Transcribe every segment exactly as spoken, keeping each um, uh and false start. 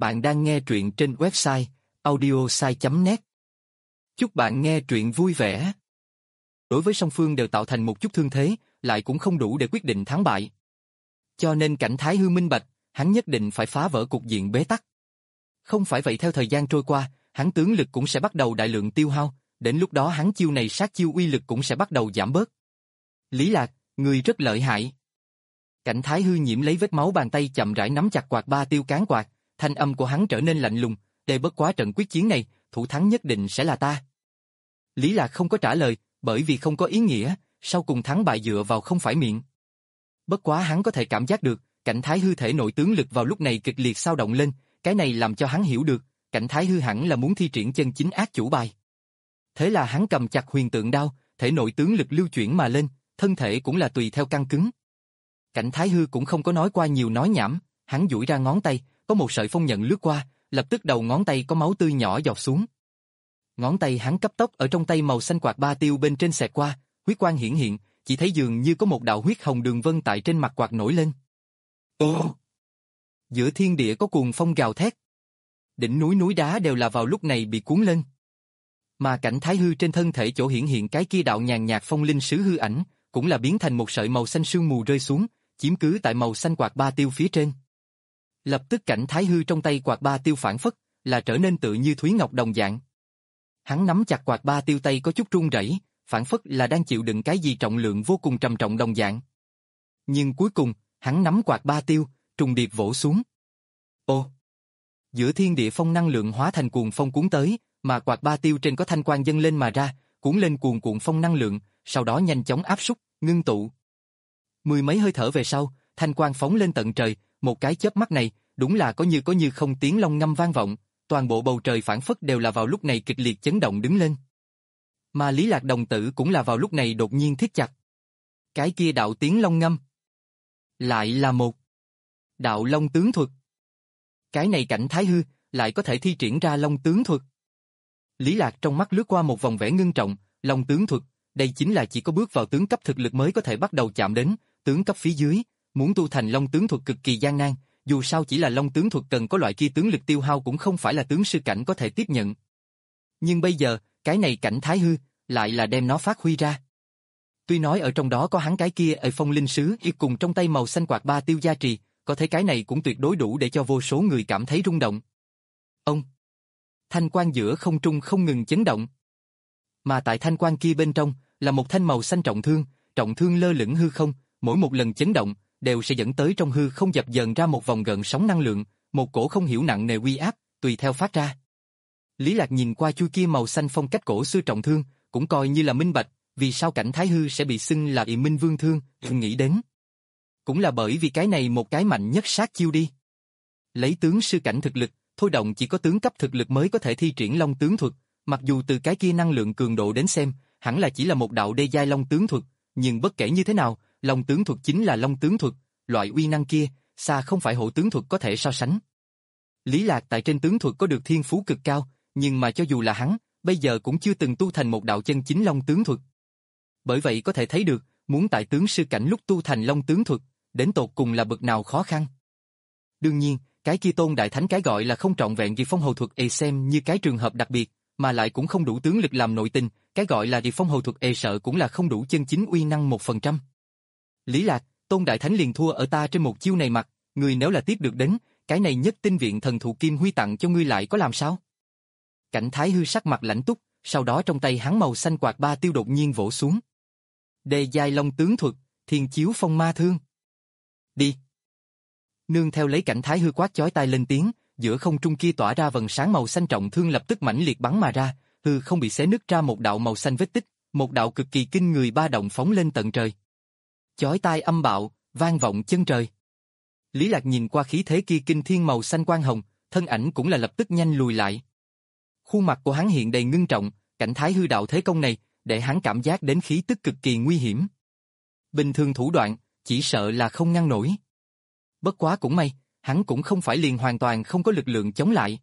Bạn đang nghe truyện trên website audiosai chấm net. Chúc bạn nghe truyện vui vẻ. Đối với song phương đều tạo thành một chút thương thế, lại cũng không đủ để quyết định thắng bại. Cho nên Cảnh Thái Hư minh bạch, hắn nhất định phải phá vỡ cục diện bế tắc. Không phải vậy theo thời gian trôi qua, hắn tướng lực cũng sẽ bắt đầu đại lượng tiêu hao, đến lúc đó hắn chiêu này sát chiêu uy lực cũng sẽ bắt đầu giảm bớt. Lý Lạc, người rất lợi hại. Cảnh Thái Hư nhiễm lấy vết máu bàn tay chậm rãi nắm chặt quạt ba tiêu cán quạt, thanh âm của hắn trở nên lạnh lùng, để bất quá trận quyết chiến này, thủ thắng nhất định sẽ là ta. Lý Lạc không có trả lời, bởi vì không có ý nghĩa, sau cùng thắng bại dựa vào không phải miệng. Bất quá hắn có thể cảm giác được, Cảnh Thái Hư thể nội tướng lực vào lúc này kịch liệt dao động lên, cái này làm cho hắn hiểu được, Cảnh Thái Hư hẳn là muốn thi triển chân chính ác chủ bài. Thế là hắn cầm chặt huyền tượng đao, thể nội tướng lực lưu chuyển mà lên, thân thể cũng là tùy theo căng cứng. Cảnh Thái Hư cũng không có nói qua nhiều nói nhảm, hắn duỗi ra ngón tay, có một sợi phong nhận lướt qua, lập tức đầu ngón tay có máu tươi nhỏ giọt xuống. Ngón tay hắn cấp tốc ở trong tay màu xanh quạt ba tiêu bên trên xẹt qua, huyết quang hiển hiện, chỉ thấy dường như có một đạo huyết hồng đường vân tại trên mặt quạt nổi lên. Ồ! Giữa thiên địa có cuồng phong gào thét. Đỉnh núi núi đá đều là vào lúc này bị cuốn lên. Mà Cảnh Thái Hư trên thân thể chỗ hiển hiện cái kia đạo nhàn nhạt phong linh sứ hư ảnh, cũng là biến thành một sợi màu xanh sương mù rơi xuống, chiếm cứ tại màu xanh quạt ba tiêu phía trên. Lập tức Cảnh Thái Hư trong tay quạt ba tiêu phản phất, là trở nên tự như thúy ngọc đồng dạng. Hắn nắm chặt quạt ba tiêu tay có chút run rẩy, phản phất là đang chịu đựng cái gì trọng lượng vô cùng trầm trọng đồng dạng. Nhưng cuối cùng, hắn nắm quạt ba tiêu, trùng điệp vỗ xuống. Ô! Giữa thiên địa phong năng lượng hóa thành cuồng phong cuốn tới, mà quạt ba tiêu trên có thanh quang dâng lên mà ra, cuốn lên cuồn cuộn phong năng lượng, sau đó nhanh chóng áp súc, ngưng tụ. Mười mấy hơi thở về sau, thanh quang phóng lên tận trời, một cái chớp mắt này, đúng là có như có như không tiếng long ngâm vang vọng, toàn bộ bầu trời phảng phất đều là vào lúc này kịch liệt chấn động đứng lên. Mà Lý Lạc đồng tử cũng là vào lúc này đột nhiên thiết chặt. Cái kia đạo tiếng long ngâm, lại là một đạo long tướng thuật. Cái này Cảnh Thái Hư lại có thể thi triển ra long tướng thuật. Lý Lạc trong mắt lướt qua một vòng vẻ ngưng trọng, long tướng thuật, đây chính là chỉ có bước vào tướng cấp thực lực mới có thể bắt đầu chạm đến, tướng cấp phía dưới, muốn tu thành long tướng thuật cực kỳ gian nan, dù sao chỉ là long tướng thuật cần có loại kia tướng lực tiêu hao cũng không phải là tướng sư cảnh có thể tiếp nhận. Nhưng bây giờ, cái này Cảnh Thái Hư, lại là đem nó phát huy ra. Tuy nói ở trong đó có hắn cái kia ở phong linh sứ y cùng trong tay màu xanh quạt ba tiêu gia trì, có thể cái này cũng tuyệt đối đủ để cho vô số người cảm thấy rung động. Ông! Thanh quang giữa không trung không ngừng chấn động. Mà tại thanh quang kia bên trong, là một thanh màu xanh trọng thương, trọng thương lơ lửng hư không, mỗi một lần chấn động, đều sẽ dẫn tới trong hư không dập dờn ra một vòng gợn sóng năng lượng, một cổ không hiểu nặng nề uy áp, tùy theo phát ra. Lý Lạc nhìn qua chui kia màu xanh phong cách cổ xưa trọng thương, cũng coi như là minh bạch, vì sao Cảnh Thái Hư sẽ bị xưng là ị minh vương thương, nghĩ đến. Cũng là bởi vì cái này một cái mạnh nhất sát chiêu đi. Lấy tướng sư cảnh thực lực, thôi động chỉ có tướng cấp thực lực mới có thể thi triển long tướng thuật, mặc dù từ cái kia năng lượng cường độ đến xem, hẳn là chỉ là một đạo đê giai long tướng thuật, nhưng bất kể như thế nào, long tướng thuật chính là long tướng thuật, loại uy năng kia, xa không phải hộ tướng thuật có thể so sánh. Lý Lạc tại trên tướng thuật có được thiên phú cực cao, nhưng mà cho dù là hắn, bây giờ cũng chưa từng tu thành một đạo chân chính long tướng thuật. Bởi vậy có thể thấy được, muốn tại tướng sư cảnh lúc tu thành long tướng thuật, đến tột cùng là bậc nào khó khăn. Đương nhiên, cái kia Tôn Đại Thánh cái gọi là không trọn vẹn vì phong hầu thuật e xem như cái trường hợp đặc biệt, mà lại cũng không đủ tướng lực làm nội tình, cái gọi là vì phong hầu thuật e sợ cũng là không đủ chân chính uy năng một phần trăm. Lý Lạc, Tôn Đại Thánh liền thua ở ta trên một chiêu này mặt, người nếu là tiếp được đến, cái này nhất tinh viện thần thụ kim huy tặng cho ngươi lại có làm sao? Cảnh Thái Hư sắc mặt lãnh túc, sau đó trong tay hắn màu xanh quạt ba tiêu đột nhiên vỗ xuống. Đề giai long tướng thuật, thiên chiếu phong ma thương. Đi! Nương theo lấy Cảnh Thái Hư quát chói tai lên tiếng, giữa không trung kia tỏa ra vầng sáng màu xanh trọng thương lập tức mãnh liệt bắn mà ra, hư không bị xé nứt ra một đạo màu xanh vết tích, một đạo cực kỳ kinh người ba động phóng lên tận trời. Chói tai âm bạo, vang vọng chân trời. Lý Lạc nhìn qua khí thế kia kinh thiên màu xanh quang hồng, thân ảnh cũng là lập tức nhanh lùi lại. Khuôn mặt của hắn hiện đầy ngưng trọng, Cảnh Thái Hư đạo thế công này, để hắn cảm giác đến khí tức cực kỳ nguy hiểm. Bình thường thủ đoạn, chỉ sợ là không ngăn nổi. Bất quá cũng may, hắn cũng không phải liền hoàn toàn không có lực lượng chống lại.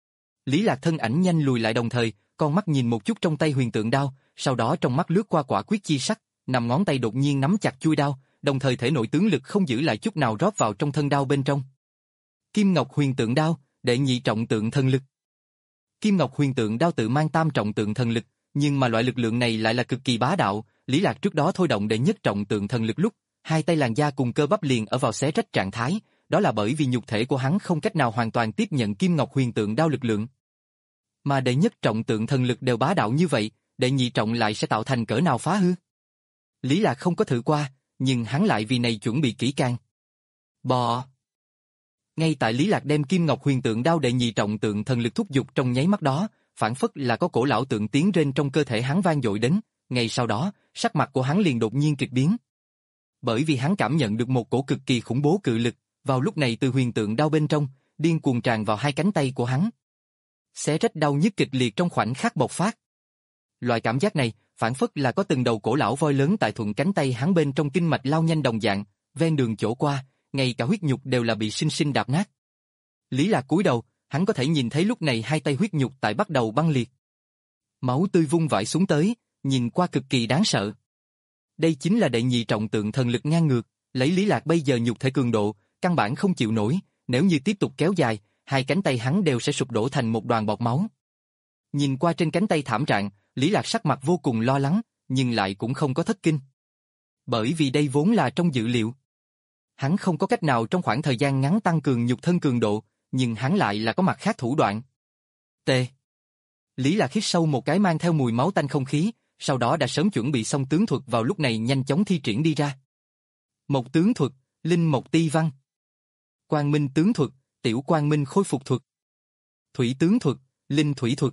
Lý Lạc thân ảnh nhanh lùi lại đồng thời, con mắt nhìn một chút trong tay huyền tượng đao, sau đó trong mắt lướt qua quả quyết chi sắc, nằm ngón tay đột nhiên nắm chặt chuôi đao, đồng thời thể nội tướng lực không giữ lại chút nào rót vào trong thân đao bên trong. Kim Ngọc huyền tượng đao, Đệ nhị trọng tượng thần lực. Kim Ngọc Huyền Tượng Đao tự mang tam trọng tượng thần lực, nhưng mà loại lực lượng này lại là cực kỳ bá đạo. Lý Lạc trước đó thôi động đệ nhất trọng tượng thần lực lúc, hai tay làn da cùng cơ bắp liền ở vào xé rách trạng thái, đó là bởi vì nhục thể của hắn không cách nào hoàn toàn tiếp nhận Kim Ngọc Huyền Tượng Đao lực lượng. Mà đệ nhất trọng tượng thần lực đều bá đạo như vậy, đệ nhị trọng lại sẽ tạo thành cỡ nào phá hư? Lý Lạc không có thử qua, nhưng hắn lại vì này chuẩn bị kỹ càng. Bò. Ngay tại Lý Lạc đem Kim Ngọc Huyền Tượng Đao đệ nhị trọng tượng thần lực thúc giục trong nháy mắt đó, phản phất là có cổ lão tượng tiếng rên trong cơ thể hắn vang dội đến, ngay sau đó, sắc mặt của hắn liền đột nhiên kịch biến. Bởi vì hắn cảm nhận được một cổ cực kỳ khủng bố cự lực, vào lúc này từ huyền tượng đao bên trong, điên cuồng tràn vào hai cánh tay của hắn. Xé rách đau nhức kịch liệt trong khoảnh khắc bộc phát. Loại cảm giác này, phản phất là có từng đầu cổ lão voi lớn tại thuận cánh tay hắn bên trong kinh mạch lao nhanh đồng dạng, ven đường chỗ qua, ngay cả huyết nhục đều là bị sinh sinh đạp nát. Lý Lạc cúi đầu, hắn có thể nhìn thấy lúc này hai tay huyết nhục tại bắt đầu băng liệt. Máu tươi vung vãi xuống tới, nhìn qua cực kỳ đáng sợ. Đây chính là đệ nhị trọng tượng thần lực ngang ngược, lấy Lý Lạc bây giờ nhục thể cường độ, căn bản không chịu nổi, nếu như tiếp tục kéo dài, hai cánh tay hắn đều sẽ sụp đổ thành một đoàn bọt máu. Nhìn qua trên cánh tay thảm trạng, Lý Lạc sắc mặt vô cùng lo lắng, nhưng lại cũng không có thất kinh. Bởi vì đây vốn là trong dự liệu. Hắn không có cách nào trong khoảng thời gian ngắn tăng cường nhục thân cường độ, nhưng hắn lại là có mặt khác thủ đoạn. T. Lý Lạc hít sâu một cái mang theo mùi máu tanh không khí, sau đó đã sớm chuẩn bị xong tướng thuật vào lúc này nhanh chóng thi triển đi ra. Một tướng thuật, linh mộc ti văn. Quang minh tướng thuật, tiểu quang minh khôi phục thuật. Thủy tướng thuật, linh thủy thuật.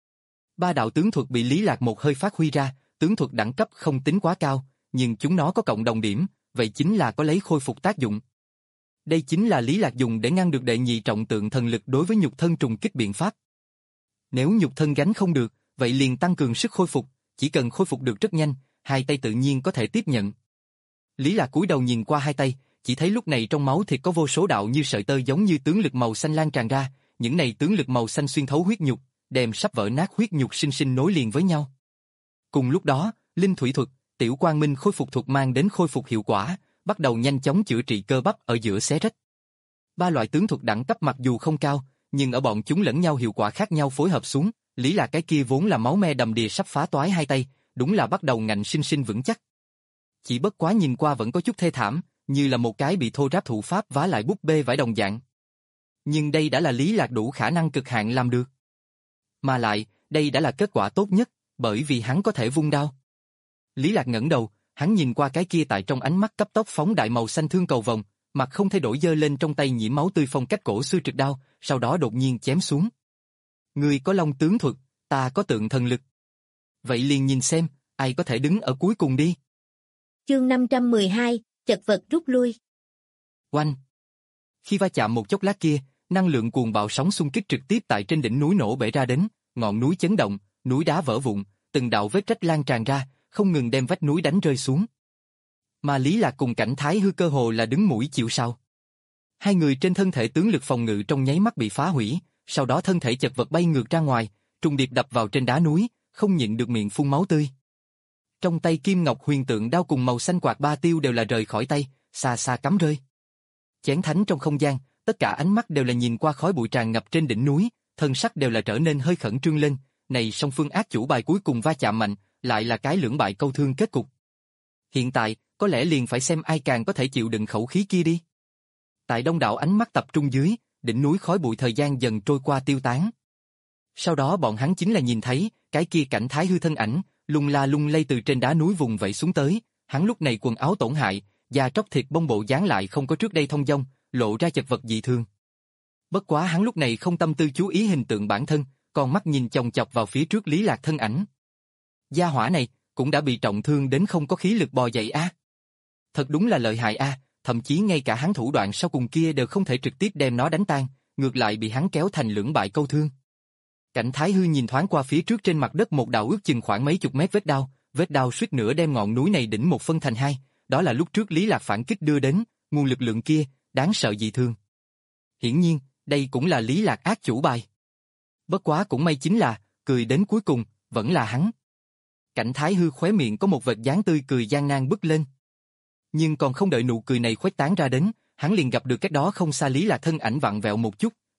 Ba đạo tướng thuật bị Lý Lạc một hơi phát huy ra, tướng thuật đẳng cấp không tính quá cao, nhưng chúng nó có cộng đồng điểm, vậy chính là có lấy khôi phục tác dụng. Đây chính là Lý Lạc dùng để ngăn được đệ nhị trọng tượng thần lực đối với nhục thân trùng kích biện pháp. Nếu nhục thân gánh không được, vậy liền tăng cường sức khôi phục, chỉ cần khôi phục được rất nhanh, hai tay tự nhiên có thể tiếp nhận. Lý Lạc cúi đầu nhìn qua hai tay, chỉ thấy lúc này trong máu thịt có vô số đạo như sợi tơ giống như tướng lực màu xanh lan tràn ra, những này tướng lực màu xanh xuyên thấu huyết nhục, đem sắp vỡ nát huyết nhục sinh sinh nối liền với nhau. Cùng lúc đó, linh thủy thuật, tiểu quang minh khôi phục thuật mang đến khôi phục hiệu quả, bắt đầu nhanh chóng chữa trị cơ bắp ở giữa xé rách. Ba loại tướng thuật đẳng cấp mặc dù không cao, nhưng ở bọn chúng lẫn nhau hiệu quả khác nhau phối hợp xuống, Lý Lạc cái kia vốn là máu me đầm đìa sắp phá toái hai tay, đúng là bắt đầu ngạnh sinh sinh vững chắc. Chỉ bất quá nhìn qua vẫn có chút thê thảm, như là một cái bị thô ráp thủ pháp vá lại búp bê vải đồng dạng. Nhưng đây đã là Lý Lạc đủ khả năng cực hạn làm được. Mà lại, đây đã là kết quả tốt nhất, bởi vì hắn có thể vung đao. Lý Lạc ngẩng đầu, hắn nhìn qua cái kia tại trong ánh mắt cấp tốc phóng đại màu xanh thương cầu vồng, mặt không thay đổi giơ lên trong tay nhiễm máu tươi phong cách cổ xưa trực đao, sau đó đột nhiên chém xuống. Ngươi có long tướng thuật, ta có tượng thần lực. Vậy liền nhìn xem, ai có thể đứng ở cuối cùng đi. Chương năm trăm mười hai, chật vật rút lui. Oanh! Khi va chạm một chốc lát kia, năng lượng cuồng bạo sóng xung kích trực tiếp tại trên đỉnh núi nổ bể ra đến, ngọn núi chấn động, núi đá vỡ vụn, từng đạo vết rách lan tràn ra, không ngừng đem vách núi đánh rơi xuống. Mà Lý Lạc cùng Cảnh Thái Hư cơ hồ là đứng mũi chịu sào. Hai người trên thân thể tướng lực phòng ngự trong nháy mắt bị phá hủy, sau đó thân thể chật vật bay ngược ra ngoài, trùng điệp đập vào trên đá núi, không nhịn được miệng phun máu tươi. Trong tay Kim Ngọc Huyền Tượng Đao cùng màu xanh quạt ba tiêu đều là rời khỏi tay, xa xa cắm rơi. Chén thánh trong không gian, tất cả ánh mắt đều là nhìn qua khói bụi tràn ngập trên đỉnh núi, thân sắc đều là trở nên hơi khẩn trương lên, này song phương ác chủ bài cuối cùng va chạm mạnh, lại là cái lưỡng bại câu thương kết cục. Hiện tại, có lẽ liền phải xem ai càng có thể chịu đựng khẩu khí kia đi. Tại đông đảo ánh mắt tập trung dưới, đỉnh núi khói bụi thời gian dần trôi qua tiêu tán. Sau đó bọn hắn chính là nhìn thấy, cái kia Cảnh Thái Hư thân ảnh, lung la lung lay từ trên đá núi vùng vẫy xuống tới, hắn lúc này quần áo tổn hại, da tróc thịt bông bộ dáng lại không có trước đây thông dong, lộ ra chật vật dị thường. Bất quá hắn lúc này không tâm tư chú ý hình tượng bản thân, còn mắt nhìn chòng chọc vào phía trước Lý Lạc thân ảnh. Gia hỏa này, cũng đã bị trọng thương đến không có khí lực bò dậy a. À. Thật đúng là lợi hại a, à, thậm chí ngay cả hắn thủ đoạn sau cùng kia đều không thể trực tiếp đem nó đánh tan, ngược lại bị hắn kéo thành lưỡng bại câu thương. Cảnh Thái Hư nhìn thoáng qua phía trước trên mặt đất một đạo ước chừng khoảng mấy chục mét vết đao, vết đao suýt nữa đem ngọn núi này đỉnh một phân thành hai, đó là lúc trước Lý Lạc phản kích đưa đến, nguồn lực lượng kia, đáng sợ dị thường. Hiển nhiên, đây cũng là Lý Lạc ác chủ bài. Bất quá cũng may chính là, cười đến cuối cùng, vẫn là hắn. Cảnh Thái Hư khóe miệng có một vệt dáng tươi cười gian nan bứt lên. Nhưng còn không đợi nụ cười này khuếch tán ra đến, hắn liền gặp được cách đó không xa Lý Lạc thân ảnh vặn vẹo một chút,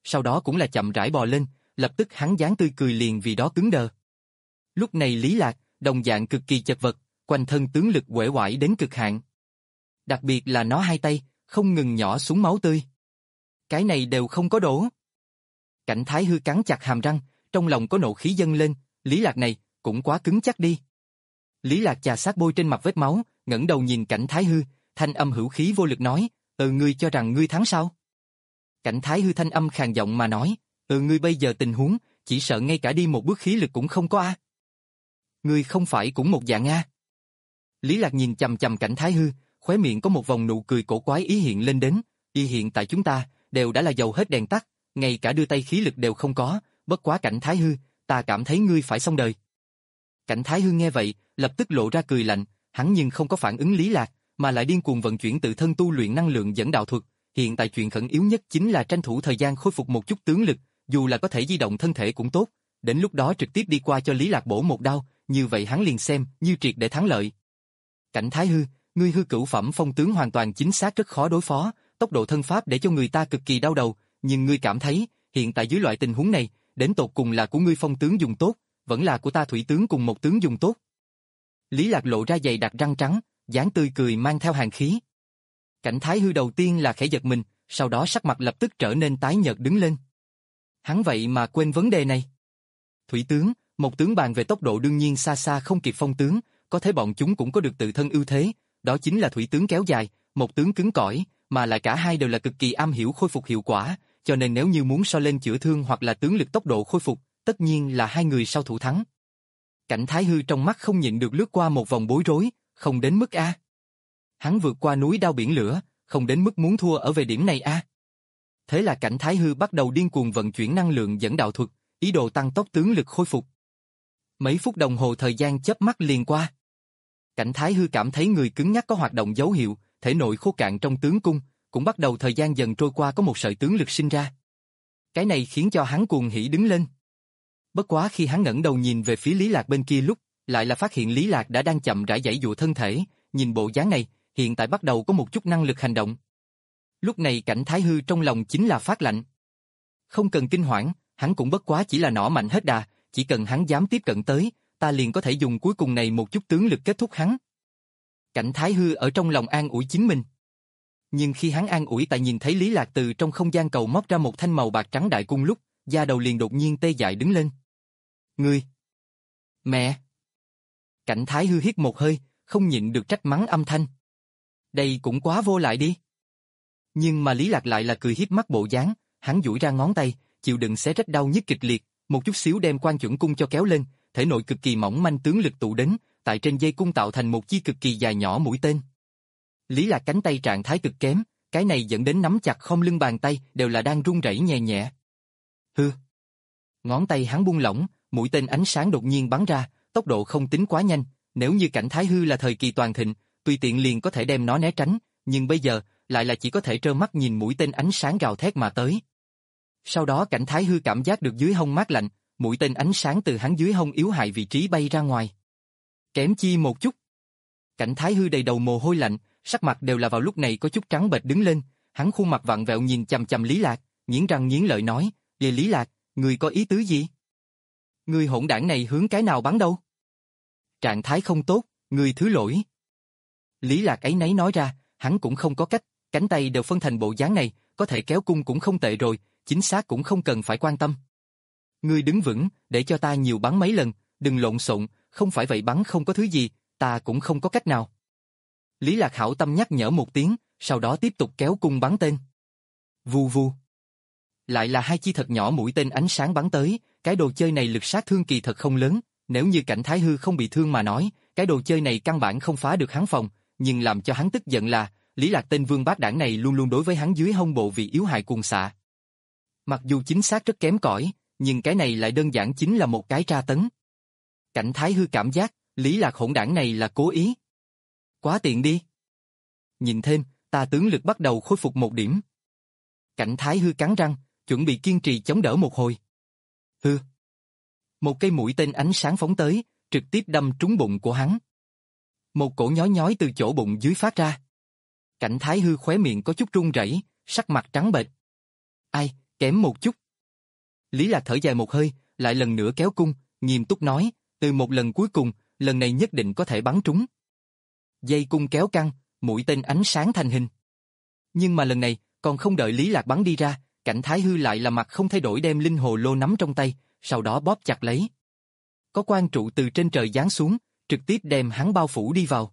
sau đó cũng là chậm rãi bò lên, lập tức hắn dáng tươi cười liền vì đó cứng đờ. Lúc này Lý Lạc, đồng dạng cực kỳ chật vật, quanh thân tướng lực uể oải đến cực hạn. Đặc biệt là nó hai tay, không ngừng nhỏ xuống máu tươi. Cái này đều không có đổ. Cảnh Thái Hư cắn chặt hàm răng, trong lòng có nộ khí dâng lên, Lý Lạc này, cũng quá cứng chắc đi. Lý Lạc chà sát bôi trên mặt vết máu, ngẩng đầu nhìn Cảnh Thái Hư, thanh âm hữu khí vô lực nói, ừ ngươi cho rằng ngươi thắng sao? Cảnh Thái Hư thanh âm khàn giọng mà nói, ừ ngươi bây giờ tình huống, chỉ sợ ngay cả đi một bước khí lực cũng không có a. Ngươi không phải cũng một dạng a. Lý Lạc nhìn chằm chằm Cảnh Thái Hư, khóe miệng có một vòng nụ cười cổ quái ý hiện lên đến, y hiện tại chúng ta, đều đã là dầu hết đèn tắt, ngay cả đưa tay khí lực đều không có, bất quá Cảnh Thái Hư, ta cảm thấy ngươi phải xong đời. Cảnh Thái Hư nghe vậy, lập tức lộ ra cười lạnh, hắn nhưng không có phản ứng Lý Lạc, mà lại điên cuồng vận chuyển tự thân tu luyện năng lượng dẫn đạo thuật, hiện tại chuyện khẩn yếu nhất chính là tranh thủ thời gian khôi phục một chút tướng lực, dù là có thể di động thân thể cũng tốt, đến lúc đó trực tiếp đi qua cho Lý Lạc bổ một đao, như vậy hắn liền xem như triệt để thắng lợi. Cảnh Thái Hư, ngươi hư cửu phẩm phong tướng hoàn toàn chính xác rất khó đối phó, tốc độ thân pháp để cho người ta cực kỳ đau đầu, nhưng ngươi cảm thấy, hiện tại dưới loại tình huống này, đến tột cùng là của ngươi phong tướng dùng tốt, vẫn là của ta thủy tướng cùng một tướng dùng tốt. Lý Lạc lộ ra dày đặc răng trắng, dáng tươi cười mang theo hàn khí. Cảnh Thái Hư đầu tiên là khẽ giật mình, sau đó sắc mặt lập tức trở nên tái nhợt đứng lên. Hắn vậy mà quên vấn đề này. Thủy tướng, một tướng bàn về tốc độ đương nhiên xa xa không kịp phong tướng, có thể bọn chúng cũng có được tự thân ưu thế, đó chính là thủy tướng kéo dài, một tướng cứng cỏi, mà lại cả hai đều là cực kỳ am hiểu khôi phục hiệu quả, cho nên nếu như muốn so lên chữa thương hoặc là tướng lực tốc độ khôi phục, tất nhiên là hai người sau thủ thắng. Cảnh Thái Hư trong mắt không nhịn được lướt qua một vòng bối rối, không đến mức a. Hắn vượt qua núi đao biển lửa, không đến mức muốn thua ở về điểm này a. Thế là Cảnh Thái Hư bắt đầu điên cuồng vận chuyển năng lượng dẫn đạo thuật, ý đồ tăng tốc tướng lực khôi phục. Mấy phút đồng hồ thời gian chớp mắt liền qua. Cảnh Thái Hư cảm thấy người cứng nhắc có hoạt động dấu hiệu, thể nội khô cạn trong tướng cung, cũng bắt đầu thời gian dần trôi qua có một sợi tướng lực sinh ra. Cái này khiến cho hắn cuồng hỉ đứng lên. Bất quá khi hắn ngẩng đầu nhìn về phía Lý Lạc bên kia lúc, lại là phát hiện Lý Lạc đã đang chậm rãi giãy giụa thân thể, nhìn bộ dáng này, hiện tại bắt đầu có một chút năng lực hành động. Lúc này Cảnh Thái Hư trong lòng chính là phát lạnh. Không cần kinh hoảng, hắn cũng bất quá chỉ là nỏ mạnh hết đà, chỉ cần hắn dám tiếp cận tới, ta liền có thể dùng cuối cùng này một chút tướng lực kết thúc hắn. Cảnh Thái Hư ở trong lòng an ủi chính mình. Nhưng khi hắn an ủi tại nhìn thấy Lý Lạc từ trong không gian cầu móc ra một thanh màu bạc trắng đại cung lúc, da đầu liền đột nhiên tê dại đứng lên. Ngươi! Mẹ! Cảnh Thái Hư hít một hơi, không nhịn được trách mắng âm thanh. Đây cũng quá vô lại đi. Nhưng mà Lý Lạc lại là cười hiếp mắt bộ dáng, hắn duỗi ra ngón tay, chịu đựng xé rách đau nhức kịch liệt, một chút xíu đem quan chuẩn cung cho kéo lên, thể nội cực kỳ mỏng manh tướng lực tụ đến, tại trên dây cung tạo thành một chi cực kỳ dài nhỏ mũi tên. Lý Lạc cánh tay trạng thái cực kém, cái này dẫn đến nắm chặt khom lưng bàn tay đều là đang run rẩy nhẹ nhẹ. Hư. Ngón tay hắn buông lỏng, mũi tên ánh sáng đột nhiên bắn ra, tốc độ không tính quá nhanh, nếu như Cảnh Thái Hư là thời kỳ toàn thịnh, tùy tiện liền có thể đem nó né tránh, nhưng bây giờ lại là chỉ có thể trơ mắt nhìn mũi tên ánh sáng gào thét mà tới. Sau đó Cảnh Thái Hư cảm giác được dưới hông mát lạnh, mũi tên ánh sáng từ hắn dưới hông yếu hại vị trí bay ra ngoài. Kém chi một chút. Cảnh Thái Hư đầy đầu mồ hôi lạnh, sắc mặt đều là vào lúc này có chút trắng bệch đứng lên, hắn khuôn mặt vặn vẹo nhìn chằm chằm Lý Lạc, nghiến răng nghiến lợi nói, "Về Lý Lạc, ngươi có ý tứ gì? Ngươi hỗn đảng này hướng cái nào bắn đâu? Trạng thái không tốt, ngươi thứ lỗi." Lý Lạc ấy nấy nói ra, hắn cũng không có cách, cánh tay đều phân thành bộ dáng này, có thể kéo cung cũng không tệ rồi, chính xác cũng không cần phải quan tâm. Ngươi đứng vững, để cho ta nhiều bắn mấy lần, đừng lộn xộn, không phải vậy bắn không có thứ gì, ta cũng không có cách nào. Lý Lạc hảo tâm nhắc nhở một tiếng, sau đó tiếp tục kéo cung bắn tên. Vù vù. Lại là hai chi thật nhỏ mũi tên ánh sáng bắn tới, cái đồ chơi này lực sát thương kỳ thật không lớn, nếu như Cảnh Thái Hư không bị thương mà nói, cái đồ chơi này căn bản không phá được hắn phòng, nhưng làm cho hắn tức giận là, Lý Lạc tên vương bát đảng này luôn luôn đối với hắn dưới hông bộ vì yếu hại cuồng xạ. Mặc dù chính xác rất kém cỏi, nhưng cái này lại đơn giản chính là một cái tra tấn. Cảnh Thái Hư cảm giác, Lý Lạc hỗn đảng này là cố ý. Quá tiện đi. Nhìn thêm, ta tướng lực bắt đầu khôi phục một điểm. Cảnh Thái Hư cắn răng, chuẩn bị kiên trì chống đỡ một hồi. Hư. Một cây mũi tên ánh sáng phóng tới, trực tiếp đâm trúng bụng của hắn. Một cổ nhói nhói từ chỗ bụng dưới phát ra. Cảnh Thái Hư khóe miệng có chút run rẩy, sắc mặt trắng bệch. Ai, kém một chút. Lý Lạc thở dài một hơi, lại lần nữa kéo cung, nghiêm túc nói, từ một lần cuối cùng, lần này nhất định có thể bắn trúng. Dây cung kéo căng, mũi tên ánh sáng thành hình. Nhưng mà lần này, còn không đợi Lý Lạc bắn đi ra, Cảnh Thái Hư lại là mặt không thay đổi đem linh hồ lô nắm trong tay, sau đó bóp chặt lấy. Có quang trụ từ trên trời giáng xuống, trực tiếp đem hắn bao phủ đi vào.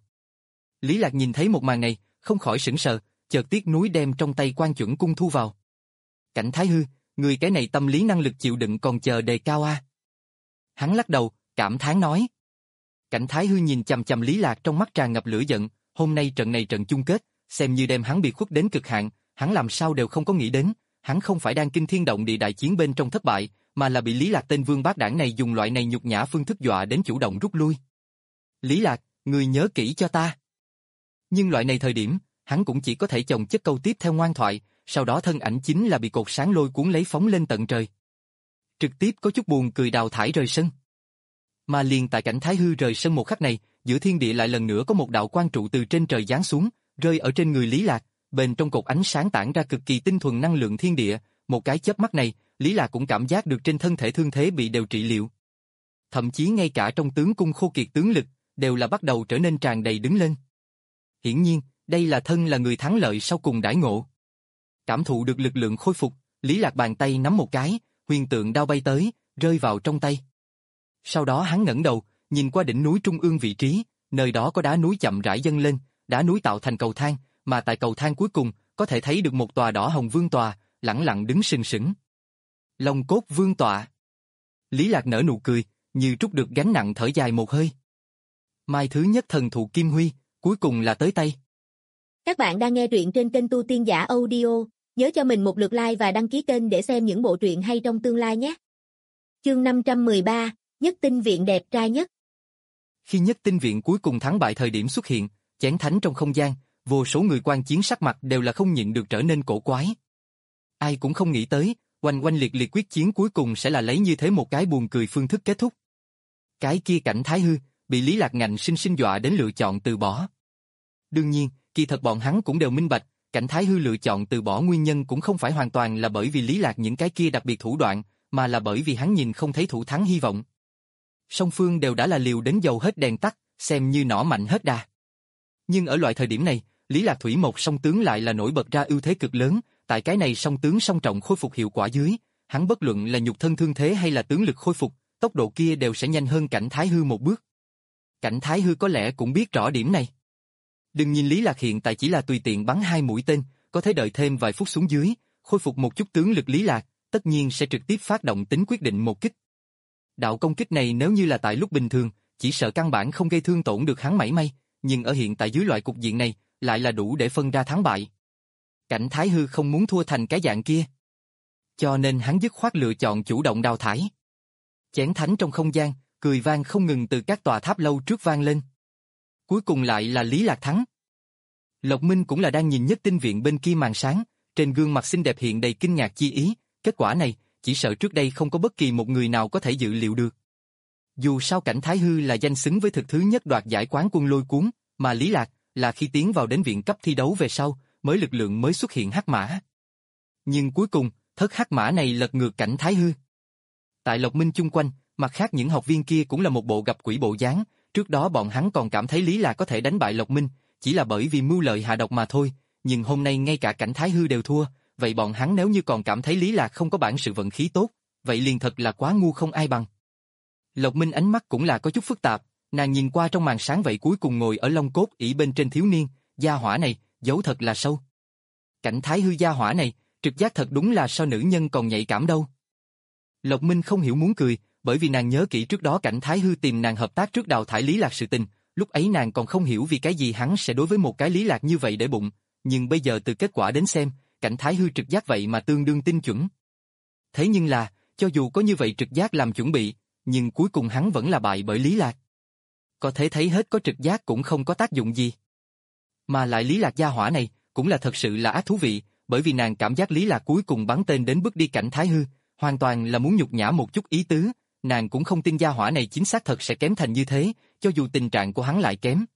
Lý Lạc nhìn thấy một màn này, không khỏi sững sờ, chợt tiếc núi đem trong tay quan chuẩn cung thu vào. Cảnh Thái Hư, người cái này tâm lý năng lực chịu đựng còn chờ đề cao a. Hắn lắc đầu, cảm thán nói. Cảnh Thái Hư nhìn chằm chằm Lý Lạc trong mắt tràn ngập lửa giận, hôm nay trận này trận chung kết, xem như đem hắn bị khuất đến cực hạn, hắn làm sao đều không có nghĩ đến, hắn không phải đang kinh thiên động địa đại chiến bên trong thất bại, mà là bị Lý Lạc tên vương bát đảng này dùng loại này nhục nhã phương thức dọa đến chủ động rút lui. Lý Lạc, người nhớ kỹ cho ta. Nhưng loại này thời điểm, hắn cũng chỉ có thể chồng chất câu tiếp theo ngoan thoại, sau đó thân ảnh chính là bị cột sáng lôi cuốn lấy phóng lên tận trời. Trực tiếp có chút buồn cười đào thải rời sân. Mà liền tại Cảnh Thái Hư rời sân một khắc này, giữa thiên địa lại lần nữa có một đạo quang trụ từ trên trời giáng xuống, rơi ở trên người Lý Lạc, bên trong cột ánh sáng tản ra cực kỳ tinh thuần năng lượng thiên địa, một cái chớp mắt này, Lý Lạc cũng cảm giác được trên thân thể thương thế bị đều trị liệu. Thậm chí ngay cả trong tướng cung khô kiệt tướng lực, đều là bắt đầu trở nên tràn đầy đứng lên. Hiển nhiên, đây là thân là người thắng lợi sau cùng đãi ngộ. Cảm thụ được lực lượng khôi phục, Lý Lạc bàn tay nắm một cái, huyền tượng đao bay tới, rơi vào trong tay. Sau đó hắn ngẩng đầu, nhìn qua đỉnh núi trung ương vị trí, nơi đó có đá núi chậm rãi dâng lên, đá núi tạo thành cầu thang, mà tại cầu thang cuối cùng, có thể thấy được một tòa đỏ hồng vương tòa, lẳng lặng đứng sừng sững. Long cốt vương tọa. Lý Lạc nở nụ cười, như trút được gánh nặng thở dài một hơi. Mai thứ nhất thần thụ Kim Huy, cuối cùng là tới tay. Các bạn đang nghe truyện trên kênh Tu Tiên Giả Audio, nhớ cho mình một lượt like và đăng ký kênh để xem những bộ truyện hay trong tương lai nhé. Chương năm trăm mười ba, Nhất Tinh Viện đẹp trai nhất. Khi Nhất Tinh Viện cuối cùng thắng bại thời điểm xuất hiện, chén thánh trong không gian, vô số người quan chiến sắc mặt đều là không nhịn được trở nên cổ quái. Ai cũng không nghĩ tới, oanh oanh liệt liệt quyết chiến cuối cùng sẽ là lấy như thế một cái buồn cười phương thức kết thúc. Cái kia Cảnh Thái Hư, bị Lý Lạc ngạnh sinh sinh dọa đến lựa chọn từ bỏ. Đương nhiên, kỳ thật bọn hắn cũng đều minh bạch, Cảnh Thái Hư lựa chọn từ bỏ nguyên nhân cũng không phải hoàn toàn là bởi vì Lý Lạc những cái kia đặc biệt thủ đoạn, mà là bởi vì hắn nhìn không thấy thủ thắng hy vọng. Song phương đều đã là liều đến dầu hết đèn tắt, xem như nỏ mạnh hết đà. Nhưng ở loại thời điểm này, Lý Lạc Thủy một song tướng lại là nổi bật ra ưu thế cực lớn, tại cái này song tướng song trọng khôi phục hiệu quả dưới, hắn bất luận là nhục thân thương thế hay là tướng lực khôi phục, tốc độ kia đều sẽ nhanh hơn Cảnh Thái Hư một bước. Cảnh Thái Hư có lẽ cũng biết rõ điểm này. Đừng nhìn Lý Lạc hiện tại chỉ là tùy tiện bắn hai mũi tên, có thể đợi thêm vài phút xuống dưới, khôi phục một chút tướng lực Lý Lạc, tất nhiên sẽ trực tiếp phát động tính quyết định một kích. Đạo công kích này nếu như là tại lúc bình thường, chỉ sợ căn bản không gây thương tổn được hắn mảy may, nhưng ở hiện tại dưới loại cục diện này, lại là đủ để phân ra thắng bại. Cảnh Thái Hư không muốn thua thành cái dạng kia, cho nên hắn dứt khoát lựa chọn chủ động đào thải. Chén thánh trong không gian, cười vang không ngừng từ các tòa tháp lâu trước vang lên. Cuối cùng lại là Lý Lạc thắng. Lộc Minh cũng là đang nhìn Nhất Tinh Viện bên kia màn sáng, trên gương mặt xinh đẹp hiện đầy kinh ngạc chi ý, kết quả này, chỉ sợ trước đây không có bất kỳ một người nào có thể dự liệu được. Dù sao Cảnh Thái Hư là danh xứng với thực thứ nhất đoạt giải quán quân lôi cuốn, mà Lý Lạc là khi tiến vào đến viện cấp thi đấu về sau, mới lực lượng mới xuất hiện hắc mã. Nhưng cuối cùng, thất hắc mã này lật ngược Cảnh Thái Hư. Tại Lộc Minh chung quanh, mặt khác những học viên kia cũng là một bộ gặp quỷ bộ dáng, trước đó bọn hắn còn cảm thấy Lý Lạc có thể đánh bại Lộc Minh, chỉ là bởi vì mưu lợi hạ độc mà thôi, nhưng hôm nay ngay cả Cảnh Thái Hư đều thua, vậy bọn hắn nếu như còn cảm thấy Lý Lạc không có bản sự vận khí tốt, vậy liền thật là quá ngu không ai bằng. Lộc Minh ánh mắt cũng là có chút phức tạp, nàng nhìn qua trong màn sáng vậy cuối cùng ngồi ở Long Cốt ỷ bên trên thiếu niên, gia hỏa này, giấu thật là sâu. Cảnh Thái Hư gia hỏa này, trực giác thật đúng là so nữ nhân còn nhạy cảm đâu. Lộc Minh không hiểu muốn cười, bởi vì nàng nhớ kỹ trước đó Cảnh Thái Hư tìm nàng hợp tác trước đào thải Lý Lạc sự tình, lúc ấy nàng còn không hiểu vì cái gì hắn sẽ đối với một cái Lý Lạc như vậy để bụng, nhưng bây giờ từ kết quả đến xem, Cảnh Thái Hư trực giác vậy mà tương đương tin chuẩn. Thế nhưng là, cho dù có như vậy trực giác làm chuẩn bị, nhưng cuối cùng hắn vẫn là bại bởi Lý Lạc. Có thể thấy hết có trực giác cũng không có tác dụng gì. Mà lại Lý Lạc gia hỏa này, cũng là thật sự là ác thú vị, bởi vì nàng cảm giác Lý Lạc cuối cùng bắn tên đến bước đi Cảnh Thái Hư, hoàn toàn là muốn nhục nhã một chút ý tứ, nàng cũng không tin gia hỏa này chính xác thật sẽ kém thành như thế, cho dù tình trạng của hắn lại kém.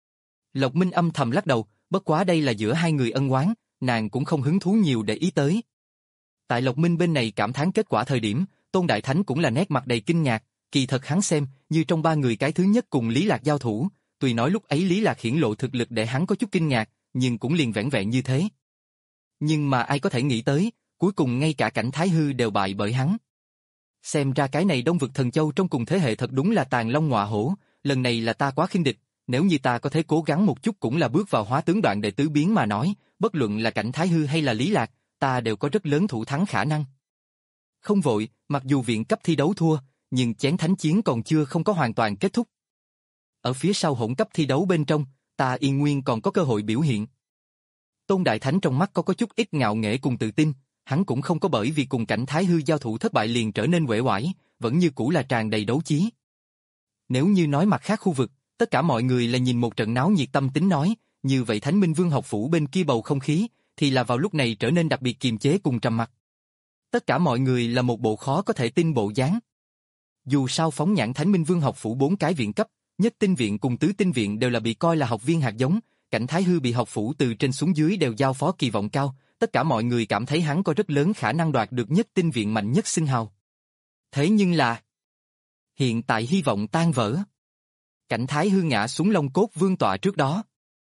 Lộc Minh âm thầm lắc đầu, bất quá đây là giữa hai người ân oán, nàng cũng không hứng thú nhiều để ý tới. Tại Lộc Minh bên này cảm thán kết quả thời điểm, Tôn Đại Thánh cũng là nét mặt đầy kinh ngạc, kỳ thật hắn xem, như trong ba người cái thứ nhất cùng Lý Lạc giao thủ, tuy nói lúc ấy Lý Lạc hiển lộ thực lực để hắn có chút kinh ngạc, nhưng cũng liền vẻn vẹn như thế. Nhưng mà ai có thể nghĩ tới, cuối cùng ngay cả Cảnh Thái Hư đều bại bởi hắn. Xem ra cái này Đông Vực Thần Châu trong cùng thế hệ thật đúng là tàn long ngọa hổ, lần này là ta quá khinh địch, nếu như ta có thể cố gắng một chút cũng là bước vào hóa tướng đoạn đệ tứ biến mà nói, bất luận là Cảnh Thái Hư hay là Lý Lạc, ta đều có rất lớn thủ thắng khả năng. Không vội, mặc dù viện cấp thi đấu thua, nhưng chén thánh chiến còn chưa không có hoàn toàn kết thúc. Ở phía sau hỗn cấp thi đấu bên trong, ta Yên Nguyên còn có cơ hội biểu hiện. Tôn Đại Thánh trong mắt có có chút ít ngạo nghễ cùng tự tin, hắn cũng không có bởi vì cùng Cảnh Thái Hư giao thủ thất bại liền trở nên uể oải, vẫn như cũ là tràn đầy đấu chí. Nếu như nói mặt khác khu vực, tất cả mọi người là nhìn một trận náo nhiệt tâm tính nói, như vậy Thánh Minh Vương học phủ bên kia bầu không khí, thì là vào lúc này trở nên đặc biệt kiềm chế cùng trầm mặc. Tất cả mọi người là một bộ khó có thể tin bộ dáng. Dù sao phóng nhãn Thánh Minh Vương học phủ bốn cái viện cấp, nhất tinh viện cùng tứ tinh viện đều là bị coi là học viên hạt giống, Cảnh Thái Hư bị học phủ từ trên xuống dưới đều giao phó kỳ vọng cao, tất cả mọi người cảm thấy hắn có rất lớn khả năng đoạt được nhất tinh viện mạnh nhất xưng hào. Thế nhưng là, hiện tại hy vọng tan vỡ. Cảnh Thái Hư ngã xuống Long Cốt Vương tọa trước đó.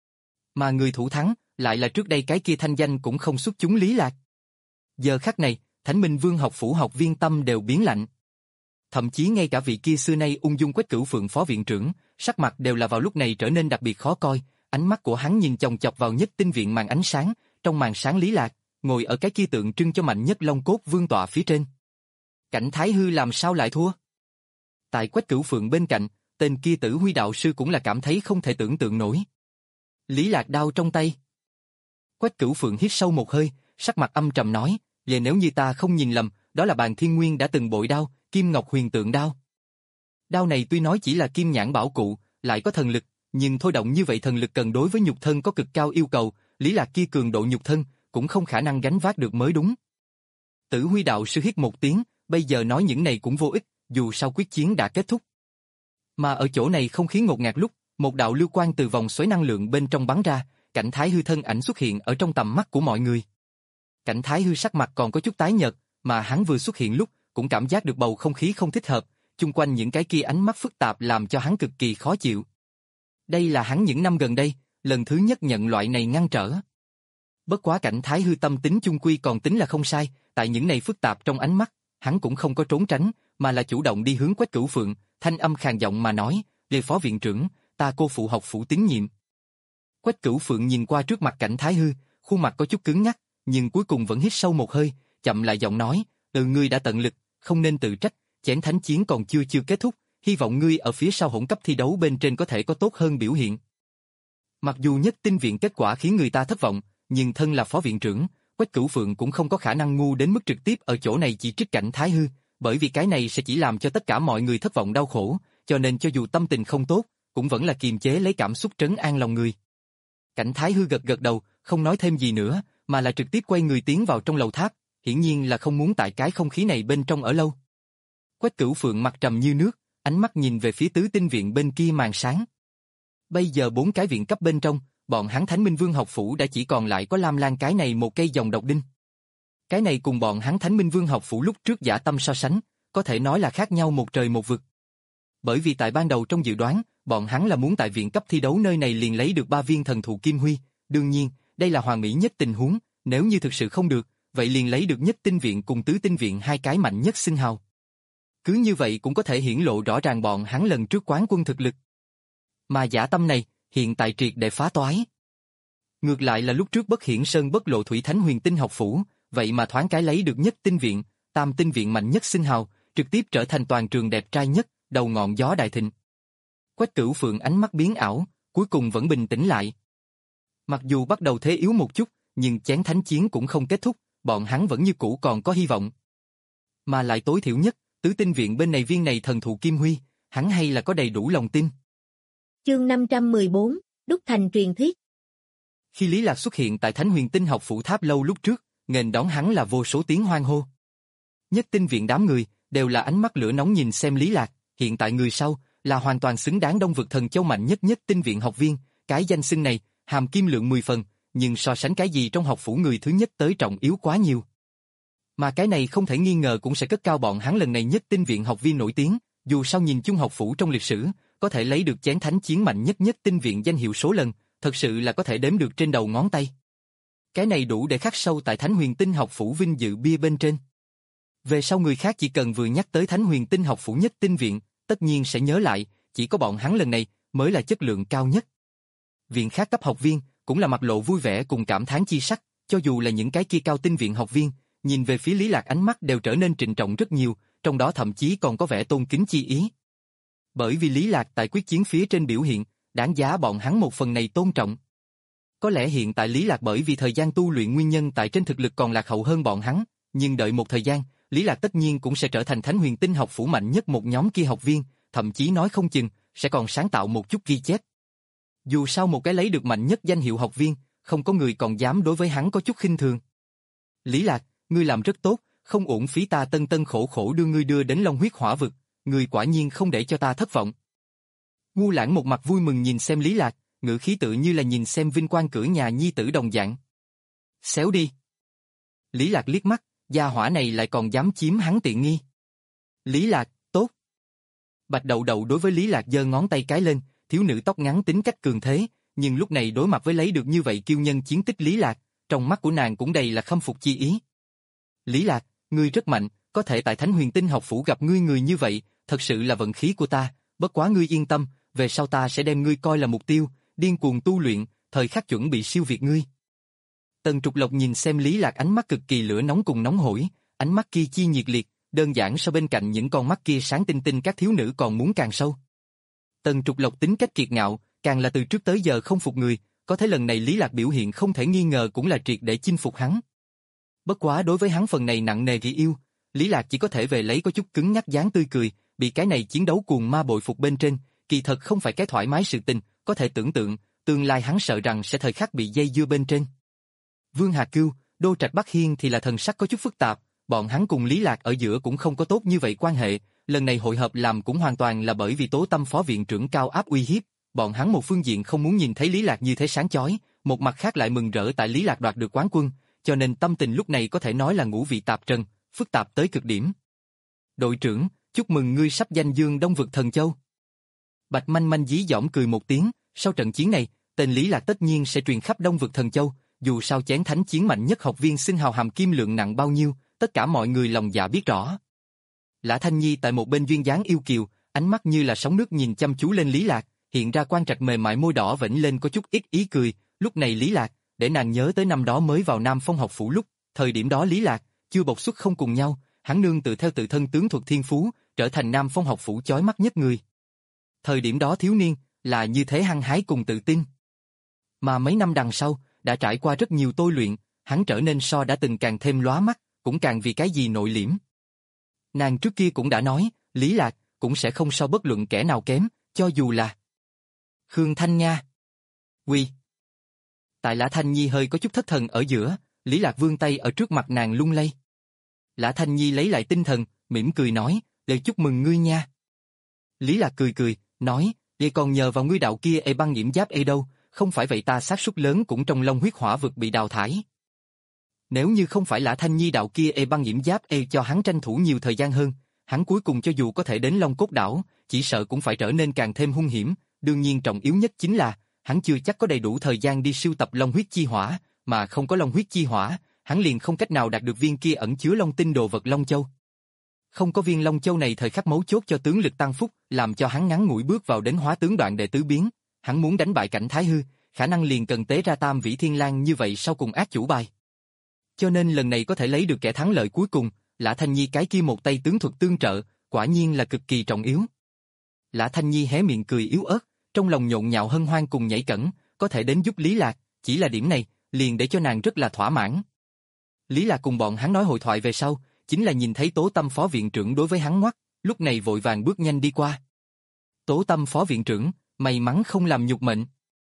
Mà người thủ thắng, lại là trước đây cái kia thanh danh cũng không xuất chúng Lý Lạc. Giờ khắc này, Thánh Minh Vương học phủ học viên tâm đều biến lạnh. Thậm chí ngay cả vị kia xưa nay ung dung Quách Cửu Phượng phó viện trưởng, sắc mặt đều là vào lúc này trở nên đặc biệt khó coi, ánh mắt của hắn nhìn chòng chọc vào nhất tinh viện màn ánh sáng, trong màn sáng Lý Lạc, ngồi ở cái kia tượng trưng cho mạnh nhất Long Cốt Vương tọa phía trên. Cảnh Thái Hư làm sao lại thua? Tại Quách Cửu Phượng bên cạnh, tên kia Tử Huy đạo sư cũng là cảm thấy không thể tưởng tượng nổi. Lý Lạc đao trong tay. Quách Cửu Phượng hít sâu một hơi, sắc mặt âm trầm nói, vậy nếu như ta không nhìn lầm, đó là Bàn Thiên Nguyên đã từng bội đao, Kim Ngọc Huyền Tượng đao. Đao này tuy nói chỉ là kim nhãn bảo cụ, lại có thần lực, nhưng thôi động như vậy thần lực cần đối với nhục thân có cực cao yêu cầu, Lý Lạc kia cường độ nhục thân, cũng không khả năng gánh vác được mới đúng. Tử Huy đạo sư hít một tiếng, bây giờ nói những này cũng vô ích, dù sao quyết chiến đã kết thúc. Mà ở chỗ này không khí ngột ngạt lúc, một đạo lưu quang từ vòng xoáy năng lượng bên trong bắn ra, Cảnh Thái Hư thân ảnh xuất hiện ở trong tầm mắt của mọi người. Cảnh Thái Hư sắc mặt còn có chút tái nhợt, mà hắn vừa xuất hiện lúc, cũng cảm giác được bầu không khí không thích hợp, chung quanh những cái kia ánh mắt phức tạp làm cho hắn cực kỳ khó chịu. Đây là hắn những năm gần đây, lần thứ nhất nhận loại này ngăn trở. Bất quá Cảnh Thái Hư tâm tính chung quy còn tính là không sai, tại những này phức tạp trong ánh mắt, hắn cũng không có trốn tránh, mà là chủ động đi hướng Quách Cửu Phượng, thanh âm khàn giọng mà nói, "Lê phó viện trưởng, ta cô phụ học phủ tín nhiệm." Quách Cửu Phượng nhìn qua trước mặt Cảnh Thái Hư, khuôn mặt có chút cứng nhắc, nhưng cuối cùng vẫn hít sâu một hơi, chậm lại giọng nói, "Từ ngươi đã tận lực, không nên tự trách, chén thánh chiến còn chưa chưa kết thúc, hy vọng ngươi ở phía sau hỗn cấp thi đấu bên trên có thể có tốt hơn biểu hiện." Mặc dù nhất tinh viện kết quả khiến người ta thất vọng, nhưng thân là phó viện trưởng, Quách Cửu Phượng cũng không có khả năng ngu đến mức trực tiếp ở chỗ này chỉ trích Cảnh Thái Hư, bởi vì cái này sẽ chỉ làm cho tất cả mọi người thất vọng đau khổ, cho nên cho dù tâm tình không tốt, cũng vẫn là kiềm chế lấy cảm xúc trấn an lòng người. Cảnh Thái Hư gật gật đầu, không nói thêm gì nữa, mà là trực tiếp quay người tiến vào trong lầu tháp, hiển nhiên là không muốn tại cái không khí này bên trong ở lâu. Quách Cửu Phượng mặt trầm như nước, ánh mắt nhìn về phía tứ tinh viện bên kia màn sáng. Bây giờ bốn cái viện cấp bên trong, bọn hắn Thánh Minh Vương học phủ đã chỉ còn lại có Lam Lan cái này một cây dòng độc đinh. Cái này cùng bọn hắn Thánh Minh Vương học phủ lúc trước dã tâm so sánh, có thể nói là khác nhau một trời một vực. Bởi vì tại ban đầu trong dự đoán, bọn hắn là muốn tại viện cấp thi đấu nơi này liền lấy được ba viên thần thụ kim huy, đương nhiên, đây là hoàn mỹ nhất tình huống, nếu như thực sự không được, vậy liền lấy được nhất tinh viện cùng tứ tinh viện hai cái mạnh nhất xưng hào. Cứ như vậy cũng có thể hiển lộ rõ ràng bọn hắn lần trước quán quân thực lực. Mà dã tâm này, hiện tại triệt để phá toái. Ngược lại là lúc trước Bất Hiển Sơn Bất Lộ Thủy Thánh Huyền Tinh học phủ, vậy mà thoáng cái lấy được nhất tinh viện, tam tinh viện mạnh nhất xưng hào, trực tiếp trở thành toàn trường đẹp trai nhất, đầu ngọn gió đại thịnh. Quách Cửu Phượng ánh mắt biến ảo, cuối cùng vẫn bình tĩnh lại. Mặc dù bắt đầu thế yếu một chút, nhưng chén thánh chiến cũng không kết thúc, bọn hắn vẫn như cũ còn có hy vọng. Mà lại tối thiểu nhất, tứ tinh viện bên này viên này thần thụ kim huy, hắn hay là có đầy đủ lòng tin. Chương năm trăm mười bốn, Đúc Thành truyền thuyết. Khi Lý Lạc xuất hiện tại Thánh Huyền Tinh học phủ tháp lâu lúc trước, nghênh đón hắn là vô số tiếng hoan hô. Nhất tinh viện đám người, đều là ánh mắt lửa nóng nhìn xem Lý Lạc, hiện tại người sau, là hoàn toàn xứng đáng Đông Vực Thần Châu mạnh nhất nhất tinh viện học viên, cái danh xưng này, hàm kim lượng mười phần, nhưng so sánh cái gì trong học phủ người thứ nhất tới trọng yếu quá nhiều. Mà cái này không thể nghi ngờ cũng sẽ cất cao bọn hắn lần này nhất tinh viện học viên nổi tiếng, dù sao nhìn chung học phủ trong lịch sử, có thể lấy được chén thánh chiến mạnh nhất nhất tinh viện danh hiệu số lần, thật sự là có thể đếm được trên đầu ngón tay. Cái này đủ để khắc sâu tại Thánh Huyền Tinh học phủ vinh dự bia bên trên. Về sau người khác chỉ cần vừa nhắc tới Thánh Huyền Tinh học phủ nhất tinh viện, tất nhiên sẽ nhớ lại, chỉ có bọn hắn lần này mới là chất lượng cao nhất. Viện khác cấp học viên cũng là mặt lộ vui vẻ cùng cảm thán chi sắc, cho dù là những cái kia cao tinh viện học viên, nhìn về phía Lý Lạc ánh mắt đều trở nên trịnh trọng rất nhiều, trong đó thậm chí còn có vẻ tôn kính chi ý. Bởi vì Lý Lạc tại quyết chiến phía trên biểu hiện, đáng giá bọn hắn một phần này tôn trọng. Có lẽ hiện tại Lý Lạc bởi vì thời gian tu luyện nguyên nhân tại trên thực lực còn lạc hậu hơn bọn hắn, nhưng đợi một thời gian, Lý Lạc tất nhiên cũng sẽ trở thành Thánh Huyền Tinh học phủ mạnh nhất một nhóm kia học viên, thậm chí nói không chừng, sẽ còn sáng tạo một chút ghi chép. Dù sao một cái lấy được mạnh nhất danh hiệu học viên, không có người còn dám đối với hắn có chút khinh thường. Lý Lạc, ngươi làm rất tốt, không uổng phí ta tân tân khổ khổ đưa ngươi đưa đến Long Huyết Hỏa Vực, ngươi quả nhiên không để cho ta thất vọng. Ngu Lãng một mặt vui mừng nhìn xem Lý Lạc, ngữ khí tự như là nhìn xem vinh quang cửa nhà nhi tử đồng dạng. Xéo đi. Lý Lạc liếc mắt, gia hỏa này lại còn dám chiếm hắn tiện nghi. Lý Lạc, tốt. Bạch Đậu Đậu đối với Lý Lạc giơ ngón tay cái lên, thiếu nữ tóc ngắn tính cách cường thế, nhưng lúc này đối mặt với lấy được như vậy kiêu nhân chiến tích Lý Lạc, trong mắt của nàng cũng đầy là khâm phục chi ý. Lý Lạc, ngươi rất mạnh, có thể tại Thánh Huyền Tinh học phủ gặp ngươi người như vậy, thật sự là vận khí của ta, bất quá ngươi yên tâm, về sau ta sẽ đem ngươi coi là mục tiêu, điên cuồng tu luyện, thời khắc chuẩn bị siêu việt ngươi. Tần Trục Lộc nhìn xem Lý Lạc ánh mắt cực kỳ lửa nóng cùng nóng hổi, ánh mắt kia chi nhiệt liệt, đơn giản so bên cạnh những con mắt kia sáng tinh tinh các thiếu nữ còn muốn càng sâu. Tần Trục Lộc tính cách kiệt ngạo, càng là từ trước tới giờ không phục người, có thể lần này Lý Lạc biểu hiện không thể nghi ngờ cũng là triệt để chinh phục hắn. Bất quá đối với hắn phần này nặng nề thì yêu, Lý Lạc chỉ có thể về lấy có chút cứng nhắc dáng tươi cười, bị cái này chiến đấu cuồng ma bội phục bên trên, kỳ thật không phải cái thoải mái sự tình, có thể tưởng tượng, tương lai hắn sợ rằng sẽ thời khắc bị dây dưa bên trên. Vương Hà Cưu, Đô Trạch Bắc Hiên thì là thần sắc có chút phức tạp, bọn hắn cùng Lý Lạc ở giữa cũng không có tốt như vậy quan hệ, lần này hội hợp làm cũng hoàn toàn là bởi vì Tố Tâm phó viện trưởng cao áp uy hiếp, bọn hắn một phương diện không muốn nhìn thấy Lý Lạc như thế sáng chói, một mặt khác lại mừng rỡ tại Lý Lạc đoạt được quán quân, cho nên tâm tình lúc này có thể nói là ngũ vị tạp trần, phức tạp tới cực điểm. Đội trưởng, chúc mừng ngươi sắp danh dương Đông vực Thần Châu. Bạch Manh Manh dí dỏm cười một tiếng, sau trận chiến này, tên Lý Lạc tất nhiên sẽ truyền khắp Đông vực Thần Châu, dù sao chén thánh chiến mạnh nhất học viên xưng hào hàm kim lượng nặng bao nhiêu, tất cả mọi người lòng dạ biết rõ. Lã Thanh Nhi tại một bên duyên dáng yêu kiều, ánh mắt như là sóng nước nhìn chăm chú lên Lý Lạc, hiện ra quan trạch mềm mại môi đỏ vểnh lên có chút ít ý cười, lúc này Lý Lạc, để nàng nhớ tới năm đó mới vào Nam Phong học phủ lúc, thời điểm đó Lý Lạc, chưa bộc xuất không cùng nhau, hắn nương tự theo tự thân tướng thuật thiên phú, trở thành Nam Phong học phủ chói mắt nhất người. Thời điểm đó thiếu niên, là như thế hăng hái cùng tự tin. Mà mấy năm đằng sau, đã trải qua rất nhiều tôi luyện, hắn trở nên so đã từng càng thêm lóa mắt, cũng càng vì cái gì nội liễm. Nàng trước kia cũng đã nói, Lý Lạc, cũng sẽ không so bất luận kẻ nào kém, cho dù là Khương Thanh Nga. Quy. Tại Lã Thanh Nhi hơi có chút thất thần ở giữa, Lý Lạc vươn tay ở trước mặt nàng lung lay. Lã Thanh Nhi lấy lại tinh thần, mỉm cười nói, lời chúc mừng ngươi nha. Lý Lạc cười cười, nói, vậy còn nhờ vào ngươi đạo kia e băng nhiễm giáp e đâu, không phải vậy ta xác suất lớn cũng trong Long Huyết Hỏa Vực bị đào thải. Nếu như không phải Lã Thanh Nhi đạo kia e băng nhiễm giáp e cho hắn tranh thủ nhiều thời gian hơn, hắn cuối cùng cho dù có thể đến Long Cốt Đảo, chỉ sợ cũng phải trở nên càng thêm hung hiểm, đương nhiên trọng yếu nhất chính là, hắn chưa chắc có đầy đủ thời gian đi sưu tập Long Huyết Chi Hỏa, mà không có Long Huyết Chi Hỏa, hắn liền không cách nào đạt được viên kia ẩn chứa Long tinh đồ vật Long Châu. Không có viên Long Châu này thời khắc mấu chốt cho tướng lực tăng phúc, làm cho hắn ngắn ngủi bước vào đến hóa tướng đoạn đệ tứ biến, hắn muốn đánh bại cảnh Thái Hư, khả năng liền cần tế ra Tam Vĩ Thiên Lang như vậy sau cùng ác chủ bài. Cho nên lần này có thể lấy được kẻ thắng lợi cuối cùng, Lã Thanh Nhi cái kia một tay tướng thuật tương trợ, quả nhiên là cực kỳ trọng yếu. Lã Thanh Nhi hé miệng cười yếu ớt, trong lòng nhộn nhạo hân hoan cùng nhảy cẫng, có thể đến giúp Lý Lạc, chỉ là điểm này, liền để cho nàng rất là thỏa mãn. Lý Lạc cùng bọn hắn nói hội thoại về sau, chính là nhìn thấy Tố Tâm phó viện trưởng đối với hắn ngoắt, lúc này vội vàng bước nhanh đi qua. Tố Tâm phó viện trưởng, may mắn không làm nhục mệnh.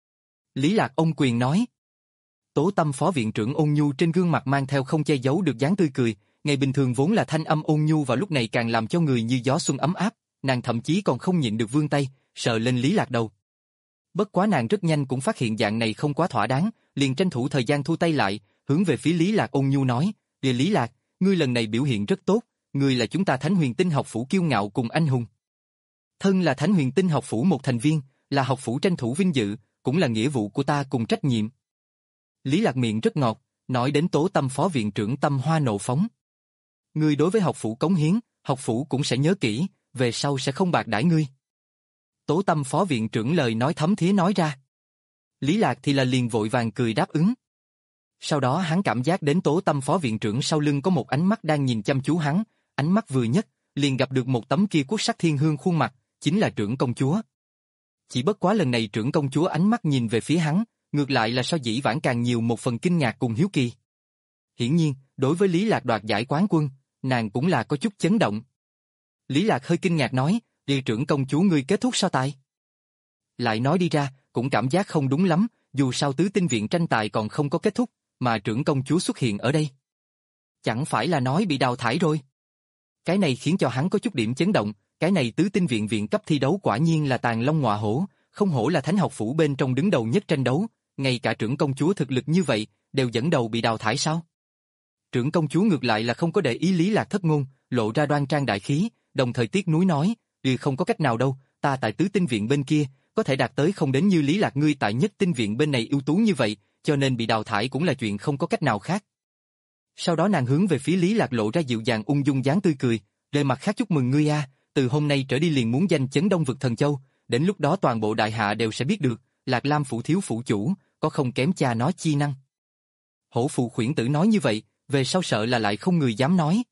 Lý Lạc ôm quyền nói. Tố Tâm phó viện trưởng ôn nhu trên gương mặt mang theo không che giấu được dáng tươi cười, ngày bình thường vốn là thanh âm ôn nhu và lúc này càng làm cho người như gió xuân ấm áp, nàng thậm chí còn không nhịn được vươn tay, sờ lên Lý Lạc đầu. Bất quá nàng rất nhanh cũng phát hiện dạng này không quá thỏa đáng, liền tranh thủ thời gian thu tay lại, hướng về phía Lý Lạc ôn nhu nói, "Lý Lý Lạc, ngươi lần này biểu hiện rất tốt, ngươi là chúng ta Thánh Huyền Tinh học phủ kiêu ngạo cùng anh hùng. Thân là Thánh Huyền Tinh học phủ một thành viên, là học phủ tranh thủ vinh dự, cũng là nghĩa vụ của ta cùng trách nhiệm. Lý Lạc miệng rất ngọt, nói đến Tố Tâm phó viện trưởng tâm hoa nộ phóng. Ngươi đối với học phủ cống hiến, học phủ cũng sẽ nhớ kỹ, về sau sẽ không bạc đãi ngươi. Tố Tâm phó viện trưởng lời nói thấm thía nói ra. Lý Lạc thì là liền vội vàng cười đáp ứng. Sau đó hắn cảm giác đến Tố Tâm phó viện trưởng sau lưng có một ánh mắt đang nhìn chăm chú hắn, ánh mắt vừa nhất, liền gặp được một tấm kia quốc sắc thiên hương khuôn mặt, chính là trưởng công chúa. Chỉ bất quá lần này trưởng công chúa ánh mắt nhìn về phía hắn, ngược lại là so dĩ vãng càng nhiều một phần kinh ngạc cùng hiếu kỳ. Hiển nhiên, đối với Lý Lạc đoạt giải quán quân, nàng cũng là có chút chấn động. Lý Lạc hơi kinh ngạc nói, địa trưởng công chúa ngươi kết thúc so tài. Lại nói đi ra, cũng cảm giác không đúng lắm, dù sao tứ tinh viện tranh tài còn không có kết thúc, mà trưởng công chúa xuất hiện ở đây. Chẳng phải là nói bị đào thải rồi. Cái này khiến cho hắn có chút điểm chấn động, cái này tứ tinh viện viện cấp thi đấu quả nhiên là tàn long ngọa hổ, không hổ là thánh học phủ bên trong đứng đầu nhất tranh đấu, ngay cả trưởng công chúa thực lực như vậy, đều dẫn đầu bị đào thải sao? Trưởng công chúa ngược lại là không có để ý Lý Lạc thất ngôn, lộ ra đoan trang đại khí, đồng thời tiếc nuối nói, "Ừ không có cách nào đâu, ta tại tứ tinh viện bên kia, có thể đạt tới không đến như Lý Lạc ngươi tại nhất tinh viện bên này ưu tú như vậy, cho nên bị đào thải cũng là chuyện không có cách nào khác." Sau đó nàng hướng về phía Lý Lạc lộ ra dịu dàng ung dung dáng tươi cười, "Về mặt khác chúc mừng ngươi a, từ hôm nay trở đi liền muốn danh chấn Đông vực Thần Châu, đến lúc đó toàn bộ đại hạ đều sẽ biết được, Lạc Lam phủ thiếu phủ chủ, có không kém cha nó chi năng." Hổ phụ khuyển tử nói như vậy, về sau sợ là lại không người dám nói.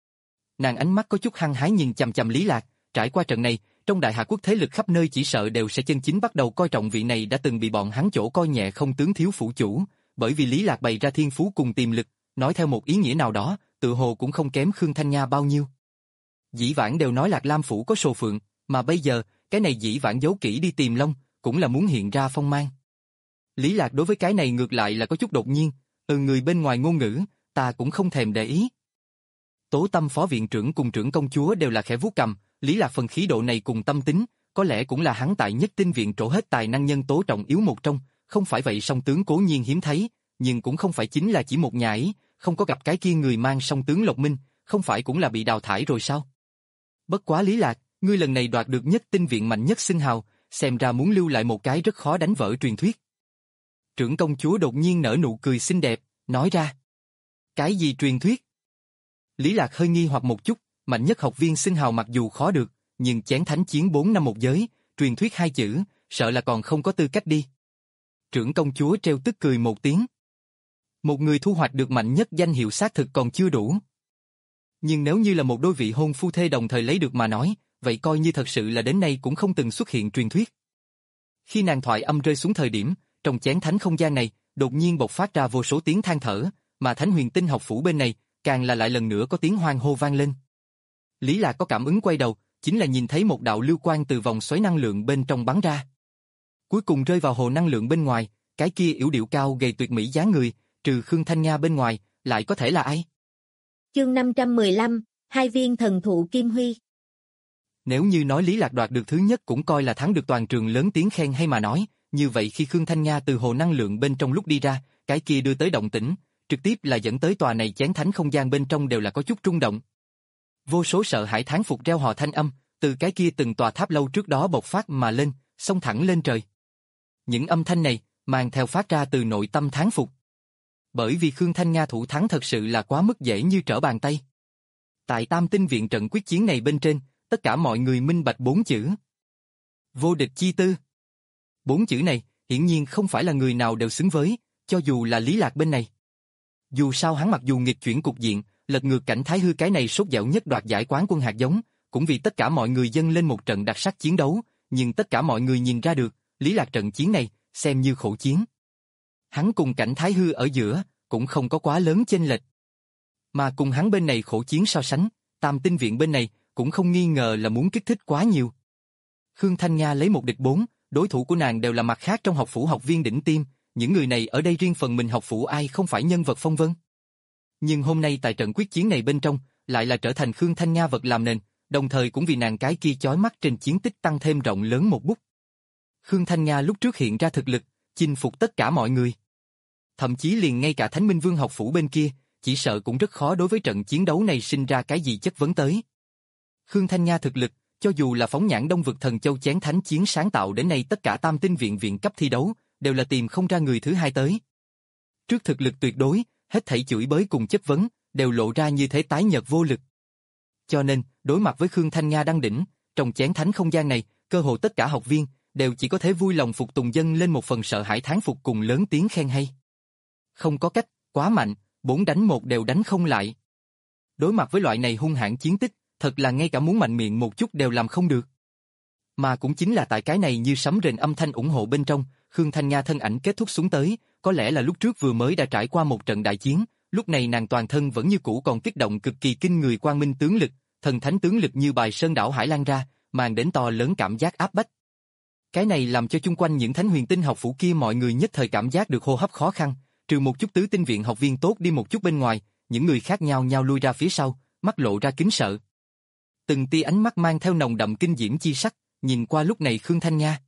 Nàng ánh mắt có chút hăng hái nhìn chằm chằm Lý Lạc, trải qua trận này, trong đại hạ quốc thế lực khắp nơi chỉ sợ đều sẽ chân chính bắt đầu coi trọng vị này đã từng bị bọn hắn chỗ coi nhẹ không tướng thiếu phủ chủ, bởi vì Lý Lạc bày ra thiên phú cùng tiềm lực, nói theo một ý nghĩa nào đó, tự hồ cũng không kém Khương Thanh Nha bao nhiêu. Dĩ vãng đều nói Lạc Lam phủ có sồ phượng, mà bây giờ, cái này dĩ vãng giấu kỹ đi tìm lông, cũng là muốn hiện ra phong mang. Lý Lạc đối với cái này ngược lại là có chút đột nhiên, từ người bên ngoài ngôn ngữ, ta cũng không thèm để ý. Tố Tâm phó viện trưởng cùng trưởng công chúa đều là khẽ vuốt cầm, Lý Lạc phần khí độ này cùng tâm tính, có lẽ cũng là hắn tại nhất tinh viện trổ hết tài năng nhân tố trọng yếu một trong, không phải vậy song tướng cố nhiên hiếm thấy, nhưng cũng không phải chính là chỉ một nhà ấy, không có gặp cái kia người mang song tướng Lộc Minh, không phải cũng là bị đào thải rồi sao? Bất quá Lý Lạc, ngươi lần này đoạt được nhất tinh viện mạnh nhất xưng hào, xem ra muốn lưu lại một cái rất khó đánh vỡ truyền thuyết. Trưởng công chúa đột nhiên nở nụ cười xinh đẹp, nói ra. Cái gì truyền thuyết? Lý Lạc hơi nghi hoặc một chút, mạnh nhất học viên xưng hào mặc dù khó được, nhưng chén thánh chiến bốn năm một giới, truyền thuyết hai chữ, sợ là còn không có tư cách đi. Trưởng công chúa treo tức cười một tiếng. Một người thu hoạch được mạnh nhất danh hiệu xác thực còn chưa đủ. Nhưng nếu như là một đôi vị hôn phu thê đồng thời lấy được mà nói, vậy coi như thật sự là đến nay cũng không từng xuất hiện truyền thuyết. Khi nàng thoại âm rơi xuống thời điểm, trong chén thánh không gian này, đột nhiên bộc phát ra vô số tiếng than thở, mà Thánh Huyền Tinh học phủ bên này, càng là lại lần nữa có tiếng hoan hô vang lên. Lý Lạc có cảm ứng quay đầu, chính là nhìn thấy một đạo lưu quang từ vòng xoáy năng lượng bên trong bắn ra. Cuối cùng rơi vào hồ năng lượng bên ngoài, cái kia yểu điệu cao gầy tuyệt mỹ dáng người, trừ Khương Thanh Nga bên ngoài, lại có thể là ai? Chương năm trăm mười lăm, hai viên thần thụ Kim Huy. Nếu như nói Lý Lạc đoạt được thứ nhất cũng coi là thắng được toàn trường lớn tiếng khen hay mà nói, như vậy khi Khương Thanh Nga từ hồ năng lượng bên trong lúc đi ra, cái kia đưa tới động tĩnh, trực tiếp là dẫn tới tòa này chén thánh không gian bên trong đều là có chút rung động. Vô số sợ hãi thán phục reo hò thanh âm, từ cái kia từng tòa tháp lâu trước đó bộc phát mà lên, xông thẳng lên trời. Những âm thanh này, mang theo phát ra từ nội tâm thán phục. Bởi vì Khương Thanh Nga thủ thắng thật sự là quá mức dễ như trở bàn tay. Tại Tam Tinh Viện trận quyết chiến này bên trên, tất cả mọi người minh bạch bốn chữ. Vô địch chi tư. Bốn chữ này, hiển nhiên không phải là người nào đều xứng với, cho dù là Lý Lạc bên này. Dù sao hắn mặc dù nghịch chuyển cục diện, lật ngược cảnh Thái Hư cái này sốt dẻo nhất đoạt giải quán quân hạt giống, cũng vì tất cả mọi người dâng lên một trận đặc sắc chiến đấu, nhưng tất cả mọi người nhìn ra được, Lý Lạc trận chiến này, xem như khổ chiến. Hắn cùng cảnh Thái Hư ở giữa, cũng không có quá lớn chênh lệch. Mà cùng hắn bên này khổ chiến so sánh, Tam Tinh Viện bên này, cũng không nghi ngờ là muốn kích thích quá nhiều. Khương Thanh Nga lấy một địch bốn, đối thủ của nàng đều là mặt khác trong học phủ học viên đỉnh tiêm, những người này ở đây riêng phần mình học phủ ai không phải nhân vật phong vân. Nhưng hôm nay tại trận quyết chiến này bên trong, lại là trở thành Khương Thanh Nga vật làm nền, đồng thời cũng vì nàng cái kia chói mắt trên chiến tích tăng thêm rộng lớn một bút. Khương Thanh Nga lúc trước hiện ra thực lực, chinh phục tất cả mọi người. Thậm chí liền ngay cả Thánh Minh Vương học phủ bên kia, chỉ sợ cũng rất khó đối với trận chiến đấu này sinh ra cái gì chất vấn tới. Khương Thanh Nga thực lực, cho dù là phóng nhãn Đông vực Thần Châu chén thánh chiến sáng tạo đến nay tất cả tam tinh viện viện cấp thi đấu, đều là tìm không ra người thứ hai tới. Trước thực lực tuyệt đối, hết thảy chửi bới cùng chất vấn, đều lộ ra như thế tái nhợt vô lực. Cho nên, đối mặt với Khương Thanh Nga đăng đỉnh, trong chén thánh không gian này, cơ hồ tất cả học viên, đều chỉ có thể vui lòng phục tùng dâng lên một phần sợ hãi thán phục cùng lớn tiếng khen hay. Không có cách, quá mạnh, bốn đánh một đều đánh không lại. Đối mặt với loại này hung hãn chiến tích, thật là ngay cả muốn mạnh miệng một chút đều làm không được. Mà cũng chính là tại cái này như sấm rền âm thanh ủng hộ bên trong, Khương Thanh Nga thân ảnh kết thúc xuống tới, có lẽ là lúc trước vừa mới đã trải qua một trận đại chiến, lúc này nàng toàn thân vẫn như cũ còn kích động cực kỳ kinh người quang minh tướng lực, thần thánh tướng lực như bài sơn đảo hải lan ra, mang đến to lớn cảm giác áp bách. Cái này làm cho chung quanh những thánh huyền tinh học phủ kia mọi người nhất thời cảm giác được hô hấp khó khăn, trừ một chút tứ tinh viện học viên tốt đi một chút bên ngoài, những người khác nhau nhau lui ra phía sau, mắt lộ ra kính sợ. Từng tia ánh mắt mang theo nồng đậm kinh diễm chi sắc, nhìn qua lúc này Khương Thanh Nga.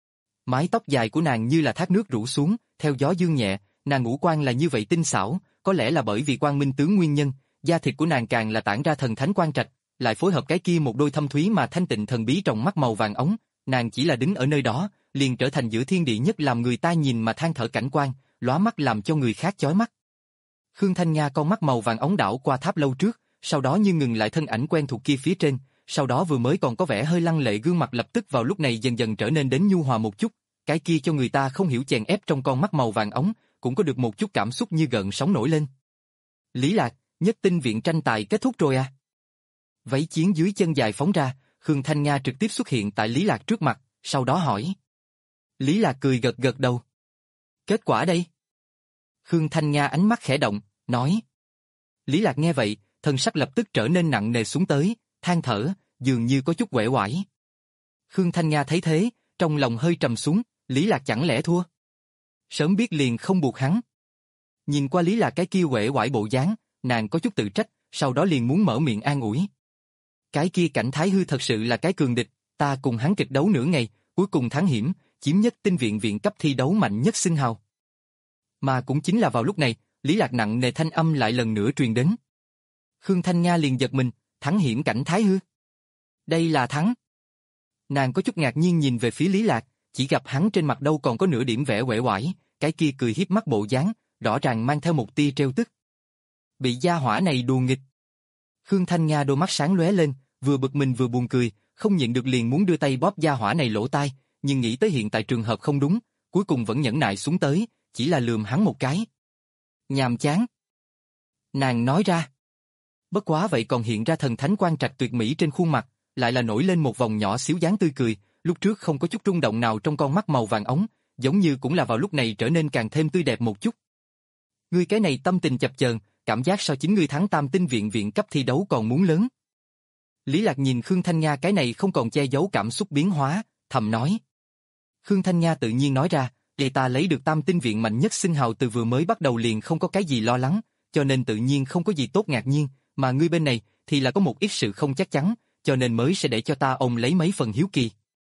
Mái tóc dài của nàng như là thác nước rủ xuống, theo gió dương nhẹ, nàng ngũ quan là như vậy tinh xảo, có lẽ là bởi vì quang minh tướng nguyên nhân, da thịt của nàng càng là tản ra thần thánh quang trạch, lại phối hợp cái kia một đôi thâm thúy mà thanh tịnh thần bí trong mắt màu vàng ống, nàng chỉ là đứng ở nơi đó, liền trở thành giữa thiên địa nhất làm người ta nhìn mà than thở cảnh quan, lóa mắt làm cho người khác chói mắt. Khương Thanh Nga con mắt màu vàng ống đảo qua tháp lâu trước, sau đó như ngừng lại thân ảnh quen thuộc kia phía trên, sau đó vừa mới còn có vẻ hơi lăng lệ gương mặt lập tức vào lúc này dần dần trở nên đến nhu hòa một chút, cái kia cho người ta không hiểu chèn ép trong con mắt màu vàng ống, cũng có được một chút cảm xúc như gợn sóng nổi lên. Lý Lạc, nhất tinh viện tranh tài kết thúc rồi à? Váy chiến dưới chân dài phóng ra, Khương Thanh Nga trực tiếp xuất hiện tại Lý Lạc trước mặt, sau đó hỏi. Lý Lạc cười gật gật đầu. Kết quả đây? Khương Thanh Nga ánh mắt khẽ động, nói. Lý Lạc nghe vậy, thân sắc lập tức trở nên nặng nề xuống tới, than thở, dường như có chút uể oải. Khương Thanh Nga thấy thế, trong lòng hơi trầm xuống, Lý Lạc chẳng lẽ thua? Sớm biết liền không buộc hắn. Nhìn qua Lý Lạc cái kia uể oải bộ dáng, nàng có chút tự trách, sau đó liền muốn mở miệng an ủi. Cái kia Cảnh Thái Hư thật sự là cái cường địch, ta cùng hắn kịch đấu nửa ngày, cuối cùng thắng hiểm, chiếm nhất tinh viện viện cấp thi đấu mạnh nhất xưng hào. Mà cũng chính là vào lúc này, Lý Lạc nặng nề thanh âm lại lần nữa truyền đến. Khương Thanh Nga liền giật mình, thắng hiểm Cảnh Thái Hư. Đây là thắng. Nàng có chút ngạc nhiên nhìn về phía Lý Lạc, chỉ gặp hắn trên mặt đâu còn có nửa điểm vẻ uể oải, cái kia cười hiếp mắt bộ dáng, rõ ràng mang theo một tia trêu tức. Bị gia hỏa này đùa nghịch. Khương Thanh Nga đôi mắt sáng lóe lên, vừa bực mình vừa buồn cười, không nhịn được liền muốn đưa tay bóp gia hỏa này lỗ tai, nhưng nghĩ tới hiện tại trường hợp không đúng, cuối cùng vẫn nhẫn nại xuống tới, chỉ là lườm hắn một cái. Nhàm chán. Nàng nói ra. Bất quá vậy còn hiện ra thần thánh quang trạch tuyệt mỹ trên khuôn mặt, lại là nổi lên một vòng nhỏ xíu dáng tươi cười, lúc trước không có chút rung động nào trong con mắt màu vàng ống, giống như cũng là vào lúc này trở nên càng thêm tươi đẹp một chút. Ngươi cái này tâm tình chập chờn, cảm giác so chính ngươi thắng tam tinh viện viện cấp thi đấu còn muốn lớn. Lý Lạc nhìn Khương Thanh Nga cái này không còn che giấu cảm xúc biến hóa, thầm nói. Khương Thanh Nga tự nhiên nói ra, để ta lấy được tam tinh viện mạnh nhất xưng hào từ vừa mới bắt đầu liền không có cái gì lo lắng, cho nên tự nhiên không có gì tốt ngạc nhiên, mà ngươi bên này thì là có một ít sự không chắc chắn, cho nên mới sẽ để cho ta ôm lấy mấy phần hiếu kỳ.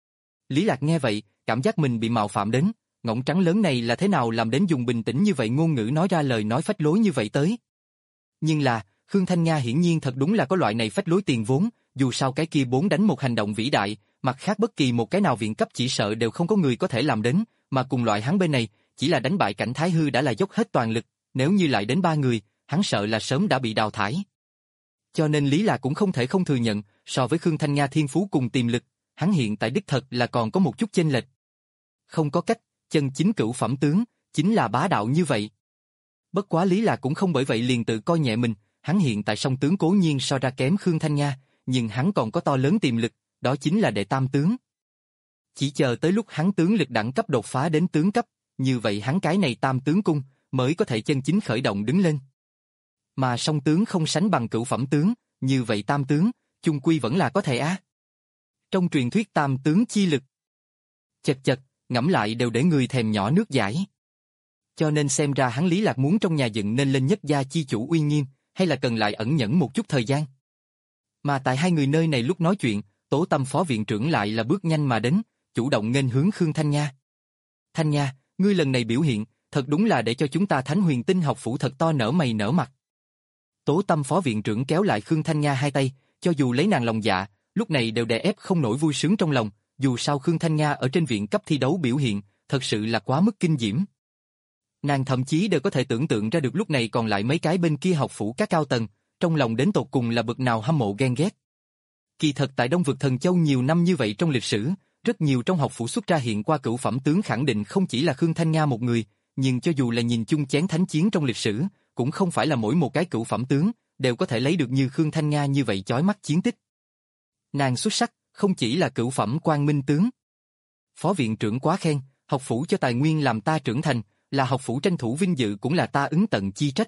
Lý Lạc nghe vậy, cảm giác mình bị mạo phạm đến, ngỗng trắng lớn này là thế nào làm đến dùng bình tĩnh như vậy ngôn ngữ nói ra lời nói phách lối như vậy tới. Nhưng là, Khương Thanh Nga hiển nhiên thật đúng là có loại này phách lối tiền vốn, dù sao cái kia bốn đánh một hành động vĩ đại, mặt khác bất kỳ một cái nào viện cấp chỉ sợ đều không có người có thể làm đến, mà cùng loại hắn bên này, chỉ là đánh bại Cảnh Thái Hư đã là dốc hết toàn lực, nếu như lại đến ba người, hắn sợ là sớm đã bị đào thải. Cho nên Lý Lạc cũng không thể không thừa nhận, so với Khương Thanh Nga thiên phú cùng tiềm lực, hắn hiện tại đích thật là còn có một chút chênh lệch. Không có cách, chân chính cửu phẩm tướng, chính là bá đạo như vậy. Bất quá Lý Lạc cũng không bởi vậy liền tự coi nhẹ mình, hắn hiện tại song tướng cố nhiên so ra kém Khương Thanh Nga, nhưng hắn còn có to lớn tiềm lực, đó chính là đệ tam tướng. Chỉ chờ tới lúc hắn tướng lực đẳng cấp đột phá đến tướng cấp, như vậy hắn cái này tam tướng cung mới có thể chân chính khởi động đứng lên. Mà song tướng không sánh bằng cửu phẩm tướng, như vậy tam tướng, chung quy vẫn là có thể á. Trong truyền thuyết tam tướng chi lực, chật chật, ngẫm lại đều để người thèm nhỏ nước dãi. Cho nên xem ra hắn Lý Lạc muốn trong nhà dựng nên lên nhất gia chi chủ uy nghiêm, hay là cần lại ẩn nhẫn một chút thời gian. Mà tại hai người nơi này lúc nói chuyện, Tố Tâm phó viện trưởng lại là bước nhanh mà đến, chủ động nghênh hướng Khương Thanh Nga. Thanh Nga, ngươi lần này biểu hiện, thật đúng là để cho chúng ta Thánh Huyền Tinh học phủ thật to nở mày nở mặt. Tố Tâm phó viện trưởng kéo lại Khương Thanh Nga hai tay, cho dù lấy nàng lòng dạ, lúc này đều đè ép không nổi vui sướng trong lòng, dù sao Khương Thanh Nga ở trên viện cấp thi đấu biểu hiện, thật sự là quá mức kinh diễm. Nàng thậm chí đều có thể tưởng tượng ra được lúc này còn lại mấy cái bên kia học phủ các cao tầng, trong lòng đến tột cùng là bậc nào hâm mộ ghen ghét. Kỳ thật tại Đông Vực Thần Châu nhiều năm như vậy trong lịch sử, rất nhiều trong học phủ xuất ra hiện qua cửu phẩm tướng khẳng định không chỉ là Khương Thanh Nga một người, nhưng cho dù là nhìn chung chén thánh chiến trong lịch sử, cũng không phải là mỗi một cái cửu phẩm tướng đều có thể lấy được như Khương Thanh Nga như vậy chói mắt chiến tích. Nàng xuất sắc, không chỉ là cửu phẩm quang minh tướng. Phó viện trưởng quá khen, học phủ cho tài nguyên làm ta trưởng thành, là học phủ tranh thủ vinh dự cũng là ta ứng tận chi trách.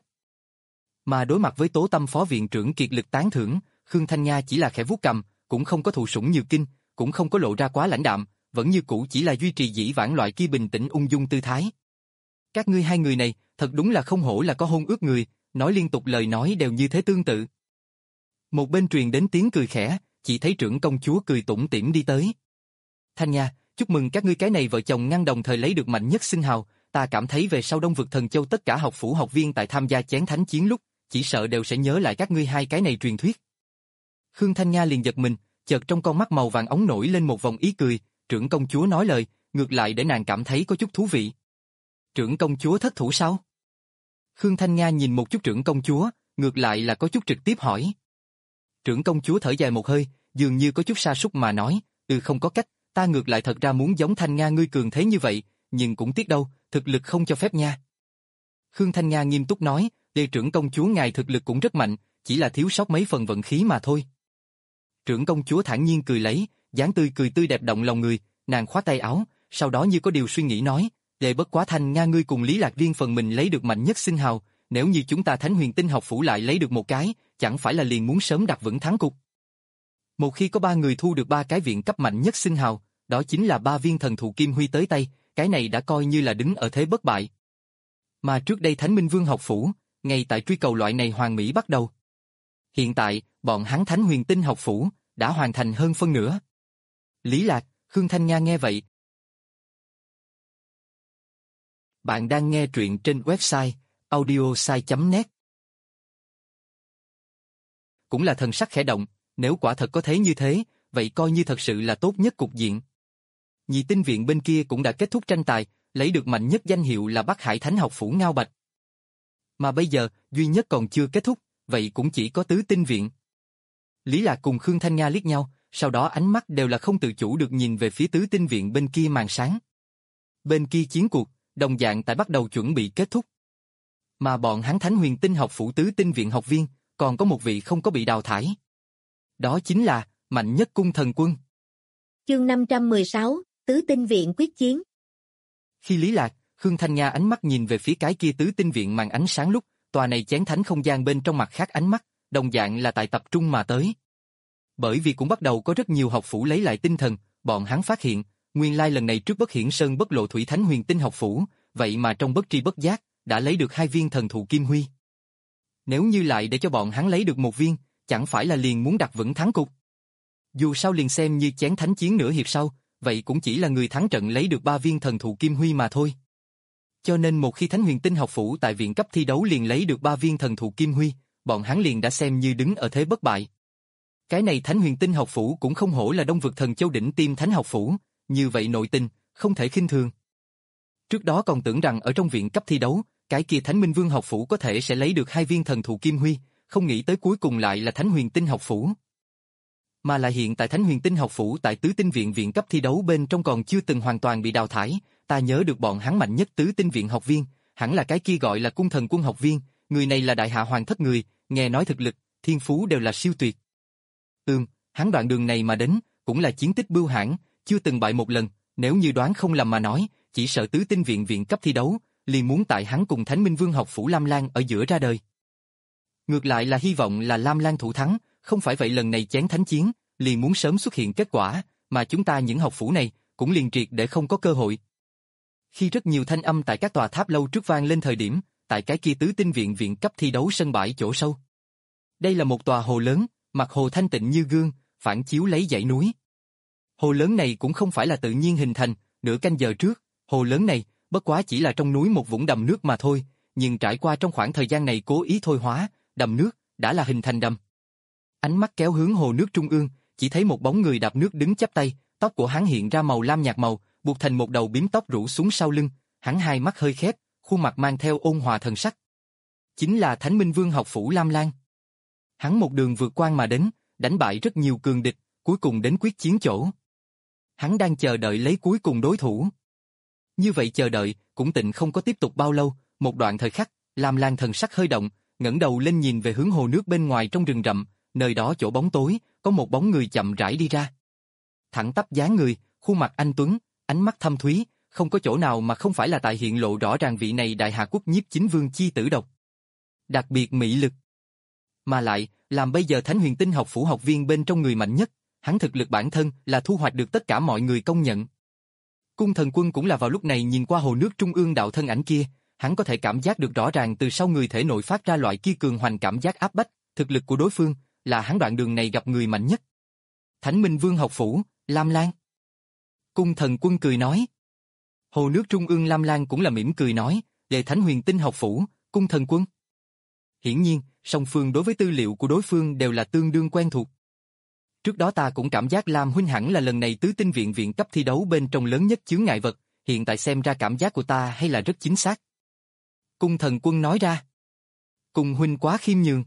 Mà đối mặt với Tố Tâm phó viện trưởng kiệt lực tán thưởng, Khương Thanh Nga chỉ là khẽ vuốt cầm, cũng không có thụ sủng nhược kinh, cũng không có lộ ra quá lãnh đạm, vẫn như cũ chỉ là duy trì dĩ vãng loại kia bình tĩnh ung dung tư thái. Các ngươi hai người này, thật đúng là không hổ là có hôn ước người, nói liên tục lời nói đều như thế tương tự. Một bên truyền đến tiếng cười khẽ, chỉ thấy trưởng công chúa cười tủm tỉm đi tới. Thanh Nga, chúc mừng các ngươi cái này vợ chồng ngăn đồng thời lấy được mạnh nhất xưng hào, ta cảm thấy về sau Đông Vực Thần Châu tất cả học phủ học viên tại tham gia chén thánh chiến lúc, chỉ sợ đều sẽ nhớ lại các ngươi hai cái này truyền thuyết. Khương Thanh Nga liền giật mình, chợt trong con mắt màu vàng óng nổi lên một vòng ý cười, trưởng công chúa nói lời, ngược lại để nàng cảm thấy có chút thú vị. Trưởng công chúa thất thủ sao? Khương Thanh Nga nhìn một chút trưởng công chúa, ngược lại là có chút trực tiếp hỏi. Trưởng công chúa thở dài một hơi, dường như có chút sa sút mà nói, ừ không có cách, ta ngược lại thật ra muốn giống Thanh Nga ngươi cường thế như vậy, nhưng cũng tiếc đâu, thực lực không cho phép nha. Khương Thanh Nga nghiêm túc nói, đệ trưởng công chúa ngài thực lực cũng rất mạnh, chỉ là thiếu sót mấy phần vận khí mà thôi. Trưởng công chúa thản nhiên cười lấy, dáng tươi cười tươi đẹp động lòng người, nàng khoát tay áo, sau đó như có điều suy nghĩ nói, đệ bất quá Thanh Nga ngươi cùng Lý Lạc riêng phần mình lấy được mạnh nhất xưng hào, nếu như chúng ta Thánh Huyền Tinh học phủ lại lấy được một cái, chẳng phải là liền muốn sớm đặt vững thắng cục. Một khi có ba người thu được ba cái viện cấp mạnh nhất xưng hào, đó chính là ba viên thần thụ kim huy tới tay, cái này đã coi như là đứng ở thế bất bại. Mà trước đây Thánh Minh Vương học phủ, ngay tại truy cầu loại này hoàn mỹ bắt đầu. Hiện tại, bọn hắn Thánh Huyền Tinh học phủ đã hoàn thành hơn phân nửa. Lý Lạc, Khương Thanh Nga nghe vậy. Bạn đang nghe truyện trên website audiosai chấm net. Cũng là thần sắc khẽ động, nếu quả thật có thế như thế, vậy coi như thật sự là tốt nhất cục diện. Nhị tinh viện bên kia cũng đã kết thúc tranh tài, lấy được mạnh nhất danh hiệu là Bắc Hải Thánh học phủ Ngao Bạch. Mà bây giờ, duy nhất còn chưa kết thúc, vậy cũng chỉ có tứ tinh viện. Lý Lạc cùng Khương Thanh Nga liếc nhau, sau đó ánh mắt đều là không tự chủ được nhìn về phía tứ tinh viện bên kia màn sáng. Bên kia chiến cuộc, đồng dạng tại bắt đầu chuẩn bị kết thúc. Mà bọn hắn Thánh Huyền Tinh học phủ tứ tinh viện học viên, còn có một vị không có bị đào thải. Đó chính là mạnh nhất cung thần quân. Chương năm trăm mười sáu, tứ tinh viện quyết chiến. Khi Lý Lạc, Khương Thanh Nga ánh mắt nhìn về phía cái kia tứ tinh viện màn ánh sáng lúc, tòa này chén thánh không gian bên trong mặt khác ánh mắt, đồng dạng là tại tập trung mà tới. Bởi vì cũng bắt đầu có rất nhiều học phủ lấy lại tinh thần, bọn hắn phát hiện, nguyên lai lần này trước Bất Hiển Sơn Bất Lộ Thủy Thánh Huyền Tinh học phủ, vậy mà trong bất tri bất giác, đã lấy được hai viên thần thụ kim huy. Nếu như lại để cho bọn hắn lấy được một viên, chẳng phải là liền muốn đặt vững thắng cục. Dù sao liền xem như chén thánh chiến nửa hiệp sau, vậy cũng chỉ là người thắng trận lấy được ba viên thần thụ kim huy mà thôi. Cho nên một khi Thánh Huyền Tinh học phủ tại viện cấp thi đấu liền lấy được ba viên thần thụ kim huy, bọn hắn liền đã xem như đứng ở thế bất bại. Cái này Thánh Huyền Tinh học phủ cũng không hổ là Đông Vực Thần Châu đỉnh tiêm thánh học phủ, như vậy nội tình, không thể khinh thường. Trước đó còn tưởng rằng ở trong viện cấp thi đấu, cái kia Thánh Minh Vương học phủ có thể sẽ lấy được hai viên thần thụ kim huy, không nghĩ tới cuối cùng lại là Thánh Huyền Tinh học phủ. Mà lại hiện tại Thánh Huyền Tinh học phủ tại tứ tinh viện viện cấp thi đấu bên trong còn chưa từng hoàn toàn bị đào thải, ta nhớ được bọn hắn mạnh nhất tứ tinh viện học viên, hẳn là cái kia gọi là cung thần quân học viên, người này là đại hạ hoàng thất người, nghe nói thực lực, thiên phú đều là siêu tuyệt. Ừm, hắn đoạn đường này mà đến, cũng là chiến tích bưu hãn, chưa từng bại một lần, nếu như đoán không lầm mà nói, chỉ sợ tứ tinh viện viện cấp thi đấu, liền muốn tại hắn cùng Thánh Minh Vương học phủ Lam Lan ở giữa ra đời. Ngược lại là hy vọng là Lam Lan thủ thắng, không phải vậy lần này chén thánh chiến, liền muốn sớm xuất hiện kết quả, mà chúng ta những học phủ này, cũng liền triệt để không có cơ hội. Khi rất nhiều thanh âm tại các tòa tháp lâu trước vang lên thời điểm, tại cái kia tứ tinh viện viện cấp thi đấu sân bãi chỗ sâu. Đây là một tòa hồ lớn, mặt hồ thanh tịnh như gương, phản chiếu lấy dãy núi. Hồ lớn này cũng không phải là tự nhiên hình thành, nửa canh giờ trước, hồ lớn này, bất quá chỉ là trong núi một vũng đầm nước mà thôi, nhưng trải qua trong khoảng thời gian này cố ý thôi hóa, đầm nước, đã là hình thành đầm. Ánh mắt kéo hướng hồ nước trung ương, chỉ thấy một bóng người đạp nước đứng chắp tay, tóc của hắn hiện ra màu lam nhạt màu, buộc thành một đầu bím tóc rủ xuống sau lưng, hắn hai mắt hơi khép, khuôn mặt mang theo ôn hòa thần sắc. Chính là Thánh Minh Vương học phủ Lam Lang. Hắn một đường vượt quan mà đến, đánh bại rất nhiều cường địch, cuối cùng đến quyết chiến chỗ. Hắn đang chờ đợi lấy cuối cùng đối thủ. Như vậy chờ đợi, cũng tịnh không có tiếp tục bao lâu, một đoạn thời khắc, Lam Lang thần sắc hơi động, ngẩng đầu lên nhìn về hướng hồ nước bên ngoài trong rừng rậm, nơi đó chỗ bóng tối, có một bóng người chậm rãi đi ra. Thẳng tắp dáng người, khuôn mặt anh tuấn, ánh mắt thâm thúy, không có chỗ nào mà không phải là tại hiện lộ rõ ràng vị này Đại Hà Quốc nhiếp chính vương chi tử độc. Đặc biệt mỹ lực. Mà lại, làm bây giờ Thánh Huyền Tinh học phủ học viên bên trong người mạnh nhất, hắn thực lực bản thân là thu hoạch được tất cả mọi người công nhận. Cung Thần Quân cũng là vào lúc này nhìn qua hồ nước trung ương đạo thân ảnh kia, hắn có thể cảm giác được rõ ràng từ sau người thể nội phát ra loại kia cường hoành cảm giác áp bách, thực lực của đối phương là hắn đoạn đường này gặp người mạnh nhất. Thánh Minh Vương học phủ, Lam Lang. Cung Thần Quân cười nói. Hồ nước trung ương Lam Lang cũng là mỉm cười nói, về Thánh Huyền Tinh học phủ, Cung Thần Quân. Hiển nhiên, song phương đối với tư liệu của đối phương đều là tương đương quen thuộc. Trước đó ta cũng cảm giác Lam huynh hẳn là lần này tứ tinh viện viện cấp thi đấu bên trong lớn nhất chướng ngại vật, hiện tại xem ra cảm giác của ta hay là rất chính xác. Cung Thần Quân nói ra. Cung huynh quá khiêm nhường.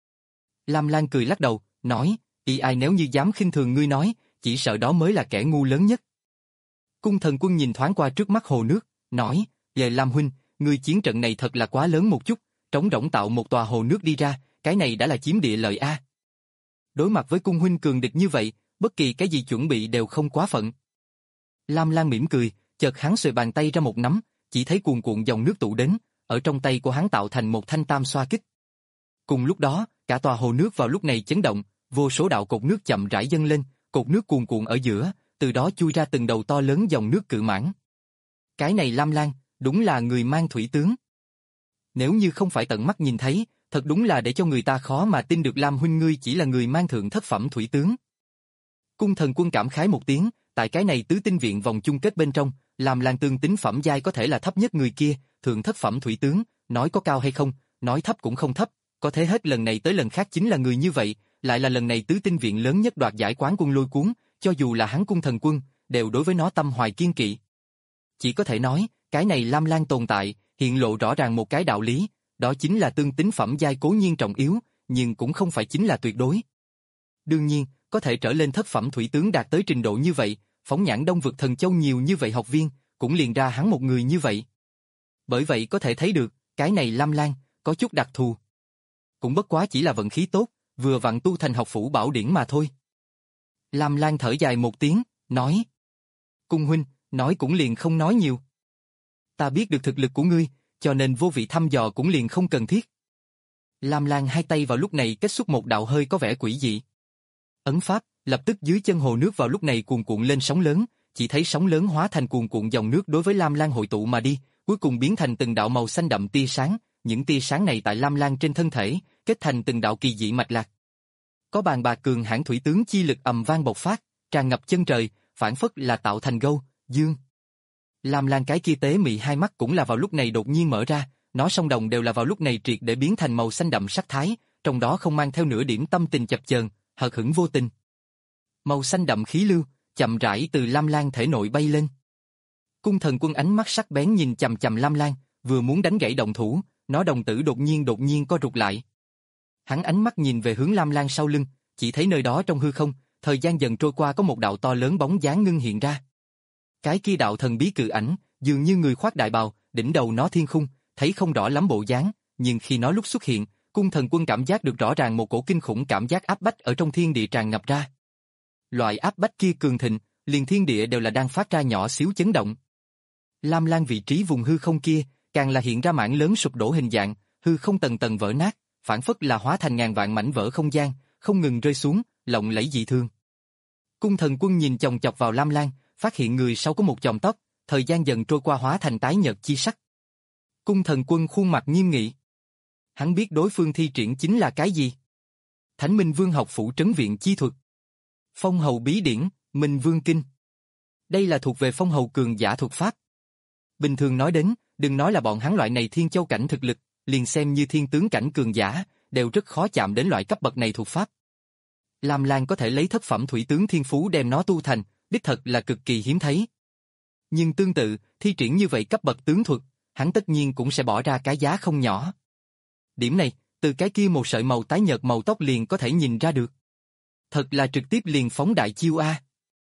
Lam Lang cười lắc đầu, nói, y ai nếu như dám khinh thường ngươi nói, chỉ sợ đó mới là kẻ ngu lớn nhất. Cung Thần Quân nhìn thoáng qua trước mắt hồ nước, nói, về Lam huynh, ngươi chiến trận này thật là quá lớn một chút, trống rỗng tạo một tòa hồ nước đi ra, cái này đã là chiếm địa lợi a. Đối mặt với cung huynh cường địch như vậy, bất kỳ cái gì chuẩn bị đều không quá phận. Lam Lang mỉm cười, chợt hắn xuề bàn tay ra một nắm, chỉ thấy cuồn cuộn dòng nước tụ đến, ở trong tay của hắn tạo thành một thanh tam xoa kích. Cùng lúc đó, cả tòa hồ nước vào lúc này chấn động, vô số đạo cột nước chậm rãi dâng lên, cột nước cuồn cuộn ở giữa, từ đó chui ra từng đầu to lớn dòng nước cự mãng. Cái này Lam Lang, đúng là người mang thủy tướng. Nếu như không phải tận mắt nhìn thấy, thật đúng là để cho người ta khó mà tin được Lam huynh ngươi chỉ là người mang thượng thất phẩm thủy tướng. Cung Thần Quân cảm khái một tiếng, tại cái này tứ tinh viện vòng chung kết bên trong, Lam Lang tương tính phẩm giai có thể là thấp nhất người kia, thượng thất phẩm thủy tướng, nói có cao hay không, nói thấp cũng không thấp, có thế hết lần này tới lần khác chính là người như vậy, lại là lần này tứ tinh viện lớn nhất đoạt giải quán quân lôi cuốn, cho dù là hắn Cung Thần Quân, đều đối với nó tâm hoài kiên kỵ. Chỉ có thể nói, cái này Lam Lang tồn tại, hiện lộ rõ ràng một cái đạo lý, đó chính là tương tính phẩm giai cố nhiên trọng yếu, nhưng cũng không phải chính là tuyệt đối. Đương nhiên, có thể trở lên thất phẩm thủy tướng đạt tới trình độ như vậy, phóng nhãn Đông Vực Thần Châu nhiều như vậy học viên, cũng liền ra hắn một người như vậy. Bởi vậy có thể thấy được, cái này Lam Lang, có chút đặc thù. Cũng bất quá chỉ là vận khí tốt, vừa vặn tu thành học phủ bảo điển mà thôi. Lam Lang thở dài một tiếng, nói. Cung huynh, nói cũng liền không nói nhiều. Ta biết được thực lực của ngươi, cho nên vô vị thăm dò cũng liền không cần thiết. Lam Lang hai tay vào lúc này kết xuất một đạo hơi có vẻ quỷ dị. Ấn pháp, lập tức dưới chân hồ nước vào lúc này cuồn cuộn lên sóng lớn, chỉ thấy sóng lớn hóa thành cuồn cuộn dòng nước đối với Lam Lang hội tụ mà đi, cuối cùng biến thành từng đạo màu xanh đậm tia sáng, những tia sáng này tại Lam Lang trên thân thể, kết thành từng đạo kỳ dị mạch lạc. Có bàn bạc cường hãn thủy tướng chi lực ầm vang bộc phát, tràn ngập chân trời, phản phất là tạo thành gâu, dương. Lam Lang cái kia tế mị hai mắt cũng là vào lúc này đột nhiên mở ra, nó song đồng đều là vào lúc này triệt để biến thành màu xanh đậm sắc thái, trong đó không mang theo nửa điểm tâm tình chập chờn, hờ hững vô tình. Màu xanh đậm khí lưu, chậm rãi từ Lam Lang thể nội bay lên. Cung Thần Quân ánh mắt sắc bén nhìn chằm chằm Lam Lang, vừa muốn đánh gãy động thủ, nó đồng tử đột nhiên đột nhiên co rụt lại. Hắn ánh mắt nhìn về hướng Lam Lang sau lưng, chỉ thấy nơi đó trong hư không, thời gian dần trôi qua có một đạo to lớn bóng dáng ngưng hiện ra. Cái kia đạo thần bí cự ảnh, dường như người khoác đại bào, đỉnh đầu nó thiên khung, thấy không rõ lắm bộ dáng, nhưng khi nó lúc xuất hiện, Cung Thần Quân cảm giác được rõ ràng một cổ kinh khủng cảm giác áp bách ở trong thiên địa tràn ngập ra. Loại áp bách kia cường thịnh, liền thiên địa đều là đang phát ra nhỏ xíu chấn động. Lam Lang vị trí vùng hư không kia, càng là hiện ra mảng lớn sụp đổ hình dạng, hư không tầng tầng vỡ nát, phản phất là hóa thành ngàn vạn mảnh vỡ không gian, không ngừng rơi xuống, lộng lẫy dị thường. Cung Thần Quân nhìn chòng chọc vào Lam Lang, phát hiện người sau có một chòm tóc, thời gian dần trôi qua hóa thành tái nhợt chi sắc. Cung Thần Quân khuôn mặt nghiêm nghị. Hắn biết đối phương thi triển chính là cái gì. Thánh Minh Vương học phủ trấn viện chi thuật. Phong hầu bí điển, Minh Vương Kinh. Đây là thuộc về phong hầu cường giả thuật pháp. Bình thường nói đến, đừng nói là bọn hắn loại này thiên châu cảnh thực lực, liền xem như thiên tướng cảnh cường giả, đều rất khó chạm đến loại cấp bậc này thuộc pháp. Lam Lang có thể lấy thất phẩm thủy tướng thiên phú đem nó tu thành, đích thật là cực kỳ hiếm thấy. Nhưng tương tự, thi triển như vậy cấp bậc tướng thuật, hắn tất nhiên cũng sẽ bỏ ra cái giá không nhỏ. Điểm này, từ cái kia một sợi màu tái nhợt màu tóc liền có thể nhìn ra được. Thật là trực tiếp liền phóng đại chiêu a.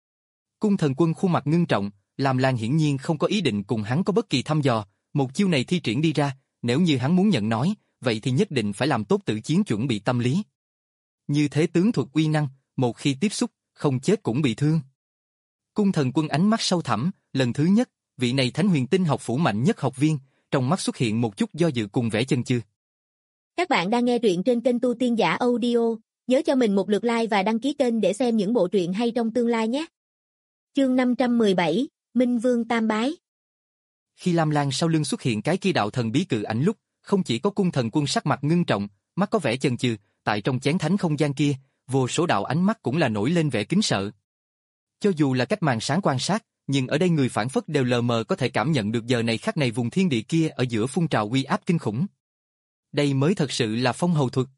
Cung Thần Quân khuôn mặt ngưng trọng, Lam Lang hiển nhiên không có ý định cùng hắn có bất kỳ thăm dò, một chiêu này thi triển đi ra, nếu như hắn muốn nhận nói, vậy thì nhất định phải làm tốt tự chiến chuẩn bị tâm lý. Như thế tướng thuật uy năng, một khi tiếp xúc, không chết cũng bị thương. Cung Thần Quân ánh mắt sâu thẳm, lần thứ nhất, vị này Thánh Huyền Tinh học phủ mạnh nhất học viên, trong mắt xuất hiện một chút do dự cùng vẻ chần chừ. Các bạn đang nghe truyện trên kênh Tu Tiên Giả Audio, nhớ cho mình một lượt like và đăng ký kênh để xem những bộ truyện hay trong tương lai nhé. Chương năm trăm mười bảy, Minh Vương Tam Bái. Khi Lam Lang sau lưng xuất hiện cái kia đạo thần bí cự ảnh lúc, không chỉ có Cung Thần Quân sắc mặt ngưng trọng, mắt có vẻ chần chừ, tại trong chén thánh không gian kia, vô số đạo ánh mắt cũng là nổi lên vẻ kính sợ. Cho dù là cách màn sáng quan sát, nhưng ở đây người phản phất đều lờ mờ có thể cảm nhận được giờ này khắc này vùng thiên địa kia ở giữa phun trào uy áp kinh khủng. Đây mới thật sự là phong hầu thuật.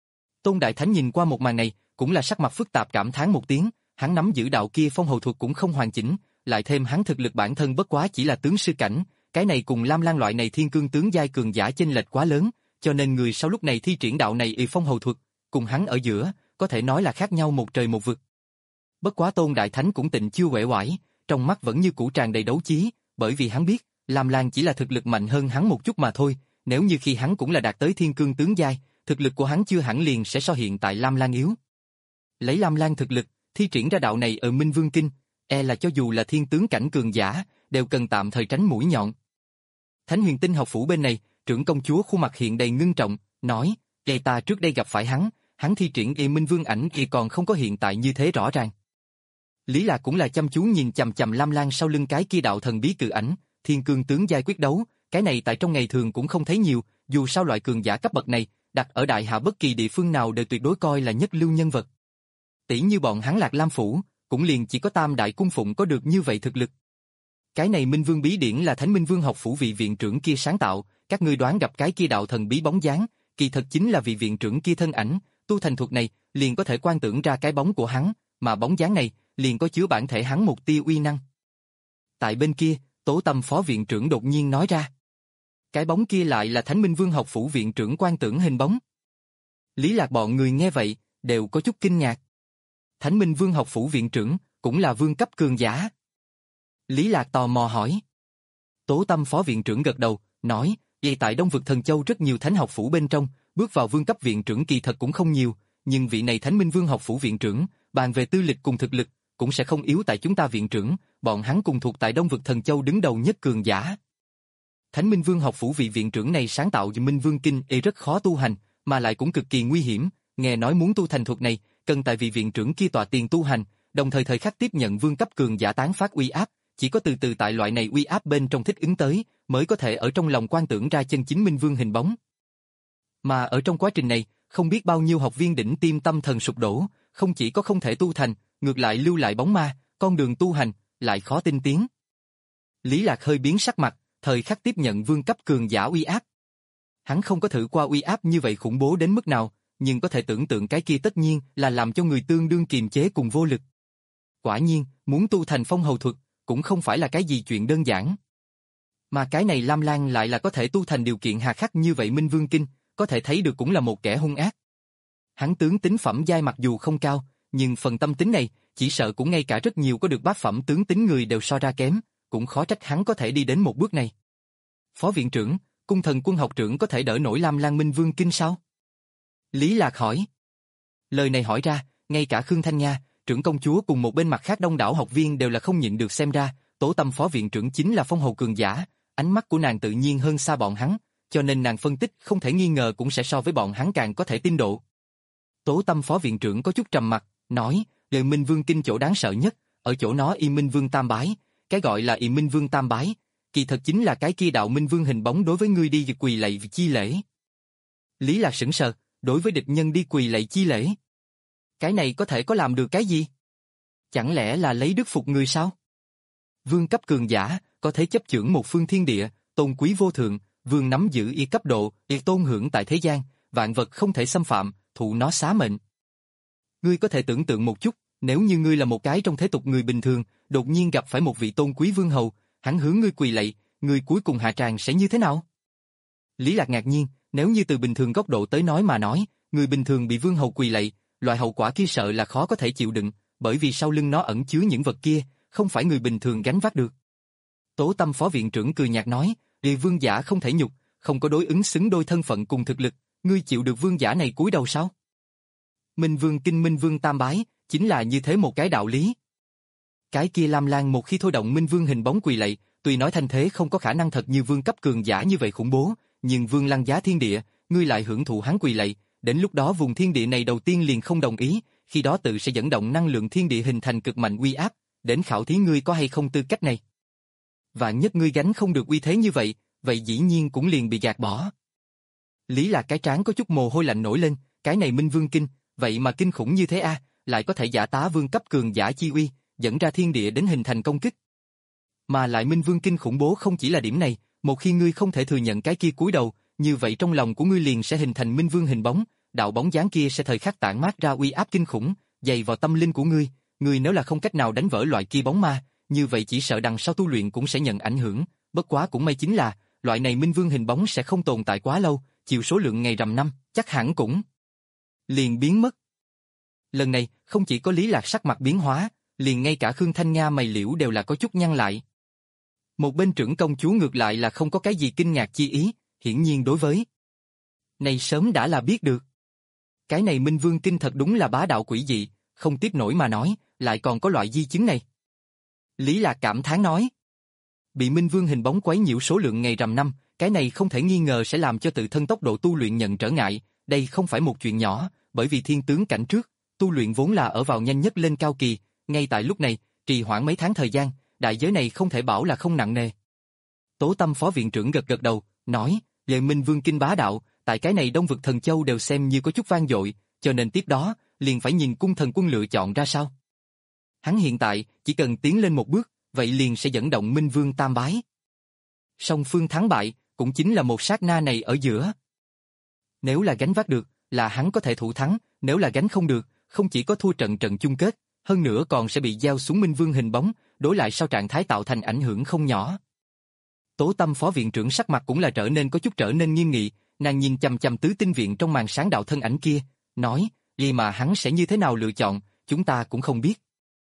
Tôn Đại Thánh nhìn qua một màn này, cũng là sắc mặt phức tạp cảm thán một tiếng, hắn nắm giữ đạo kia phong hầu thuật cũng không hoàn chỉnh, lại thêm hắn thực lực bản thân bất quá chỉ là tướng sư cảnh, cái này cùng Lam Lang loại này thiên cương tướng giai cường giả chênh lệch quá lớn, cho nên người sau lúc này thi triển đạo này y phong hầu thuật, cùng hắn ở giữa, có thể nói là khác nhau một trời một vực. Bất quá Tôn Đại Thánh cũng tịnh chưa uể oải, trong mắt vẫn như cũ tràn đầy đấu chí, bởi vì hắn biết, Lam Lang chỉ là thực lực mạnh hơn hắn một chút mà thôi, nếu như khi hắn cũng là đạt tới thiên cương tướng giai, thực lực của hắn chưa hẳn liền sẽ so hiện tại Lam Lang yếu. Lấy Lam Lang thực lực, thi triển ra đạo này ở Minh Vương Kinh, e là cho dù là thiên tướng cảnh cường giả, đều cần tạm thời tránh mũi nhọn. Thánh Huyền Tinh học phủ bên này, trưởng công chúa khuôn mặt hiện đầy ngưng trọng, nói, "Ê ta trước đây gặp phải hắn, hắn thi triển y Minh Vương ảnh y còn không có hiện tại như thế rõ ràng." Lý Lạc cũng là chăm chú nhìn chằm chằm Lam Lang sau lưng cái kia đạo thần bí cự ảnh, thiên cương tướng giai quyết đấu, cái này tại trong ngày thường cũng không thấy nhiều, dù sao loại cường giả cấp bậc này, đặt ở đại hạ bất kỳ địa phương nào đều tuyệt đối coi là nhất lưu nhân vật. Tỷ như bọn hắn Lạc Lam phủ, cũng liền chỉ có Tam Đại cung phụng có được như vậy thực lực. Cái này Minh Vương bí điển là Thánh Minh Vương học phủ vị viện trưởng kia sáng tạo, các ngươi đoán gặp cái kia đạo thần bí bóng dáng, kỳ thật chính là vị viện trưởng kia thân ảnh, tu thành thuật này, liền có thể quan tưởng ra cái bóng của hắn, mà bóng dáng này, liền có chứa bản thể hắn một tia uy năng. Tại bên kia, Tố Tâm phó viện trưởng đột nhiên nói ra. Cái bóng kia lại là Thánh Minh Vương học phủ viện trưởng quan tưởng hình bóng. Lý Lạc bọn người nghe vậy, đều có chút kinh ngạc. Thánh Minh Vương học phủ viện trưởng, cũng là vương cấp cường giả. Lý Lạc tò mò hỏi. Tố Tâm phó viện trưởng gật đầu, nói, vậy tại Đông vực Thần Châu rất nhiều thánh học phủ bên trong, bước vào vương cấp viện trưởng kỳ thật cũng không nhiều, nhưng vị này Thánh Minh Vương học phủ viện trưởng, bàn về tư lịch cùng thực lực, cũng sẽ không yếu tại chúng ta viện trưởng, bọn hắn cùng thuộc tại Đông vực Thần Châu đứng đầu nhất cường giả. Thánh Minh Vương học phủ vị viện trưởng này sáng tạo Minh Vương Kinh y rất khó tu hành, mà lại cũng cực kỳ nguy hiểm, nghe nói muốn tu thành thuật này, cần tại vị viện trưởng kia tọa tiền tu hành, đồng thời thời khắc tiếp nhận vương cấp cường giả tán phát uy áp, chỉ có từ từ tại loại này uy áp bên trong thích ứng tới, mới có thể ở trong lòng quan tưởng ra chân chính Minh Vương hình bóng. Mà ở trong quá trình này, không biết bao nhiêu học viên đỉnh tiêm tâm thần sụp đổ, không chỉ có không thể tu thành, ngược lại lưu lại bóng ma, con đường tu hành lại khó tinh tiến. Lý Lạc hơi biến sắc mặt, thời khắc tiếp nhận vương cấp cường giả uy áp. Hắn không có thử qua uy áp như vậy khủng bố đến mức nào, nhưng có thể tưởng tượng cái kia tất nhiên là làm cho người tương đương kiềm chế cùng vô lực. Quả nhiên, muốn tu thành phong hầu thuật, cũng không phải là cái gì chuyện đơn giản. Mà cái này Lam Lang lại là có thể tu thành điều kiện hà khắc như vậy Minh Vương Kinh, có thể thấy được cũng là một kẻ hung ác. Hắn tướng tính phẩm giai mặc dù không cao, nhưng phần tâm tính này, chỉ sợ cũng ngay cả rất nhiều có được bát phẩm tướng tính người đều so ra kém, cũng khó trách hắn có thể đi đến một bước này. Phó viện trưởng, Cung Thần Quân học trưởng có thể đỡ nổi Lam Lang Minh Vương Kinh sao? Lý Lạc hỏi. Lời này hỏi ra, ngay cả Khương Thanh Nha, trưởng công chúa cùng một bên mặt khác đông đảo học viên đều là không nhịn được xem ra, Tố Tâm phó viện trưởng chính là phong hầu cường giả, ánh mắt của nàng tự nhiên hơn xa bọn hắn, cho nên nàng phân tích không thể nghi ngờ cũng sẽ so với bọn hắn càng có thể tin độ. Tố Tâm phó viện trưởng có chút trầm mặt, nói, lời Minh Vương Kinh chỗ đáng sợ nhất, ở chỗ nó y Minh Vương Tam Bái, cái gọi là y Minh Vương Tam Bái, kỳ thật chính là cái kia đạo Minh Vương hình bóng đối với ngươi đi quỳ lạy chi lễ. Lý Lạc sững sờ, đối với địch nhân đi quỳ lạy chi lễ. Cái này có thể có làm được cái gì? Chẳng lẽ là lấy đức phục người sao? Vương cấp cường giả, có thể chấp chưởng một phương thiên địa, tôn quý vô thượng, vương nắm giữ y cấp độ, y tôn hưởng tại thế gian, vạn vật không thể xâm phạm, thụ nó xá mệnh. Ngươi có thể tưởng tượng một chút, nếu như ngươi là một cái trong thế tục người bình thường, đột nhiên gặp phải một vị tôn quý vương hầu, hắn hướng ngươi quỳ lạy, ngươi cuối cùng hạ tràng sẽ như thế nào? Lý Lạc ngạc nhiên, nếu như từ bình thường góc độ tới nói mà nói, người bình thường bị vương hầu quỳ lạy, loại hậu quả kia sợ là khó có thể chịu đựng, bởi vì sau lưng nó ẩn chứa những vật kia, không phải người bình thường gánh vác được. Tố Tâm phó viện trưởng cười nhạt nói, "Vì vương giả không thể nhục, không có đối ứng xứng đôi thân phận cùng thực lực, ngươi chịu được vương giả này cúi đầu sao?" Minh Vương kinh Minh Vương tam bái, chính là như thế một cái đạo lý. Cái kia Lam Lang một khi thôi động Minh Vương hình bóng quỳ lạy, tuy nói thanh thế không có khả năng thật như vương cấp cường giả như vậy khủng bố, nhưng vương lăng giá thiên địa, ngươi lại hưởng thụ hắn quỳ lạy, đến lúc đó vùng thiên địa này đầu tiên liền không đồng ý, khi đó tự sẽ dẫn động năng lượng thiên địa hình thành cực mạnh uy áp, đến khảo thí ngươi có hay không tư cách này. Vạn nhất ngươi gánh không được uy thế như vậy, vậy dĩ nhiên cũng liền bị gạt bỏ. Lý Lạc cái trán có chút mồ hôi lạnh nổi lên, cái này Minh Vương kinh, vậy mà kinh khủng như thế a, lại có thể giả tá vương cấp cường giả chi uy, dẫn ra thiên địa đến hình thành công kích. Mà lại Minh Vương kinh khủng bố không chỉ là điểm này, một khi ngươi không thể thừa nhận cái kia cúi đầu, như vậy trong lòng của ngươi liền sẽ hình thành Minh Vương hình bóng, đạo bóng dáng kia sẽ thời khắc tản mát ra uy áp kinh khủng, dày vào tâm linh của ngươi, ngươi nếu là không cách nào đánh vỡ loại kia bóng ma, như vậy chỉ sợ đằng sau tu luyện cũng sẽ nhận ảnh hưởng, bất quá cũng may chính là, loại này Minh Vương hình bóng sẽ không tồn tại quá lâu, chiều số lượng ngày rằm năm, chắc hẳn cũng liền biến mất. Lần này, không chỉ có Lý Lạc sắc mặt biến hóa, liền ngay cả Khương Thanh Nga mày liễu đều là có chút nhăn lại. Một bên trưởng công chúa ngược lại là không có cái gì kinh ngạc chi ý, hiển nhiên đối với này sớm đã là biết được. Cái này Minh Vương kinh thật đúng là bá đạo quỷ dị, không tiếp nổi mà nói, lại còn có loại di chứng này. Lý Lạc cảm thán nói, bị Minh Vương hình bóng quấy nhiễu số lượng ngày rằm năm, cái này không thể nghi ngờ sẽ làm cho tự thân tốc độ tu luyện nhận trở ngại, đây không phải một chuyện nhỏ, bởi vì thiên tướng cảnh trước, tu luyện vốn là ở vào nhanh nhất lên cao kỳ, ngay tại lúc này, trì hoãn mấy tháng thời gian, đại giới này không thể bảo là không nặng nề. Tố Tâm phó viện trưởng gật gật đầu, nói, Lệ Minh Vương kinh bá đạo, tại cái này Đông vực thần châu đều xem như có chút vang dội, cho nên tiếp đó, liền phải nhìn cung thần quân lựa chọn ra sao. Hắn hiện tại, chỉ cần tiến lên một bước, vậy liền sẽ dẫn động Minh Vương tam bái. Song phương thắng bại, cũng chính là một sát na này ở giữa. Nếu là gánh vác được, là hắn có thể thủ thắng, nếu là gánh không được, không chỉ có thua trận trận chung kết, hơn nữa còn sẽ bị gieo xuống Minh Vương hình bóng, đối lại sau trạng thái tạo thành ảnh hưởng không nhỏ. Tố Tâm phó viện trưởng sắc mặt cũng là trở nên có chút trở nên nghiêm nghị, nàng nhìn chằm chằm tứ tinh viện trong màn sáng đạo thân ảnh kia, nói, vì mà hắn sẽ như thế nào lựa chọn, chúng ta cũng không biết.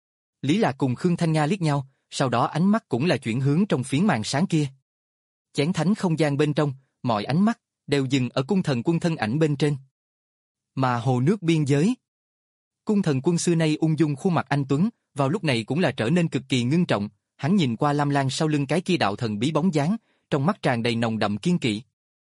Lý Lạc cùng Khương Thanh Nga liếc nhau, sau đó ánh mắt cũng là chuyển hướng trong phiến màn sáng kia. Chén thánh không gian bên trong, mọi ánh mắt đều dừng ở cung thần quân thân ảnh bên trên. Mà hồ nước biên giới, cung thần quân xưa nay ung dung khuôn mặt anh tuấn, vào lúc này cũng là trở nên cực kỳ ngưng trọng, hắn nhìn qua Lam Lang sau lưng cái kia đạo thần bí bóng dáng, trong mắt tràn đầy nồng đậm kiên kỵ.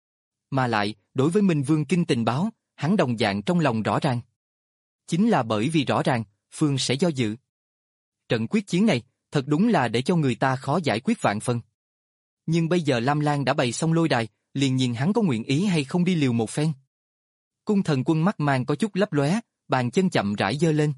Mà lại, đối với Minh Vương kinh tình báo, hắn đồng dạng trong lòng rõ ràng. Chính là bởi vì rõ ràng, Phương sẽ do dự. Trận quyết chiến này, thật đúng là để cho người ta khó giải quyết vạn phần. Nhưng bây giờ Lam Lang đã bày xong lôi đài, liền nhìn hắn có nguyện ý hay không đi liều một phen. Cung thần quân mắt mang có chút lấp lóe, bàn chân chậm rãi giơ lên.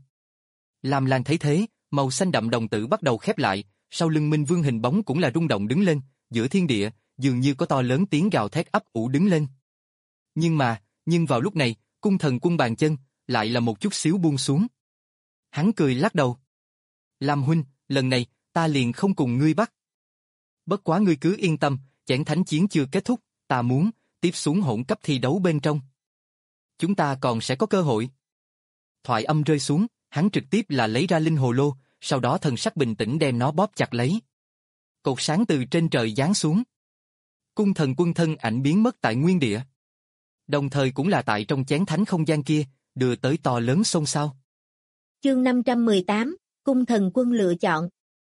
Lam Lang thấy thế, màu xanh đậm đồng tử bắt đầu khép lại, sau lưng Minh Vương hình bóng cũng là rung động đứng lên, giữa thiên địa, dường như có to lớn tiếng gào thét ấp ủ đứng lên. Nhưng mà, nhưng vào lúc này, cung thần quân bàn chân, lại là một chút xíu buông xuống. Hắn cười lắc đầu. Lam huynh, lần này, ta liền không cùng ngươi bắt. Bất quá ngươi cứ yên tâm, chén thánh chiến chưa kết thúc, ta muốn, tiếp xuống hỗn cấp thi đấu bên trong. Chúng ta còn sẽ có cơ hội. Thoại âm rơi xuống, hắn trực tiếp là lấy ra linh hồ lô, sau đó thần sắc bình tĩnh đem nó bóp chặt lấy. Cột sáng từ trên trời giáng xuống. Cung thần quân thân ảnh biến mất tại nguyên địa. Đồng thời cũng là tại trong chén thánh không gian kia, đưa tới to lớn xôn xao. Chương năm trăm mười tám, cung thần quân lựa chọn.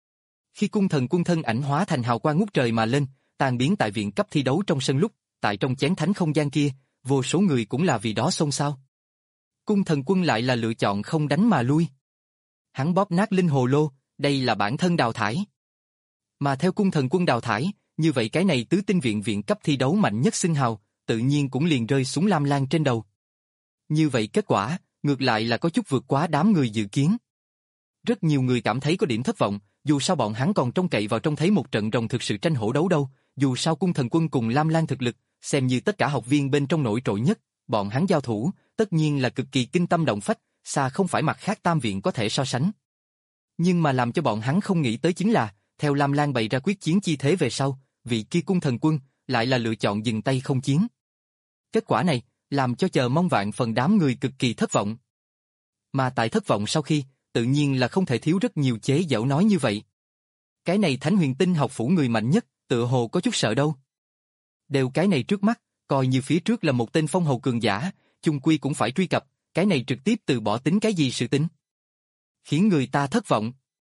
Khi cung thần quân thân ảnh hóa thành hào quang ngút trời mà lên, tan biến tại viện cấp thi đấu trong sân lúc, tại trong chén thánh không gian kia, vô số người cũng là vì đó xôn xao. Cung thần quân lại là lựa chọn không đánh mà lui. Hắn bóp nát linh hồ lô, đây là bản thân đào thải. Mà theo cung thần quân đào thải, như vậy cái này tứ tinh viện viện cấp thi đấu mạnh nhất xưng hào, tự nhiên cũng liền rơi xuống Lam Lang trên đầu. Như vậy kết quả, ngược lại là có chút vượt quá đám người dự kiến. Rất nhiều người cảm thấy có điểm thất vọng, dù sao bọn hắn còn trông cậy vào trông thấy một trận rồng thực sự tranh hổ đấu đâu, dù sao cung thần quân cùng Lam Lang thực lực, xem như tất cả học viên bên trong nổi trội nhất, bọn hắn giao thủ, tất nhiên là cực kỳ kinh tâm động phách, xa không phải mặt khác tam viện có thể so sánh. Nhưng mà làm cho bọn hắn không nghĩ tới chính là, theo Lam Lang bày ra quyết chiến chi thế về sau, vị kia cung thần quân lại là lựa chọn dừng tay không chiến. Kết quả này, làm cho chờ mong vạn phần đám người cực kỳ thất vọng. Mà tại thất vọng sau khi, tự nhiên là không thể thiếu rất nhiều chế giễu nói như vậy. Cái này Thánh Huyền Tinh học phủ người mạnh nhất, tựa hồ có chút sợ đâu. Đều cái này trước mắt, coi như phía trước là một tên phong hầu cường giả, chung quy cũng phải truy cập, cái này trực tiếp từ bỏ tính cái gì sự tính. Khiến người ta thất vọng.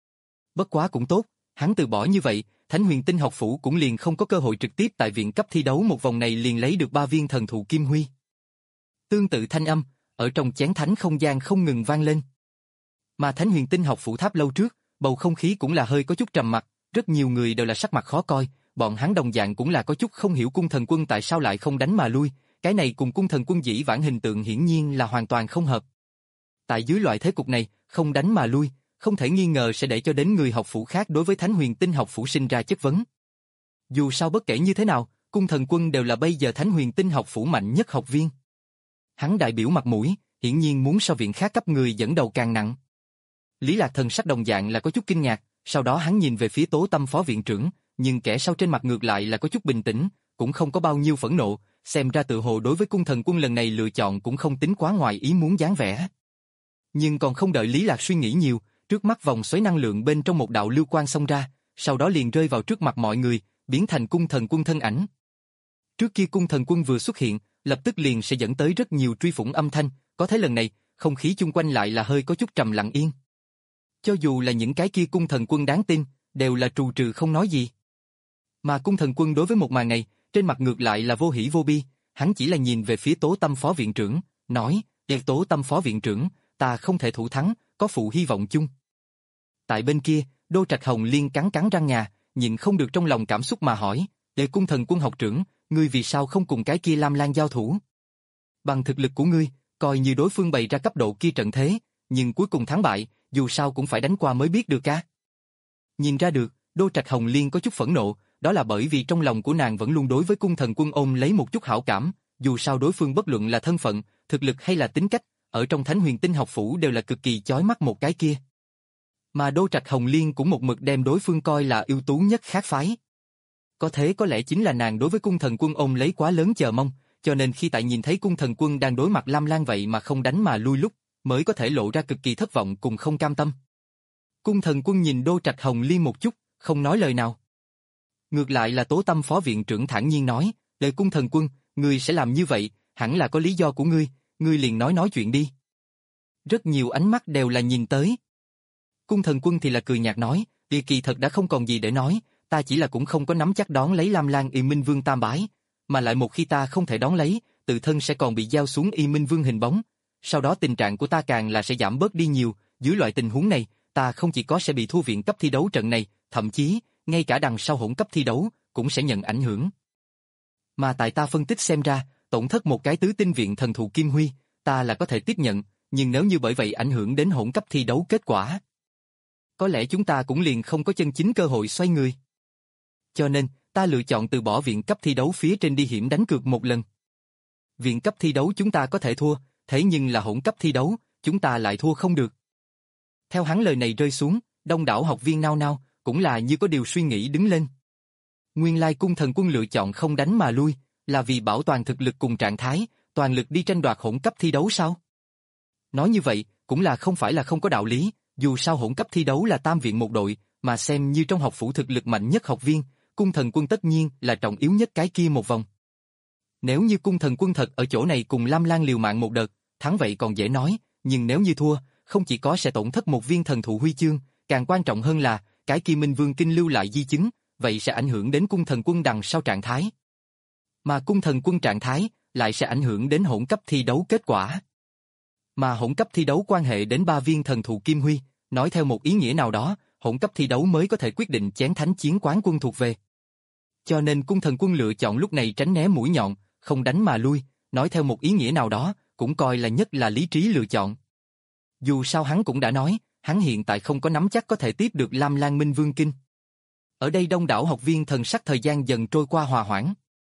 Bất quá cũng tốt, hắn từ bỏ như vậy, Thánh Huyền Tinh học phủ cũng liền không có cơ hội trực tiếp tại viện cấp thi đấu một vòng này liền lấy được ba viên thần thụ kim huy. Tương tự thanh âm, ở trong chén thánh không gian không ngừng vang lên. Mà Thánh Huyền Tinh học phủ tháp lâu trước, bầu không khí cũng là hơi có chút trầm mặc, rất nhiều người đều là sắc mặt khó coi, bọn hắn đồng dạng cũng là có chút không hiểu cung thần quân tại sao lại không đánh mà lui, cái này cùng cung thần quân dĩ vãng hình tượng hiển nhiên là hoàn toàn không hợp. Tại dưới loại thế cục này, không đánh mà lui, không thể nghi ngờ sẽ để cho đến người học phủ khác đối với Thánh Huyền Tinh học phủ sinh ra chất vấn. Dù sao bất kể như thế nào, cung thần quân đều là bây giờ Thánh Huyền Tinh học phủ mạnh nhất học viên. Hắn đại biểu mặt mũi, hiển nhiên muốn so viện khác cấp người dẫn đầu càng nặng. Lý Lạc thần sắc đồng dạng là có chút kinh ngạc, sau đó hắn nhìn về phía Tố Tâm phó viện trưởng, nhưng kẻ sau trên mặt ngược lại là có chút bình tĩnh, cũng không có bao nhiêu phẫn nộ, xem ra tự hồ đối với cung thần quân lần này lựa chọn cũng không tính quá ngoài ý muốn dáng vẻ. Nhưng còn không đợi Lý Lạc suy nghĩ nhiều, trước mắt vòng xoáy năng lượng bên trong một đạo lưu quang xông ra, sau đó liền rơi vào trước mặt mọi người, biến thành cung thần quân thân ảnh. Trước kia cung thần quân vừa xuất hiện, lập tức liền sẽ dẫn tới rất nhiều truy phủng âm thanh, có thế lần này, không khí chung quanh lại là hơi có chút trầm lặng yên. Cho dù là những cái kia cung thần quân đáng tin, đều là trù trừ không nói gì. Mà cung thần quân đối với một màn này, trên mặt ngược lại là vô hỉ vô bi, hắn chỉ là nhìn về phía Tố Tâm phó viện trưởng, nói, "Để Tố Tâm phó viện trưởng, ta không thể thủ thắng, có phụ hy vọng chung." Tại bên kia, Đô Trạch Hồng Liên cắn cắn răng ngà, nhịn không được trong lòng cảm xúc mà hỏi, "Để cung thần quân học trưởng, ngươi vì sao không cùng cái kia Lam Lang giao thủ? Bằng thực lực của ngươi, coi như đối phương bày ra cấp độ kia trận thế, nhưng cuối cùng thắng bại, dù sao cũng phải đánh qua mới biết được ca." Nhìn ra được, Đô Trạch Hồng Liên có chút phẫn nộ, đó là bởi vì trong lòng của nàng vẫn luôn đối với cung thần quân ôm lấy một chút hảo cảm, dù sao đối phương bất luận là thân phận, thực lực hay là tính cách, ở trong Thánh Huyền Tinh học phủ đều là cực kỳ chói mắt một cái kia. Mà Đô Trạch Hồng Liên cũng một mực đem đối phương coi là ưu tú nhất khác phái. Có thế có lẽ chính là nàng đối với cung thần quân ôm lấy quá lớn chờ mong, cho nên khi tại nhìn thấy cung thần quân đang đối mặt Lam Lang vậy mà không đánh mà lui lúc, mới có thể lộ ra cực kỳ thất vọng cùng không cam tâm. Cung thần quân nhìn Đô Trạch Hồng Liên một chút, không nói lời nào. Ngược lại là Tố Tâm phó viện trưởng thản nhiên nói, "Đời cung thần quân, ngươi sẽ làm như vậy, hẳn là có lý do của ngươi, ngươi liền nói nói chuyện đi." Rất nhiều ánh mắt đều là nhìn tới. Cung thần quân thì là cười nhạt nói, "Địa kỳ thật đã không còn gì để nói, ta chỉ là cũng không có nắm chắc đón lấy Lam Lang Y Minh Vương tam bái, mà lại một khi ta không thể đón lấy, tự thân sẽ còn bị giao xuống Y Minh Vương hình bóng, sau đó tình trạng của ta càng là sẽ giảm bớt đi nhiều, dưới loại tình huống này, ta không chỉ có sẽ bị thua viện cấp thi đấu trận này, thậm chí, ngay cả đằng sau hỗn cấp thi đấu, cũng sẽ nhận ảnh hưởng. Mà tại ta phân tích xem ra, tổn thất một cái tứ tinh viện thần thụ Kim Huy, ta là có thể tiếp nhận, nhưng nếu như bởi vậy ảnh hưởng đến hỗn cấp thi đấu kết quả, có lẽ chúng ta cũng liền không có chân chính cơ hội xoay người. Cho nên, ta lựa chọn từ bỏ viện cấp thi đấu phía trên đi hiểm đánh cược một lần. Viện cấp thi đấu chúng ta có thể thua, thế nhưng là hỗn cấp thi đấu, chúng ta lại thua không được." Theo hắn lời này rơi xuống, đông đảo học viên nao nao, cũng là như có điều suy nghĩ đứng lên. Nguyên lai cung thần quân lựa chọn không đánh mà lui, là vì bảo toàn thực lực cùng trạng thái, toàn lực đi tranh đoạt hỗn cấp thi đấu sao? Nói như vậy, cũng là không phải là không có đạo lý, dù sao hỗn cấp thi đấu là tam viện một đội, mà xem như trong học phủ thực lực mạnh nhất học viên, cung thần quân tất nhiên là trọng yếu nhất cái kia một vòng. Nếu như cung thần quân thật ở chỗ này cùng Lam Lang liều mạng một đợt, thắng vậy còn dễ nói, nhưng nếu như thua, không chỉ có sẽ tổn thất một viên thần thụ huy chương, càng quan trọng hơn là, cái kia Minh Vương kinh lưu lại di chứng, vậy sẽ ảnh hưởng đến cung thần quân đằng sau trạng thái. Mà cung thần quân trạng thái, lại sẽ ảnh hưởng đến hỗn cấp thi đấu kết quả. Mà hỗn cấp thi đấu quan hệ đến ba viên thần thụ Kim Huy, nói theo một ý nghĩa nào đó, hỗn cấp thi đấu mới có thể quyết định chén thánh chiến quán quân thuộc về. Cho nên cung thần quân lựa chọn lúc này tránh né mũi nhọn, không đánh mà lui, nói theo một ý nghĩa nào đó, cũng coi là nhất là lý trí lựa chọn. Dù sao hắn cũng đã nói, hắn hiện tại không có nắm chắc có thể tiếp được Lam Lang Minh Vương kinh. Ở đây đông đảo học viên thần sắc thời gian dần trôi qua hòa hoãn.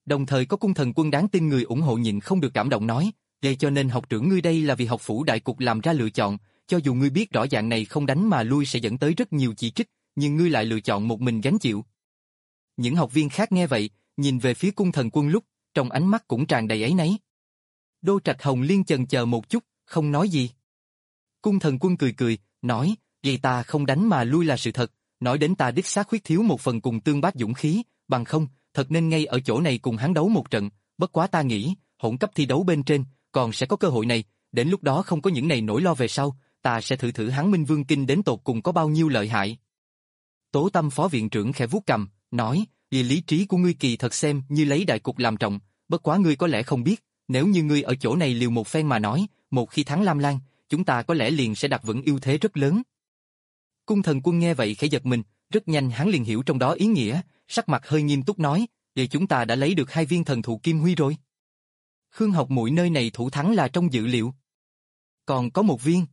Đồng thời có cung thần quân đáng tin người ủng hộ nhịn không được cảm động nói, vậy cho nên học trưởng ngươi đây là vì học phủ đại cục làm ra lựa chọn, cho dù ngươi biết rõ dạng này không đánh mà lui sẽ dẫn tới rất nhiều chỉ trích, nhưng ngươi lại lựa chọn một mình gánh chịu. Những học viên khác nghe vậy, nhìn về phía cung thần quân lúc, trong ánh mắt cũng tràn đầy áy náy. Đô Trạch Hồng Liên chần chờ một chút, không nói gì. Cung thần quân cười cười, nói, vậy ta không đánh mà lui là sự thật, nói đến ta đích xác khuyết thiếu một phần cùng tương bác dũng khí, bằng không, thật nên ngay ở chỗ này cùng hắn đấu một trận, bất quá ta nghĩ, hỗn cấp thi đấu bên trên, còn sẽ có cơ hội này, đến lúc đó không có những này nỗi lo về sau, ta sẽ thử thử hắn Minh Vương Kinh đến tột cùng có bao nhiêu lợi hại. Tố Tâm phó viện trưởng khẽ vuốt cằm, nói, vì lý trí của ngươi kỳ thật xem như lấy đại cục làm trọng, bất quá ngươi có lẽ không biết, nếu như ngươi ở chỗ này liều một phen mà nói, một khi thắng Lam Lan, chúng ta có lẽ liền sẽ đặt vững ưu thế rất lớn. Cung thần quân nghe vậy khẽ giật mình, rất nhanh hắn liền hiểu trong đó ý nghĩa, sắc mặt hơi nghiêm túc nói, vậy chúng ta đã lấy được hai viên thần thụ kim huy rồi. Khương Học Muội nơi này thủ thắng là trong dự liệu. Còn có một viên.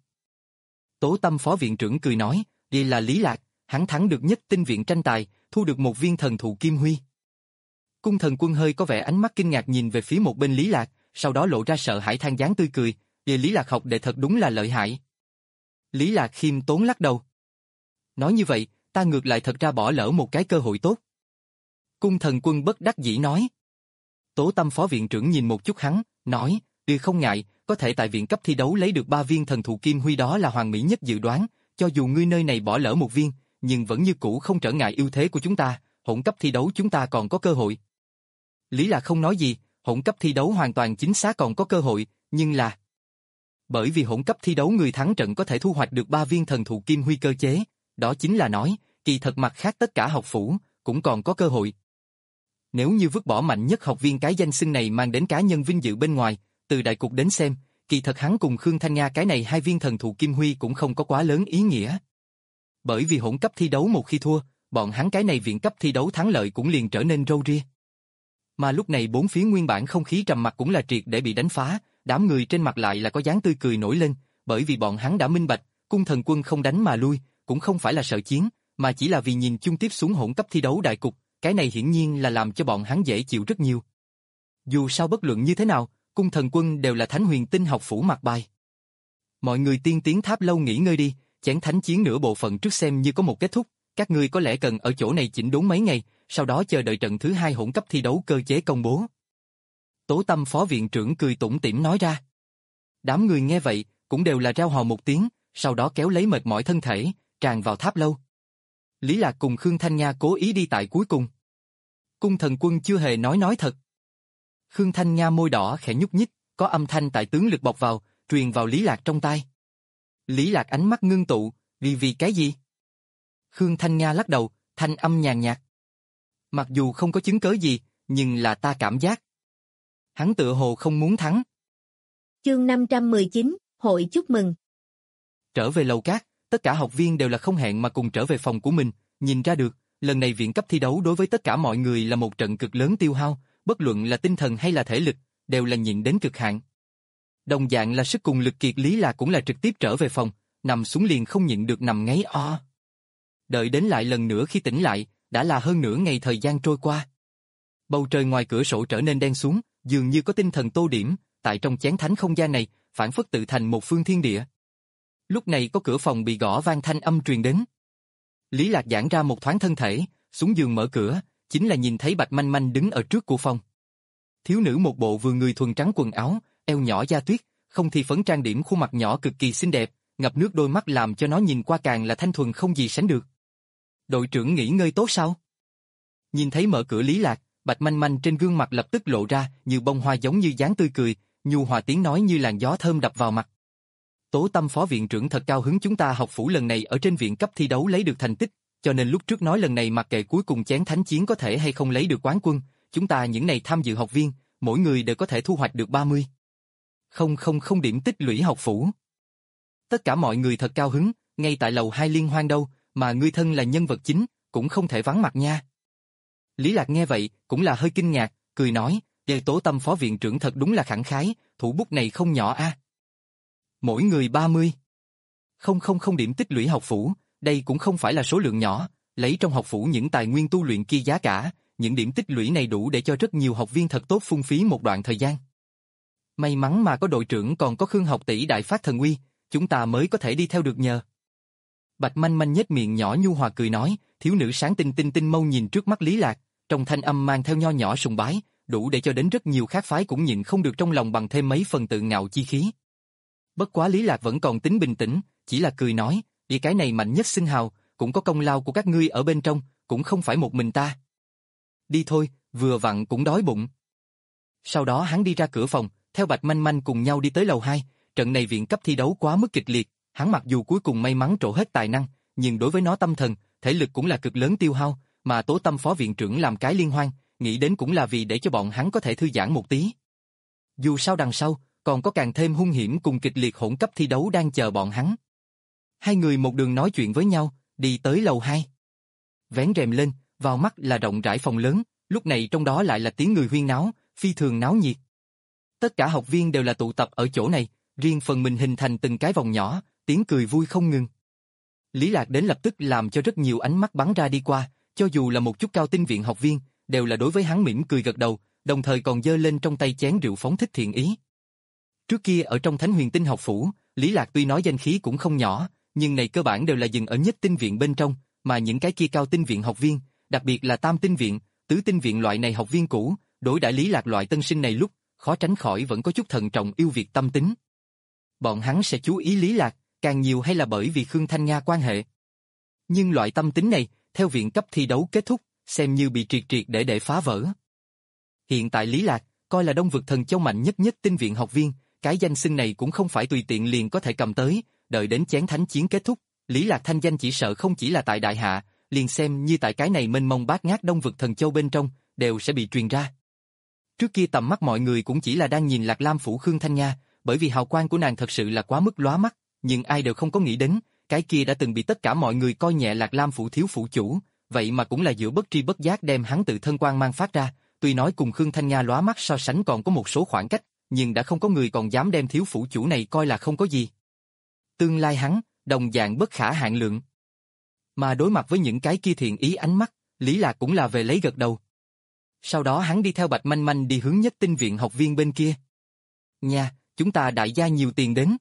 Tố Tâm phó viện trưởng cười nói, đây là Lý Lạc, hắn thắng được nhất tinh viện tranh tài, thu được một viên thần thụ kim huy. Cung thần quân hơi có vẻ ánh mắt kinh ngạc nhìn về phía một bên Lý Lạc, sau đó lộ ra sợ hãi than dáng tươi cười, về Lý Lạc học đệ thật đúng là lợi hại. Lý Lạc khiêm tốn lắc đầu. Nói như vậy, ta ngược lại thật ra bỏ lỡ một cái cơ hội tốt. Cung thần quân bất đắc dĩ nói. Tố Tâm phó viện trưởng nhìn một chút hắn, nói, ừ không ngại, có thể tại viện cấp thi đấu lấy được ba viên thần thụ kim huy đó là hoàn mỹ nhất dự đoán, cho dù ngươi nơi này bỏ lỡ một viên, nhưng vẫn như cũ không trở ngại ưu thế của chúng ta, hỗn cấp thi đấu chúng ta còn có cơ hội. Lý Lạc không nói gì, hỗn cấp thi đấu hoàn toàn chính xác còn có cơ hội, nhưng là bởi vì hỗn cấp thi đấu người thắng trận có thể thu hoạch được ba viên thần thụ kim huy cơ chế, đó chính là nói, kỳ thật mặt khác tất cả học phủ cũng còn có cơ hội. Nếu như vứt bỏ mạnh nhất học viên cái danh xưng này mang đến cá nhân vinh dự bên ngoài, từ đại cục đến xem, kỳ thật hắn cùng Khương Thanh Nga cái này hai viên thần thụ kim huy cũng không có quá lớn ý nghĩa. Bởi vì hỗn cấp thi đấu một khi thua, bọn hắn cái này viện cấp thi đấu thắng lợi cũng liền trở nên râu ria. Mà lúc này bốn phía nguyên bản không khí trầm mặc cũng là triệt để bị đánh phá, đám người trên mặt lại là có dáng tươi cười nổi lên, bởi vì bọn hắn đã minh bạch, cung thần quân không đánh mà lui, cũng không phải là sợ chiến, mà chỉ là vì nhìn chung tiếp xuống hỗn cấp thi đấu đại cục, cái này hiển nhiên là làm cho bọn hắn dễ chịu rất nhiều. Dù sao bất luận như thế nào, cung thần quân đều là Thánh Huyền Tinh học phủ mặt bài. Mọi người tiên tiến tháp lâu nghỉ ngơi đi, chén thánh chiến nửa bộ phận trước xem như có một kết thúc, các ngươi có lẽ cần ở chỗ này chỉnh đốn mấy ngày, sau đó chờ đợi trận thứ hai hỗn cấp thi đấu cơ chế công bố. Tố Tâm phó viện trưởng cười tủm tỉm nói ra. Đám người nghe vậy, cũng đều là reo hò một tiếng, sau đó kéo lấy mệt mỏi thân thể, tràn vào tháp lâu. Lý Lạc cùng Khương Thanh Nga cố ý đi tại cuối cùng. Cung thần quân chưa hề nói nói thật. Khương Thanh Nga môi đỏ khẽ nhúc nhích, có âm thanh tại tướng lực bọc vào, truyền vào Lý Lạc trong tai. Lý Lạc ánh mắt ngưng tụ, vì vì cái gì? Khương Thanh Nga lắc đầu, thanh âm nhàn nhạt. Mặc dù không có chứng cớ gì, nhưng là ta cảm giác. Hắn tựa hồ không muốn thắng. Chương năm trăm mười chín, hội chúc mừng. Trở về lầu cát, tất cả học viên đều là không hẹn mà cùng trở về phòng của mình, nhìn ra được, lần này viện cấp thi đấu đối với tất cả mọi người là một trận cực lớn tiêu hao, bất luận là tinh thần hay là thể lực, đều là nhịn đến cực hạn. Đồng dạng là sức cùng lực kiệt Lý Lạc cũng là trực tiếp trở về phòng, nằm xuống liền không nhịn được nằm ngáy o. Đợi đến lại lần nữa khi tỉnh lại, đã là hơn nửa ngày thời gian trôi qua. Bầu trời ngoài cửa sổ trở nên đen xuống, dường như có tinh thần tô điểm, tại trong chén thánh không gian này, phản phất tự thành một phương thiên địa. Lúc này có cửa phòng bị gõ vang thanh âm truyền đến. Lý Lạc giãn ra một thoáng thân thể, xuống giường mở cửa, chính là nhìn thấy Bạch Manh Manh đứng ở trước của phòng. Thiếu nữ một bộ vừa người thuần trắng quần áo, eo nhỏ da tuyết, không thi phấn trang điểm khuôn mặt nhỏ cực kỳ xinh đẹp, ngập nước đôi mắt làm cho nó nhìn qua càng là thanh thuần không gì sánh được. Đội trưởng nghỉ ngơi tốt sao? Nhìn thấy mở cửa Lý Lạc, Bạch Manh Manh trên gương mặt lập tức lộ ra như bông hoa giống như dáng tươi cười, nhu hòa tiếng nói như làn gió thơm đập vào mặt. Tố Tâm phó viện trưởng thật cao hứng chúng ta học phủ lần này ở trên viện cấp thi đấu lấy được thành tích, cho nên lúc trước nói lần này mặc kệ cuối cùng chén thánh chiến có thể hay không lấy được quán quân, chúng ta những này tham dự học viên, mỗi người đều có thể thu hoạch được ba mươi. Không không không điểm tích lũy học phủ. Tất cả mọi người thật cao hứng, ngay tại lầu hai liên hoan đâu, mà ngươi thân là nhân vật chính, cũng không thể vắng mặt nha. Lý Lạc nghe vậy, cũng là hơi kinh ngạc, cười nói, "Đề Tố Tâm phó viện trưởng thật đúng là khẳng khái, thủ bút này không nhỏ a." Mỗi người ba mươi. Không không không điểm tích lũy học phủ, đây cũng không phải là số lượng nhỏ, lấy trong học phủ những tài nguyên tu luyện kia giá cả, những điểm tích lũy này đủ để cho rất nhiều học viên thật tốt phung phí một đoạn thời gian. May mắn mà có đội trưởng còn có Khương học tỷ đại phát thần uy, chúng ta mới có thể đi theo được nhờ. Bạch Manh Manh nhếch miệng nhỏ nhu hòa cười nói, thiếu nữ sáng tinh tinh tinh mâu nhìn trước mắt Lý Lạc, trong thanh âm mang theo nho nhỏ sùng bái, đủ để cho đến rất nhiều khác phái cũng nhịn không được trong lòng bằng thêm mấy phần tự ngạo chi khí. Bất quá Lý Lạc vẫn còn tính bình tĩnh, chỉ là cười nói, vì cái này mạnh nhất xưng hào, cũng có công lao của các ngươi ở bên trong, cũng không phải một mình ta. Đi thôi, vừa vặn cũng đói bụng. Sau đó hắn đi ra cửa phòng, theo Bạch Manh Manh cùng nhau đi tới lầu hai, trận này viện cấp thi đấu quá mức kịch liệt, hắn mặc dù cuối cùng may mắn trổ hết tài năng, nhưng đối với nó tâm thần, thể lực cũng là cực lớn tiêu hao, mà Tố Tâm phó viện trưởng làm cái liên hoan, nghĩ đến cũng là vì để cho bọn hắn có thể thư giãn một tí. Dù sao đằng sau, còn có càng thêm hung hiểm cùng kịch liệt hỗn cấp thi đấu đang chờ bọn hắn. Hai người một đường nói chuyện với nhau, đi tới lầu hai. Vén rèm lên, vào mắt là rộng rãi phòng lớn, lúc này trong đó lại là tiếng người huyên náo, phi thường náo nhiệt. Tất cả học viên đều là tụ tập ở chỗ này, riêng phần mình hình thành từng cái vòng nhỏ, tiếng cười vui không ngừng. Lý Lạc đến lập tức làm cho rất nhiều ánh mắt bắn ra đi qua, cho dù là một chút cao tinh viện học viên, đều là đối với hắn mỉm cười gật đầu, đồng thời còn giơ lên trong tay chén rượu phóng thích thiện ý. Trước kia ở trong Thánh Huyền Tinh học phủ, Lý Lạc tuy nói danh khí cũng không nhỏ, nhưng này cơ bản đều là dừng ở nhất tinh viện bên trong, mà những cái kia cao tinh viện học viên, đặc biệt là tam tinh viện, tứ tinh viện loại này học viên cũ, đối đãi Lý Lạc loại tân sinh này lúc, khó tránh khỏi vẫn có chút thận trọng yêu Việt tâm tính. Bọn hắn sẽ chú ý Lý Lạc, càng nhiều hay là bởi vì Khương Thanh Nga quan hệ. Nhưng loại tâm tính này, theo viện cấp thi đấu kết thúc, xem như bị triệt triệt để để phá vỡ. Hiện tại Lý Lạc, coi là Đông Vực Thần Châu mạnh nhất nhất tinh viện học viên, cái danh xưng này cũng không phải tùy tiện liền có thể cầm tới, đợi đến chén thánh chiến kết thúc, Lý Lạc thanh danh chỉ sợ không chỉ là tại Đại Hạ, liền xem như tại cái này mênh mông bát ngát Đông Vực Thần Châu bên trong, đều sẽ bị truyền ra. Trước kia tầm mắt mọi người cũng chỉ là đang nhìn Lạc Lam phủ Khương Thanh Nga, bởi vì hào quang của nàng thật sự là quá mức lóa mắt, nhưng ai đều không có nghĩ đến, cái kia đã từng bị tất cả mọi người coi nhẹ Lạc Lam phủ thiếu phủ chủ, vậy mà cũng là giữa bất tri bất giác đem hắn tự thân quang mang phát ra, tuy nói cùng Khương Thanh Nga lóa mắt so sánh còn có một số khoảng cách, nhưng đã không có người còn dám đem thiếu phủ chủ này coi là không có gì. Tương lai hắn, đồng dạng bất khả hạn lượng. Mà đối mặt với những cái kia thiện ý ánh mắt, Lý Lạc cũng là về lấy gật đầu. Sau đó hắn đi theo Bạch Manh Manh đi hướng nhất tinh viện học viên bên kia. Nha, chúng ta đại gia nhiều tiền đến.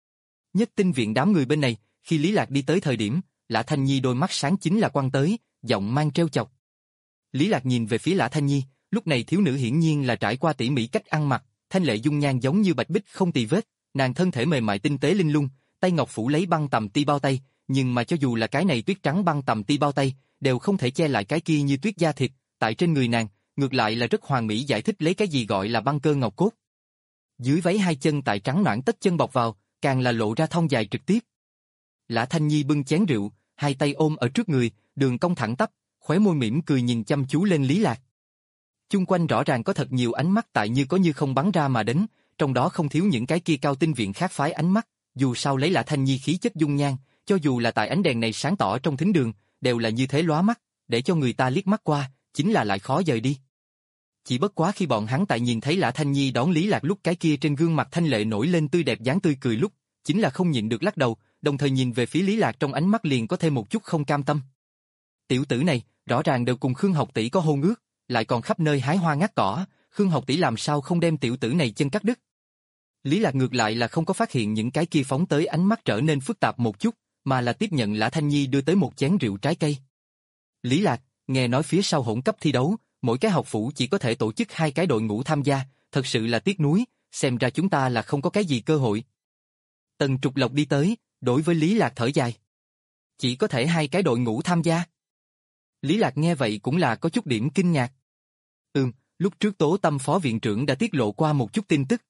Nhất tinh viện đám người bên này, khi Lý Lạc đi tới thời điểm, Lã Thanh Nhi đôi mắt sáng chính là quăng tới, giọng mang trêu chọc. Lý Lạc nhìn về phía Lã Thanh Nhi, lúc này thiếu nữ hiển nhiên là trải qua tỉ mỉ cách ăn mặc, thanh lệ dung nhan giống như bạch bích không tì vết, nàng thân thể mềm mại tinh tế linh lung, tay ngọc phủ lấy băng tầm ti bao tay, nhưng mà cho dù là cái này tuyết trắng băng tầm ti bao tay, đều không thể che lại cái kia như tuyết da thịt, tại trên người nàng, ngược lại là rất hoàn mỹ giải thích lấy cái gì gọi là băng cơ ngọc cốt. Dưới váy hai chân tại trắng nõn tất chân bọc vào, càng là lộ ra thon dài trực tiếp. Lã Thanh Nhi bưng chén rượu, hai tay ôm ở trước người, đường cong thẳng tắp, khóe môi mỉm cười nhìn chăm chú lên Lý Lạc. Chung quanh rõ ràng có thật nhiều ánh mắt tại như có như không bắn ra mà đến, trong đó không thiếu những cái kia cao tinh viện khác phái ánh mắt, dù sao lấy Lã Thanh Nhi khí chất dung nhan, cho dù là tại ánh đèn này sáng tỏ trong thính đường, đều là như thế lóa mắt, để cho người ta liếc mắt qua, chính là lại khó dời đi. Chỉ bất quá khi bọn hắn tại nhìn thấy Lã Thanh Nhi đón Lý Lạc lúc cái kia trên gương mặt thanh lệ nổi lên tươi đẹp dáng tươi cười lúc, chính là không nhịn được lắc đầu, đồng thời nhìn về phía Lý Lạc trong ánh mắt liền có thêm một chút không cam tâm. Tiểu tử này, rõ ràng đều cùng Khương học tỷ có hôn ước, lại còn khắp nơi hái hoa ngắt cỏ, Khương học tỷ làm sao không đem tiểu tử này chân cắt đứt. Lý Lạc ngược lại là không có phát hiện những cái kia phóng tới ánh mắt trở nên phức tạp một chút, mà là tiếp nhận Lã Thanh Nhi đưa tới một chén rượu trái cây. Lý Lạc, nghe nói phía sau hỗn cấp thi đấu, mỗi cái học phủ chỉ có thể tổ chức hai cái đội ngũ tham gia, thật sự là tiếc nuối, xem ra chúng ta là không có cái gì cơ hội. Tần Trục Lộc đi tới, đối với Lý Lạc thở dài. Chỉ có thể hai cái đội ngũ tham gia. Lý Lạc nghe vậy cũng là có chút điểm kinh ngạc. Ừm, lúc trước Tố Tâm phó viện trưởng đã tiết lộ qua một chút tin tức.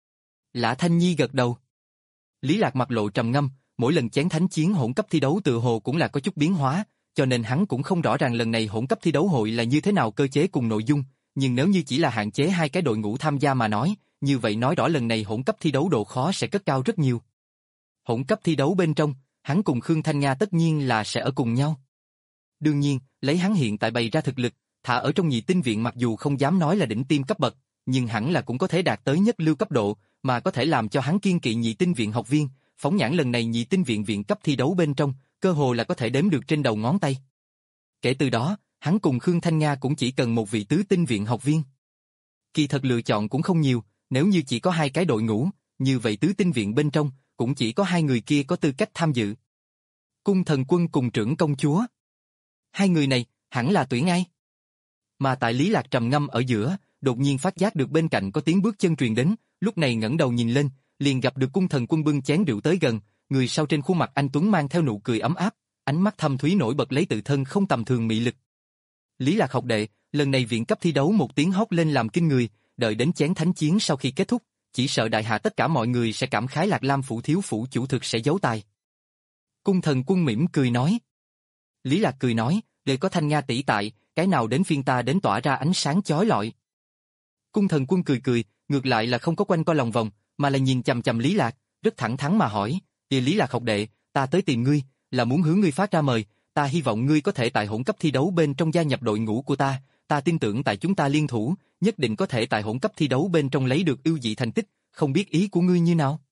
Lã Thanh Nhi gật đầu. Lý Lạc mặt lộ trầm ngâm, mỗi lần chén thánh chiến hỗn cấp thi đấu tự hồ cũng là có chút biến hóa, cho nên hắn cũng không rõ ràng lần này hỗn cấp thi đấu hội là như thế nào cơ chế cùng nội dung, nhưng nếu như chỉ là hạn chế hai cái đội ngũ tham gia mà nói, như vậy nói rõ lần này hỗn cấp thi đấu độ khó sẽ cất cao rất nhiều. Hỗn cấp thi đấu bên trong, hắn cùng Khương Thanh Nga tất nhiên là sẽ ở cùng nhau. Đương nhiên, lấy hắn hiện tại bày ra thực lực, thả ở trong nhị tinh viện mặc dù không dám nói là đỉnh tiêm cấp bậc, nhưng hẳn là cũng có thể đạt tới nhất lưu cấp độ, mà có thể làm cho hắn kiên kỵ nhị tinh viện học viên, phóng nhãn lần này nhị tinh viện viện cấp thi đấu bên trong, cơ hồ là có thể đếm được trên đầu ngón tay. Kể từ đó, hắn cùng Khương Thanh Nga cũng chỉ cần một vị tứ tinh viện học viên. Kỳ thật lựa chọn cũng không nhiều, nếu như chỉ có hai cái đội ngũ, như vậy tứ tinh viện bên trong, cũng chỉ có hai người kia có tư cách tham dự. Cung Thần Quân cùng Trưởng Công Chúa. Hai người này, hẳn là tuyển ai? Mà tại Lý Lạc trầm ngâm ở giữa, đột nhiên phát giác được bên cạnh có tiếng bước chân truyền đến, lúc này ngẩng đầu nhìn lên, liền gặp được Cung Thần Quân bưng chén rượu tới gần, người sau trên khuôn mặt anh tuấn mang theo nụ cười ấm áp, ánh mắt thâm thúy nổi bật lấy tự thân không tầm thường mị lực. Lý Lạc học đệ, lần này viện cấp thi đấu một tiếng hót lên làm kinh người, đợi đến chén thánh chiến sau khi kết thúc, chỉ sợ đại hạ tất cả mọi người sẽ cảm khái Lạc Lam phủ thiếu phủ chủ thực sẽ giấu tài. Cung Thần Quân mỉm cười nói. Lý Lạc cười nói, để có Thanh Nga tỷ tại, cái nào đến phiên ta đến tỏa ra ánh sáng chói lọi. Cung Thần Quân cười cười, ngược lại là không có quanh co lòng vòng, mà là nhìn chằm chằm Lý Lạc, rất thẳng thắn mà hỏi, "Kìa Lý Lạc học đệ, ta tới tìm ngươi, là muốn hướng ngươi phát ra mời, ta hy vọng ngươi có thể tại hỗn cấp thi đấu bên trong gia nhập đội ngũ của ta, ta tin tưởng tại chúng ta liên thủ, nhất định có thể tại hỗn cấp thi đấu bên trong lấy được ưu dị thành tích, không biết ý của ngươi như nào?"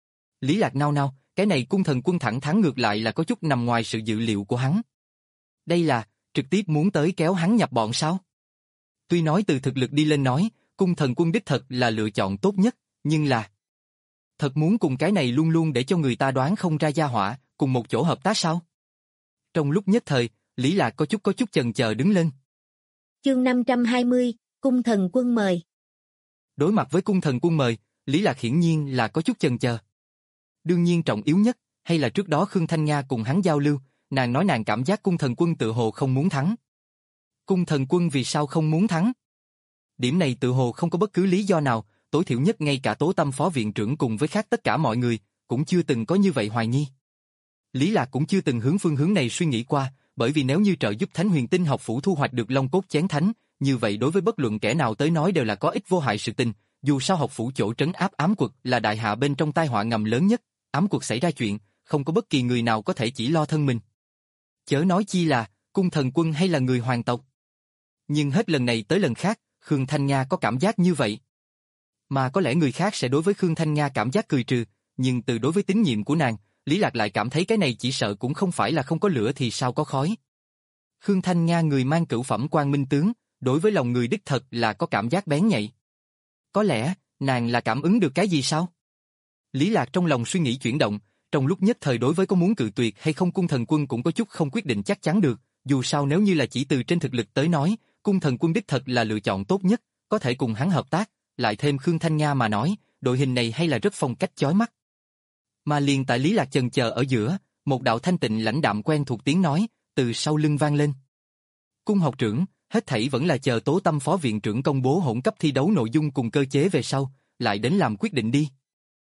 Lý Lạc nao nao, cái này Cung Thần Quân thẳng thắn ngược lại là có chút nằm ngoài sự dự liệu của hắn. Đây là, trực tiếp muốn tới kéo hắn nhập bọn sao? Tuy nói từ thực lực đi lên nói, Cung Thần Quân đích thật là lựa chọn tốt nhất, nhưng là thật muốn cùng cái này luôn luôn để cho người ta đoán không ra gia hỏa, cùng một chỗ hợp tác sao? Trong lúc nhất thời, Lý Lạc có chút có chút chần chờ đứng lên. Chương năm trăm hai mươi, Cung Thần Quân mời. Đối mặt với Cung Thần Quân mời, Lý Lạc hiển nhiên là có chút chần chờ. Đương nhiên trọng yếu nhất, hay là trước đó Khương Thanh Nga cùng hắn giao lưu, nàng nói nàng cảm giác Cung Thần Quân tự hồ không muốn thắng. Cung Thần Quân vì sao không muốn thắng? Điểm này tự hồ không có bất cứ lý do nào, tối thiểu nhất ngay cả Tố Tâm phó viện trưởng cùng với khác tất cả mọi người, cũng chưa từng có như vậy hoài nghi. Lý Lạc cũng chưa từng hướng phương hướng này suy nghĩ qua, bởi vì nếu như trợ giúp Thánh Huyền Tinh học phủ thu hoạch được Long Cốt Chén Thánh, như vậy đối với bất luận kẻ nào tới nói đều là có ích vô hại sự tình, dù sao học phủ chỗ trấn áp ám quật là đại hạ bên trong tai họa ngầm lớn nhất, ám quật xảy ra chuyện, không có bất kỳ người nào có thể chỉ lo thân mình. Chớ nói chi là, Cung Thần Quân hay là người hoàng tộc. Nhưng hết lần này tới lần khác, Khương Thanh Nga có cảm giác như vậy. Mà có lẽ người khác sẽ đối với Khương Thanh Nga cảm giác cười trừ, nhưng từ đối với tín nhiệm của nàng, Lý Lạc lại cảm thấy cái này chỉ sợ cũng không phải là không có lửa thì sao có khói. Khương Thanh Nga người mang cửu phẩm quan minh tướng, đối với lòng người đích thật là có cảm giác bén nhạy. Có lẽ, nàng là cảm ứng được cái gì sao? Lý Lạc trong lòng suy nghĩ chuyển động, trong lúc nhất thời đối với có muốn cự tuyệt hay không Cung Thần Quân cũng có chút không quyết định chắc chắn được, dù sao nếu như là chỉ từ trên thực lực tới nói, Cung Thần Quân đích thật là lựa chọn tốt nhất, có thể cùng hắn hợp tác, lại thêm Khương Thanh Nga mà nói, đội hình này hay là rất phong cách chói mắt. Mà liền tại Lý Lạc chần chờ ở giữa, một đạo thanh tịnh lãnh đạm quen thuộc tiếng nói, từ sau lưng vang lên. Cung học trưởng, hết thảy vẫn là chờ Tố Tâm phó viện trưởng công bố hỗn cấp thi đấu nội dung cùng cơ chế về sau, lại đến làm quyết định đi.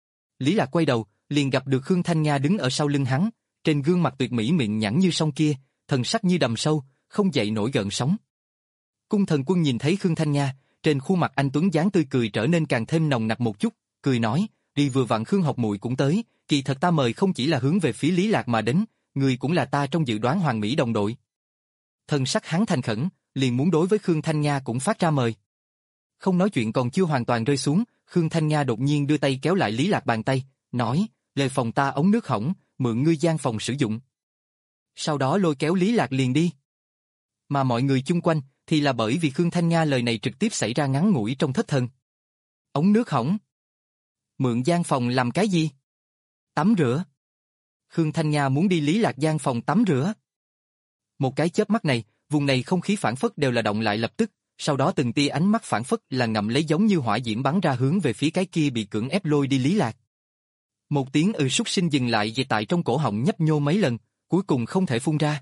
Lý Lạc quay đầu, liền gặp được Khương Thanh Nga đứng ở sau lưng hắn, trên gương mặt tuyệt mỹ miệng nhẵn như sông kia, thần sắc như đầm sâu, không dậy nổi gợn sóng. Cung Thần Quân nhìn thấy Khương Thanh Nga, trên khuôn mặt anh tuấn dáng tươi cười trở nên càng thêm nồng nặc một chút, cười nói, đi vừa vặn Khương học muội cũng tới, kỳ thật ta mời không chỉ là hướng về phía Lý Lạc mà đến, người cũng là ta trong dự đoán hoàng mỹ đồng đội. Thần sắc hắn thành khẩn, liền muốn đối với Khương Thanh Nga cũng phát ra mời. Không nói chuyện còn chưa hoàn toàn rơi xuống, Khương Thanh Nga đột nhiên đưa tay kéo lại Lý Lạc bàn tay, nói, lời phòng ta ống nước hỏng, mượn ngươi gian phòng sử dụng. Sau đó lôi kéo Lý Lạc liền đi. Mà mọi người chung quanh, thì là bởi vì Khương Thanh Nga lời này trực tiếp xảy ra ngắn ngủi trong thất thần. Ống nước hỏng? Mượn gian phòng làm cái gì? Tắm rửa. Khương Thanh Nga muốn đi Lý Lạc gian phòng tắm rửa. Một cái chớp mắt này, vùng này không khí phản phất đều là động lại lập tức, sau đó từng tia ánh mắt phản phất là ngậm lấy giống như hỏa diễm bắn ra hướng về phía cái kia bị cưỡng ép lôi đi Lý Lạc. Một tiếng ừ súc sinh dừng lại về tại trong cổ họng nhấp nhô mấy lần, cuối cùng không thể phun ra.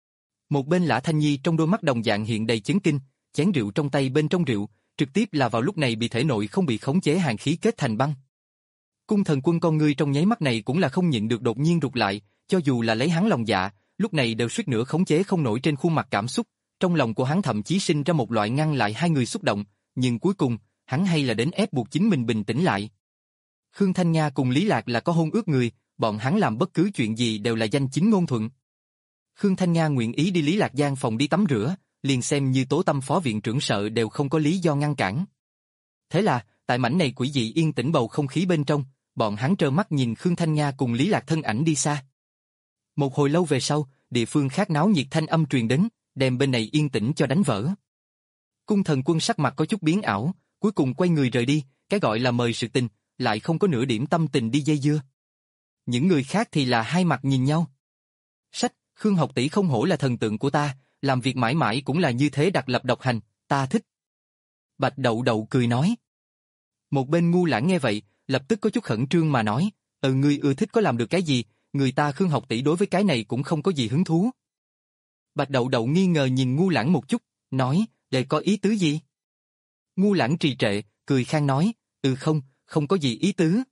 Một bên Lã Thanh Nhi trong đôi mắt đồng dạng hiện đầy chấn kinh, chén rượu trong tay bên trong rượu, trực tiếp là vào lúc này bị thể nội không bị khống chế hàn khí kết thành băng. Cung Thần Quân con ngươi trong nháy mắt này cũng là không nhịn được đột nhiên rụt lại, cho dù là lấy hắn lòng dạ, lúc này đều suýt nữa khống chế không nổi trên khuôn mặt cảm xúc, trong lòng của hắn thậm chí sinh ra một loại ngăn lại hai người xúc động, nhưng cuối cùng, hắn hay là đến ép buộc chính mình bình tĩnh lại. Khương Thanh Nga cùng Lý Lạc là có hôn ước người, bọn hắn làm bất cứ chuyện gì đều là danh chính ngôn thuận. Khương Thanh Nga nguyện ý đi Lý Lạc gian phòng đi tắm rửa, liền xem như Tố Tâm phó viện trưởng sợ đều không có lý do ngăn cản. Thế là, tại mảnh này quỷ dị yên tĩnh bầu không khí bên trong, bọn hắn trơ mắt nhìn Khương Thanh Nga cùng Lý Lạc thân ảnh đi xa. Một hồi lâu về sau, địa phương khác náo nhiệt thanh âm truyền đến, đem bên này yên tĩnh cho đánh vỡ. Cung Thần Quân sắc mặt có chút biến ảo, cuối cùng quay người rời đi, cái gọi là mời sự tình, lại không có nửa điểm tâm tình đi dây dưa. Những người khác thì là hai mặt nhìn nhau. Sách, Khương học tỷ không hổ là thần tượng của ta, làm việc mãi mãi cũng là như thế đặc lập độc hành, ta thích. Bạch Đậu Đậu cười nói. Một bên Ngu Lãng nghe vậy, lập tức có chút khẩn trương mà nói, ừ ngươi ưa thích có làm được cái gì, người ta Khương học tỷ đối với cái này cũng không có gì hứng thú. Bạch Đậu Đậu nghi ngờ nhìn Ngu Lãng một chút, nói, để có ý tứ gì? Ngu Lãng trì trệ, cười khang nói, ừ không, không có gì ý tứ.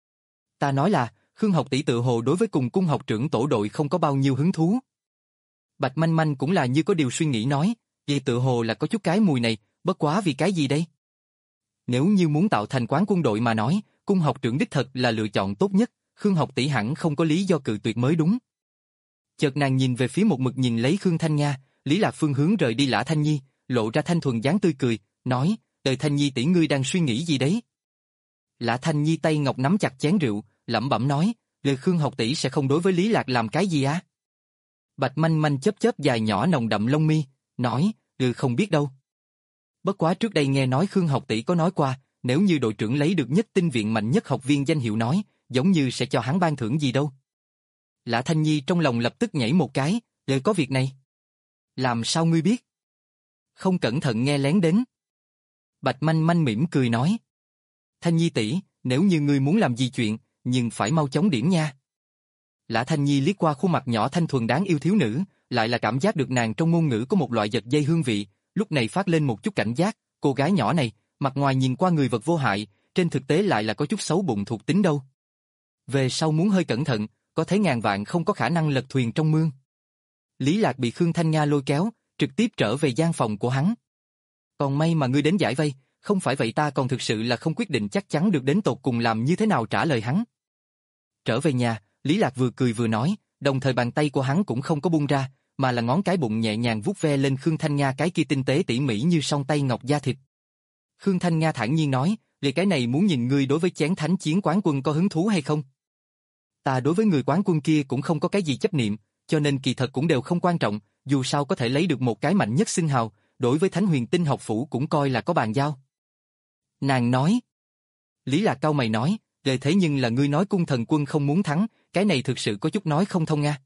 Ta nói là, Khương học tỷ tự hồ đối với cùng cung học trưởng tổ đội không có bao nhiêu hứng thú. Bạch Manh Manh cũng là như có điều suy nghĩ nói, vậy tự hồ là có chút cái mùi này, bất quá vì cái gì đây? Nếu như muốn tạo thành quán quân đội mà nói, cung học trưởng đích thật là lựa chọn tốt nhất, Khương học tỷ hẳn không có lý do cự tuyệt mới đúng. Chợt nàng nhìn về phía một mực nhìn lấy Khương Thanh Nga, Lý Lạc phương hướng rời đi Lã Thanh Nhi, lộ ra thanh thuần dáng tươi cười, nói, đời Thanh Nhi tỷ ngươi đang suy nghĩ gì đấy? Lã Thanh Nhi tay ngọc nắm chặt chén rượu, lẩm bẩm nói, lời Khương học tỷ sẽ không đối với Lý Lạc làm cái gì á? Bạch Manh Manh chớp chớp dài nhỏ nồng đậm lông mi, nói, ừ không biết đâu. Bất quá trước đây nghe nói Khương học tỷ có nói qua, nếu như đội trưởng lấy được nhất tinh viện mạnh nhất học viên danh hiệu nói, giống như sẽ cho hắn ban thưởng gì đâu. Lã Thanh Nhi trong lòng lập tức nhảy một cái, lời có việc này. Làm sao ngươi biết? Không cẩn thận nghe lén đến. Bạch Manh Manh mỉm cười nói. Thanh Nhi tỷ, nếu như ngươi muốn làm gì chuyện, nhưng phải mau chóng điểm nha. Lã Thanh Nhi liếc qua khuôn mặt nhỏ thanh thuần đáng yêu thiếu nữ, lại là cảm giác được nàng trong ngôn ngữ có một loại giật dây hương vị, lúc này phát lên một chút cảnh giác, cô gái nhỏ này, mặt ngoài nhìn qua người vật vô hại, trên thực tế lại là có chút xấu bụng thuộc tính đâu. Về sau muốn hơi cẩn thận, có thấy ngàn vạn không có khả năng lật thuyền trong mương. Lý Lạc bị Khương Thanh Nga lôi kéo, trực tiếp trở về gian phòng của hắn. Còn may mà ngươi đến giải vây, không phải vậy ta còn thực sự là không quyết định chắc chắn được đến tột cùng làm như thế nào trả lời hắn. Trở về nhà, Lý Lạc vừa cười vừa nói, đồng thời bàn tay của hắn cũng không có buông ra, mà là ngón cái bụng nhẹ nhàng vuốt ve lên Khương Thanh Nga cái kia tinh tế tỉ mỉ như song tay ngọc da thịt. Khương Thanh Nga thản nhiên nói, vì cái này muốn nhìn ngươi đối với chén thánh chiến quán quân có hứng thú hay không? Ta đối với người quán quân kia cũng không có cái gì chấp niệm, cho nên kỳ thật cũng đều không quan trọng, dù sao có thể lấy được một cái mạnh nhất xưng hào, đối với Thánh Huyền Tinh học phủ cũng coi là có bàn giao. Nàng nói. Lý Lạc cau mày nói, về thế nhưng là ngươi nói cung thần quân không muốn thắng, cái này thực sự có chút nói không thông nha.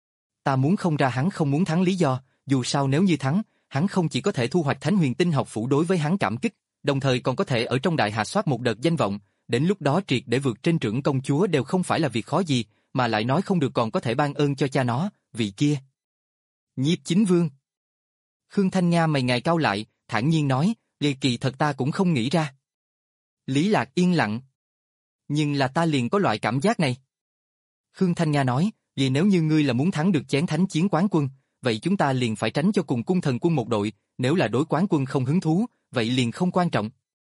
Ta muốn không ra hắn không muốn thắng lý do, dù sao nếu như thắng, hắn không chỉ có thể thu hoạch Thánh Huyền Tinh học phủ đối với hắn cảm kích, đồng thời còn có thể ở trong đại hạ soát một đợt danh vọng, đến lúc đó triệt để vượt trên trưởng công chúa đều không phải là việc khó gì, mà lại nói không được còn có thể ban ơn cho cha nó, vị kia. Nhiếp Chính Vương. Khương Thanh Nga mày ngài cau lại, thản nhiên nói, Lì kỳ thật ta cũng không nghĩ ra. Lý Lạc yên lặng. Nhưng là ta liền có loại cảm giác này. Khương Thanh Nga nói, vì nếu như ngươi là muốn thắng được chén thánh chiến quán quân, vậy chúng ta liền phải tránh cho cùng cung thần quân một đội, nếu là đối quán quân không hứng thú, vậy liền không quan trọng.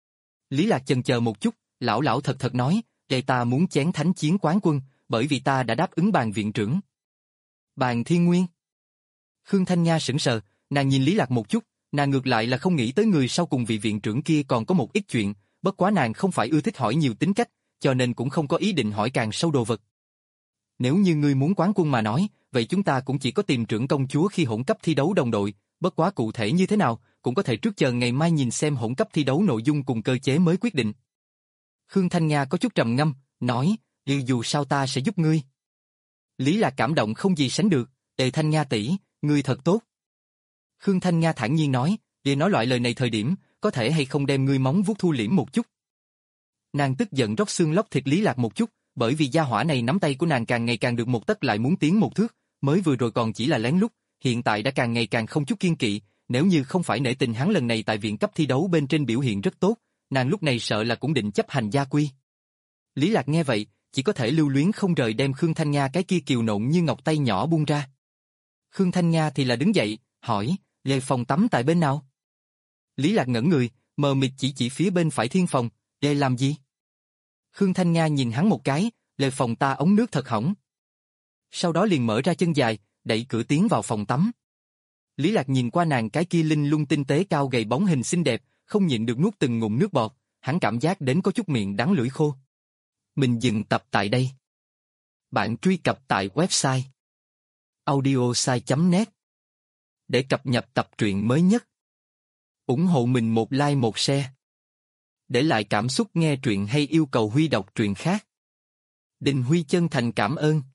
Lý Lạc chần chờ một chút, lão lão thật thật nói, vậy ta muốn chén thánh chiến quán quân, bởi vì ta đã đáp ứng bàn viện trưởng. Bàn Thiên Nguyên. Khương Thanh Nga sững sờ, nàng nhìn Lý Lạc một chút, nàng ngược lại là không nghĩ tới người sau cùng vị viện trưởng kia còn có một ít chuyện, bất quá nàng không phải ưa thích hỏi nhiều tính cách, cho nên cũng không có ý định hỏi càng sâu đồ vật. Nếu như ngươi muốn quán quân mà nói, vậy chúng ta cũng chỉ có tìm trưởng công chúa khi hỗn cấp thi đấu đồng đội, bất quá cụ thể như thế nào, cũng có thể trước chờ ngày mai nhìn xem hỗn cấp thi đấu nội dung cùng cơ chế mới quyết định. Khương Thanh Nga có chút trầm ngâm, nói, dù sao ta sẽ giúp ngươi. Lý Lạc cảm động không gì sánh được, Tề Thanh Nga tỷ, ngươi thật tốt. Khương Thanh Nga thản nhiên nói, vì nói loại lời này thời điểm, có thể hay không đem ngươi móng vuốt thu liễm một chút. Nàng tức giận róc xương lóc thịt Lý Lạc một chút, bởi vì gia hỏa này nắm tay của nàng càng ngày càng được một tấc lại muốn tiến một thước, mới vừa rồi còn chỉ là lén lút, hiện tại đã càng ngày càng không chút kiên kỵ, nếu như không phải nể tình hắn lần này tại viện cấp thi đấu bên trên biểu hiện rất tốt, nàng lúc này sợ là cũng định chấp hành gia quy. Lý Lạc nghe vậy, chỉ có thể lưu luyến không rời đem Khương Thanh Nga cái kia kiều nộn như ngọc tay nhỏ buông ra. Khương Thanh Nga thì là đứng dậy, hỏi, về phòng tắm tại bên nào? Lý Lạc ngẩn người, mờ mịt chỉ chỉ phía bên phải thiên phòng, để làm gì? Khương Thanh Nga nhìn hắn một cái, lề phòng ta ống nước thật hỏng. Sau đó liền mở ra chân dài, đẩy cửa tiến vào phòng tắm. Lý Lạc nhìn qua nàng cái kia linh lung tinh tế cao gầy bóng hình xinh đẹp, không nhịn được nuốt từng ngụm nước bọt, hắn cảm giác đến có chút miệng đắng lưỡi khô. Mình dừng tập tại đây. Bạn truy cập tại website audiosai chấm net để cập nhật tập truyện mới nhất. Ủng hộ mình một like một share. Để lại cảm xúc nghe truyện hay yêu cầu Huy đọc truyện khác. Đình Huy chân thành cảm ơn.